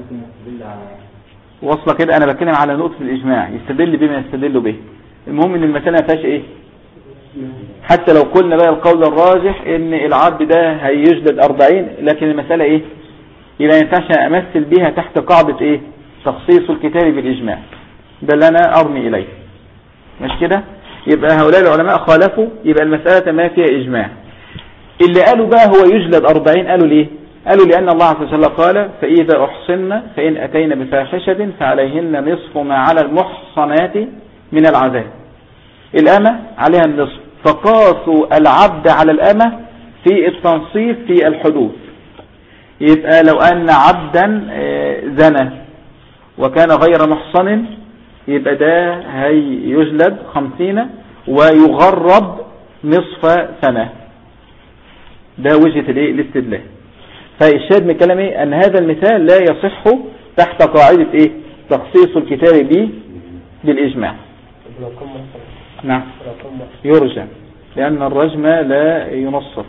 وصل كده. أنا بتكلم على نقطة الإجماع يستدل بما يستدل به. المهم إن المسألة ما فيهاش إيه؟ حتى لو قلنا بقى القول الراجح إن العبد ده هيجلد 40، لكن المسألة إيه؟ يبقى ينفعش أمثل بها تحت قاعدة إيه؟ تخصيص الكتاب بالإجماع. ده اللي أنا أرمي إليه. مش كده؟ يبقى هؤلاء العلماء خالفوا، يبقى المسألة ما فيها إجماع. اللي قالوا بقى هو يجلد 40 قالوا ليه؟ قالوا لأن الله عز وجل قال فإذا أحصن فإن أتينا بفاحشة فعليهن نصف ما على المحصنات من العذاب. الأمة عليها النصف، فقاسوا العبد على الأمة في التنصيف في الحدود. يبقى لو أن عبدا زنى وكان غير محصن يبقى ده هيجلد 50 ويغرب نصف سنة. ده وجهة الاستدلال. فالشاهد من كلام ايه؟ ان هذا المثال لا يصح تحت قاعدة ايه؟ تخصيص الكتاب به بالإجماع. نعم يرجم، لأن الرجم لا ينصف.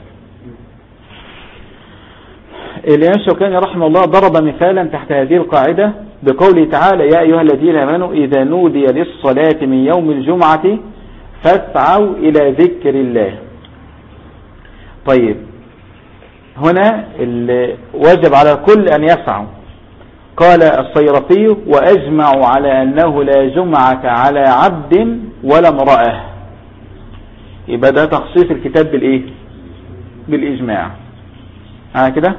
الإمام الشوكاني رحمه الله ضرب مثالا تحت هذه القاعدة بقوله تعالى: يا أيها الذين آمنوا إذا نودي للصلاة من يوم الجمعة فاسعوا إلى ذكر الله. طيب هنا وجب على الكل أن يسعوا. قال الصيرفي: وأجمعوا على أنه لا جمعة على عبد ولا امرأة. يبقى ده تخصيص الكتاب بالإيه؟ بالإجماع. كده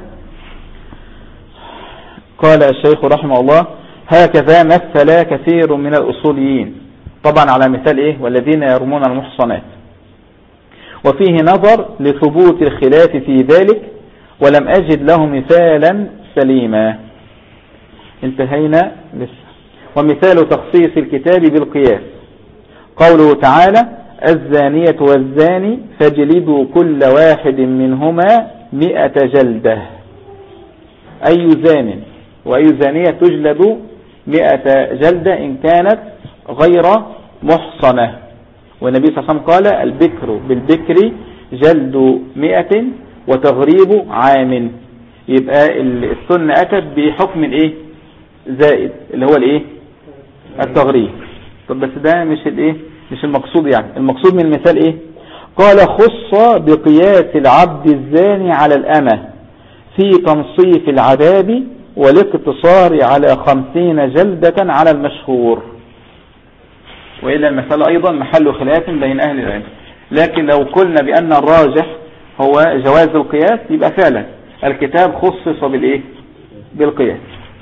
قال الشيخ رحمه الله: هكذا مثل كثير من الأصوليين، طبعا على مثال إيه؟ والذين يرمون المحصنات. وفيه نظر لثبوت الخلاف في ذلك، ولم أجد له مثالا سليما. انتهينا لسه. ومثال تخصيص الكتاب بالقياس قوله تعالى: الزانية والزاني فاجلدوا كل واحد منهما 100 جلدة. أي زان وأي زانية تجلد 100 جلدة إن كانت غير محصنة. والنبي صلى الله عليه وسلم قال: البكر بالبكر جلد 100 وتغريب عام. يبقى السنة أتت بحكم الايه؟ زائد، اللي هو الايه؟ التغريب. طب بس ده مش الايه؟ مش المقصود. يعني المقصود من المثال ايه؟ قال: خص بقياس العبد الزاني على الأمة في تنصيف العذاب والاقتصار على 50 جلدة على المشهور. وإلا المثال أيضا محل خلاف بين أهل العلم. لكن لو قلنا بأن الراجح هو جواز القياس يبقى فعلا الكتاب خصص بالإيه؟ بالقياس.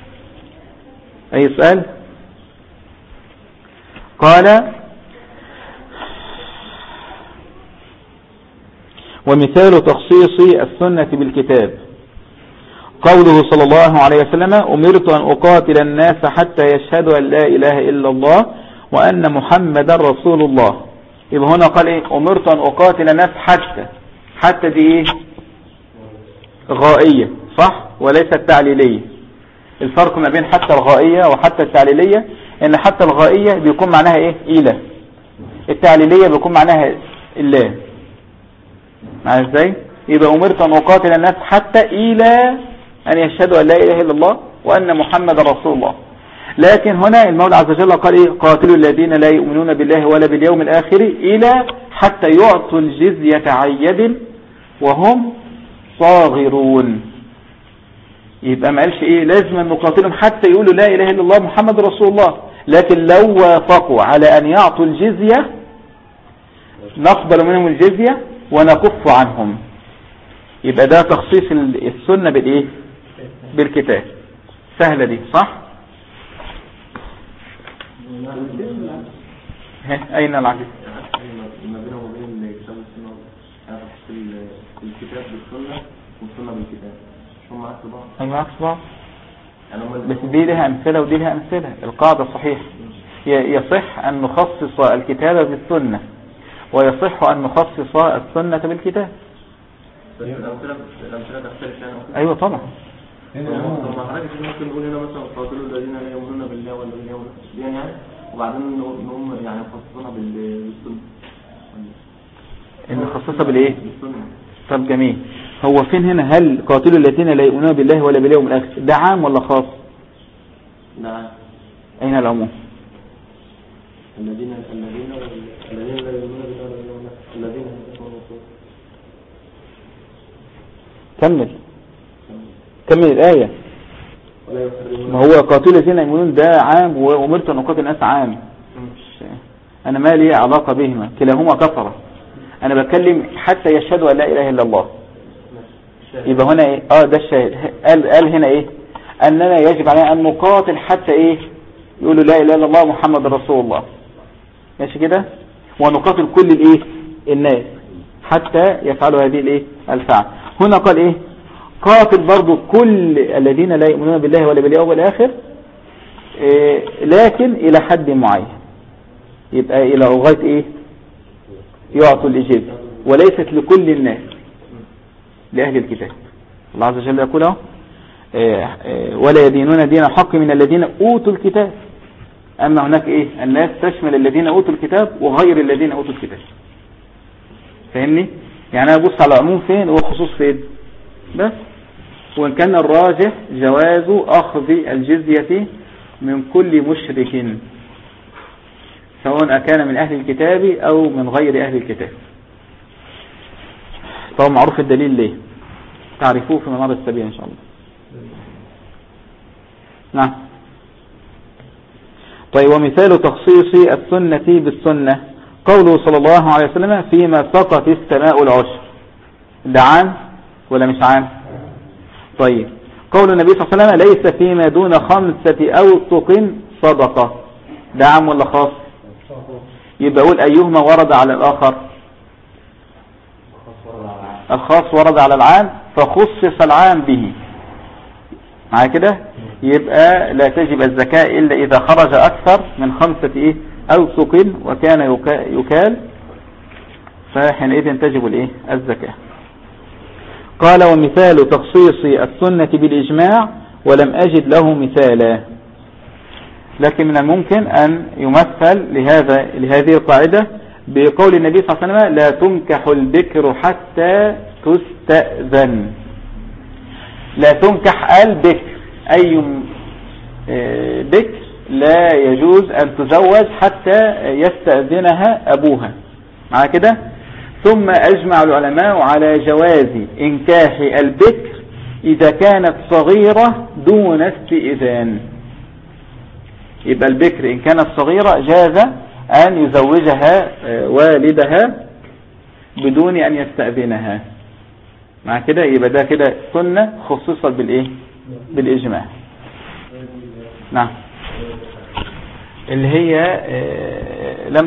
أي سؤال؟ قال: ومثال تخصيص السنة بالكتاب قوله صلى الله عليه وسلم: أمرت أن أقاتل الناس حتى يشهدوا أن لا إله إلا الله وأن محمدا رسول الله. يبقى هنا قال إيه؟ أمرت أن أقاتل الناس حتى دي إيه؟ غائية، صح؟ وليست تعليلية. الفرق ما بين حتى الغائية وحتى التعليلية إن حتى الغائية بيكون معناها إيه؟ إله. التعليلية بيكون معناها الله. معنا إزاي؟ يبقى أمرت أن أقاتل الناس حتى إلى أن يشهدوا أن لا إله إلا الله وأن محمد رسول الله. لكن هنا المولى عز وجل قال إيه؟ قاتلوا الذين لا يؤمنون بالله ولا باليوم الآخر إلى حتى يعطوا الجزية عن يد وهم صاغرون. يبقى ما قالش إيه؟ لازم نقاتلهم حتى يقولوا لا إله إلا الله محمد رسول الله. لكن لو وافقوا على أن يعطوا الجزية نقبل منهم الجزية ونكف عنهم. يبقى ده تخصيص السنة بالإيه؟ بالكتاب. سهلة دي، صح؟ أين العجز؟ ما بينهم وبين كتاب السنة الكتاب بالسنة والسنة بالكتاب مش هم عكس بعض؟ هم عكس بعض، بس دي لها أمثلة ودي لها أمثلة. القاعدة صحيح، يصح أن نخصص الكتاب بالسنة ويصح أن نخصص السنة بالكتاب. الأمثلة تختلف يعني. أيوة طبعا. طب ما حضرتك ممكن نقول هنا مثلا قاتلوا الذين لا يؤمنون بالله ولا باليوم الآخر يعني، وبعدين نقوم يعني نخصصها بالسنة. نخصصها بالإيه؟ بالسنة. طب جميل. هو فين هنا؟ هل قاتلوا الذين لا يؤمنون بالله ولا باليوم الآخر ده عام ولا خاص؟ ده عام. أين العموم؟ الذين لا يؤمنون بالله ولا باليوم الآخر الذين كمل الآية. ما هو قاتل الذين يؤمنون ده عام، وأمرت أن أقاتل الناس عام. أنا ما لي علاقة بهما، كلاهما كفرة. أنا بتكلم حتى يشهدوا أن لا إله إلا الله. يبقى هنا إيه؟ ده الشاهد. قال هنا إيه؟ أننا يجب علينا أن نقاتل حتى إيه؟ يقولوا لا إله إلا الله محمد رسول الله. ماشي كده؟ ونقاتل كل الإيه؟ الناس حتى يفعلوا هذه الإيه؟ الفعل. هنا قال إيه؟ قاتل برضو كل الذين لا يؤمنون بالله ولا باليوم الآخر، لكن إلى حد معين، يبقى إلى لغاية إيه؟ يعطوا الإجابة، وليست لكل الناس، لأهل الكتاب. الله عز وجل يقول ولا يدينون دين الحق من الذين أوتوا الكتاب. أما هناك إيه؟ الناس تشمل الذين أوتوا الكتاب وغير الذين أوتوا الكتاب. فاهمني؟ يعني أنا أبص على العموم فين والخصوص فين بس. وإن كان الراجح جواز أخذ الجزية من كل مشرك، سواء كان من أهل الكتاب أو من غير أهل الكتاب. طبعا معروف الدليل ليه، تعرفوه في منار السبيل إن شاء الله. نعم. طيب، ومثال تخصيص السنة بالسنة قوله صلى الله عليه وسلم فيما سقط السماء العشر. ده عام ولا مش عام؟ طيب، قول النبي صلى الله عليه وسلم ليس فيما دون 5 أوسق صدقة. ده عام ولا خاص؟ يبقى أقول أيهما ورد على الآخر؟ الخاص ورد على العام، فخصص العام به. مع كده يبقى لا تجب الزكاة إلا إذا خرج أكثر من 5 أوسق وكان يكال، فحينئذ تجب الزكاة. قال ومثال تخصيص السنة بالإجماع ولم أجد له مثالا. لكن من الممكن أن يمثل لهذه القاعدة بقول النبي صلى الله عليه وسلم لا تنكح البكر حتى تستأذن. لا تنكح البكر، أي بكر لا يجوز أن تزوج حتى يستأذنها أبوها. مع كده ثم أجمع العلماء على جواز إنكاح البكر إذا كانت صغيرة دون استئذان. يبقى البكر إن كانت صغيرة جاز أن يزوجها والدها بدون أن يستأذنها. مع كده يبقى ده كده سنة خصصت بالإجماع. نعم، اللي هي لم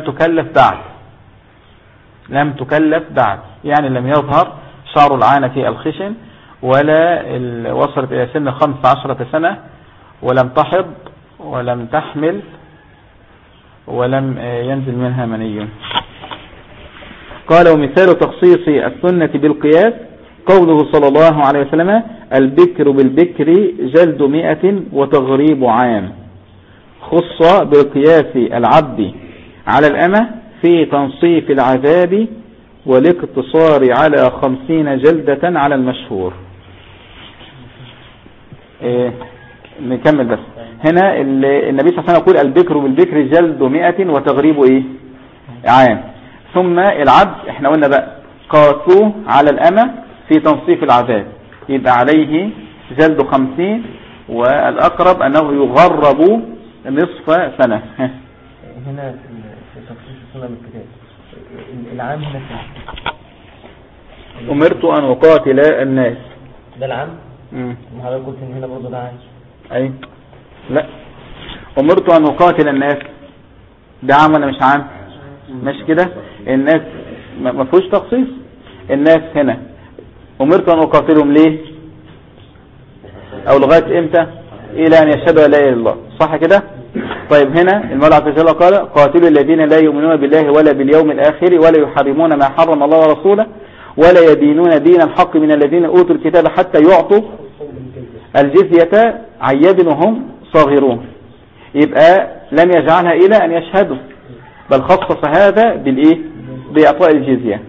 تكلف بعد، يعني لم يظهر شعر العانة الخشن، ولا وصلت إلى سن 15 سنة، ولم تحض ولم تحمل ولم ينزل منها مني. قال ومثال تخصيص السنة بالقياس قوله صلى الله عليه وسلم البكر بالبكر جلد 100 وتغريب عام. خص بالقياس العبد على الأمة في تنصيف العذاب والاقتصار على 50 جلدة على المشهور. نكمل بس. هنا النبي صلى الله عليه وسلم يقول البكر بالبكر جلد 100 وتغريب عام. ثم العبد احنا قلنا بقى قاسوه على الأمة في تنصيف العذاب، يبقى عليه جلد 50، والأقرب أنه يغرب نصف سنة. هنا في تخصيص السنة بالكتاب العام هنا أمرت أن أقاتل الناس. ده العام؟ حضرتك قلت إن هنا برضه ده عام. أي لا، أمرت أن أقاتل الناس ده عام ولا مش عام؟ مش كده؟ الناس ما فيهوش تخصيص. الناس هنا أمرت أن أقاتلهم ليه؟ أو لغاية إمتى؟ إلى أن يشهدوا لا إله إلا الله، صح كده؟ طيب هنا المولى عز وجل قال قاتلوا الذين لا يؤمنون بالله ولا باليوم الآخر ولا يحرمون ما حرم الله ورسوله ولا يدينون دين الحق من الذين أوتوا الكتاب حتى يعطوا الجزية عن يد وهم صاغرون. يبقى لم يجعلها إلى أن يشهدوا، بل خصص هذا بإعطاء الجزية،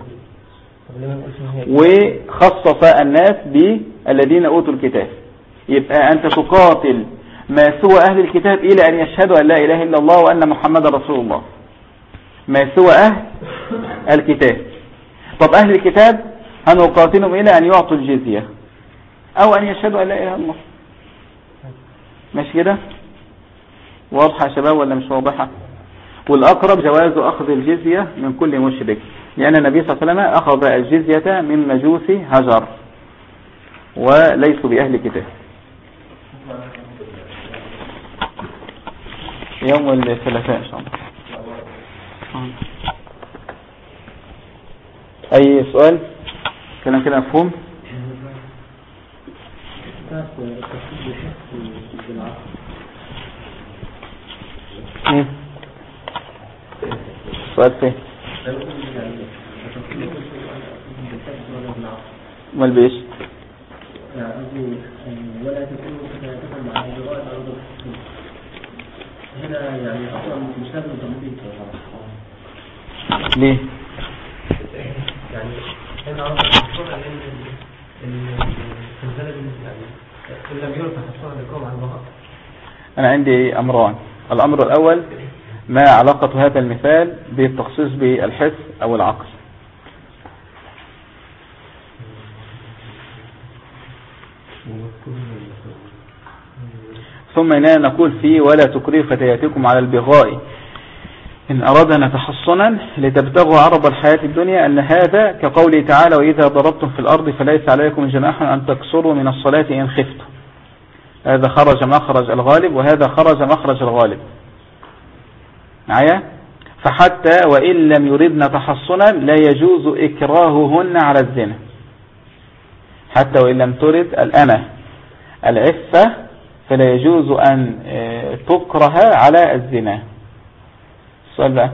وخصص الناس بالذين أوتوا الكتاب. يبقى أنت تقاتل ما سوى أهل الكتاب إلى أن يشهدوا أن لا إله إلا الله وأن محمد رسول الله، ما سوى أهل الكتاب. طب أهل الكتاب هنقاتلهم إلى أن يعطوا الجزية أو أن يشهدوا أن لا إله إلا الله. مش كده؟ واضحة يا شباب ولا مش واضحة؟ والأقرب جواز أخذ الجزية من كل مشرك، لأن النبي صلى الله عليه وسلم أخذ الجزية من مجوس هجر وليسوا بأهل كتاب. يوم الثلاثاء إن شاء الله. أي سؤال؟ كلام كده مفهوم؟ سؤال فين امال بايش؟ ولا تكون تتكلم مع الجراء الأرض هنا يعني أصلا مش لازم تنظيم ليه؟ يعني هنا عرض الصورة إن في البلد يعني إن لم يرفع الصورة لكم عن البقاء. أنا عندي أمران. الأمر الأول ما علاقة هذا المثال بالتخصيص بالحس أو العقل. ثم إننا نقول فيه ولا تكرهوا فتياتكم على البغاء إن أرادنا تحصنا لتبتغوا عرض الحياة الدنيا، أن هذا كقوله تعالى وإذا ضربتم في الأرض فليس عليكم جناح أن تقصروا من الصلاة إن خفتم. هذا خرج مخرج الغالب وهذا خرج مخرج الغالب معايا. فحتى وإن لم يردن تحصنا لا يجوز إكراههن على الزنا، حتى وإن لم ترد الأمة العفة فلا يجوز أن تكره على الزنا. السؤال بقى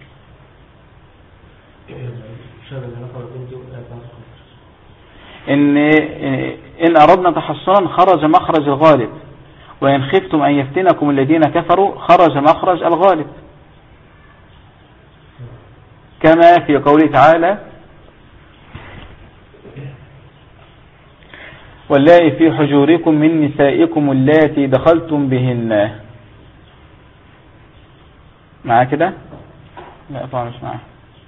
إن أردنا تحصنا خرج مخرج الغالب، وإن خفتم أن يفتنكم الذين كفروا خرج مخرج الغالب، كما في قوله تعالى واللائي في حجوركم من نسائكم اللاتي دخلتم بهن. معاه كده؟ لا طبعا مش معاه.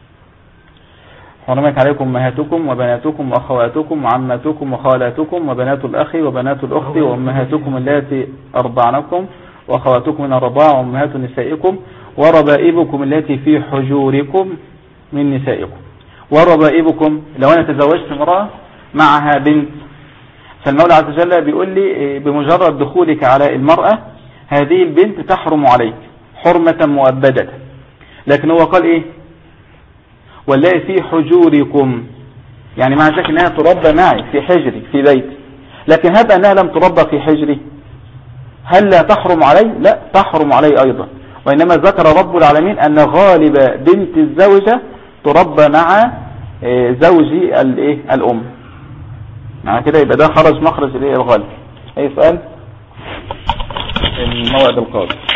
حرمت عليكم أمهاتكم وبناتكم وأخواتكم وعماتكم وخالاتكم وبنات الأخ وبنات الأخت وأمهاتكم اللاتي أرضعنكم وأخواتكم من الرضاعة وأمهات نسائكم وربائبكم التي في حجوركم من نسائكم. وربائبكم لو أنا تزوجت امرأة معها بنت، فالمولى عز وجل بيقول لي بمجرد دخولك على المرأة هذه البنت تحرم عليك حرمة مؤبدة، لكن هو قال إيه واللائي في حجوركم، يعني مع ذلك أنها تربى معي في حجري في بيتي، لكن هذا أنها لم تربى في حجري هل لا تحرم علي؟ لا تحرم علي أيضا، وإنما ذكر رب العالمين أن غالب بنت الزوجة تربى مع زوجي الأم. معنى كده يبقى ده خرج مخرج الغالب. أي سؤال؟ الموعد القادم.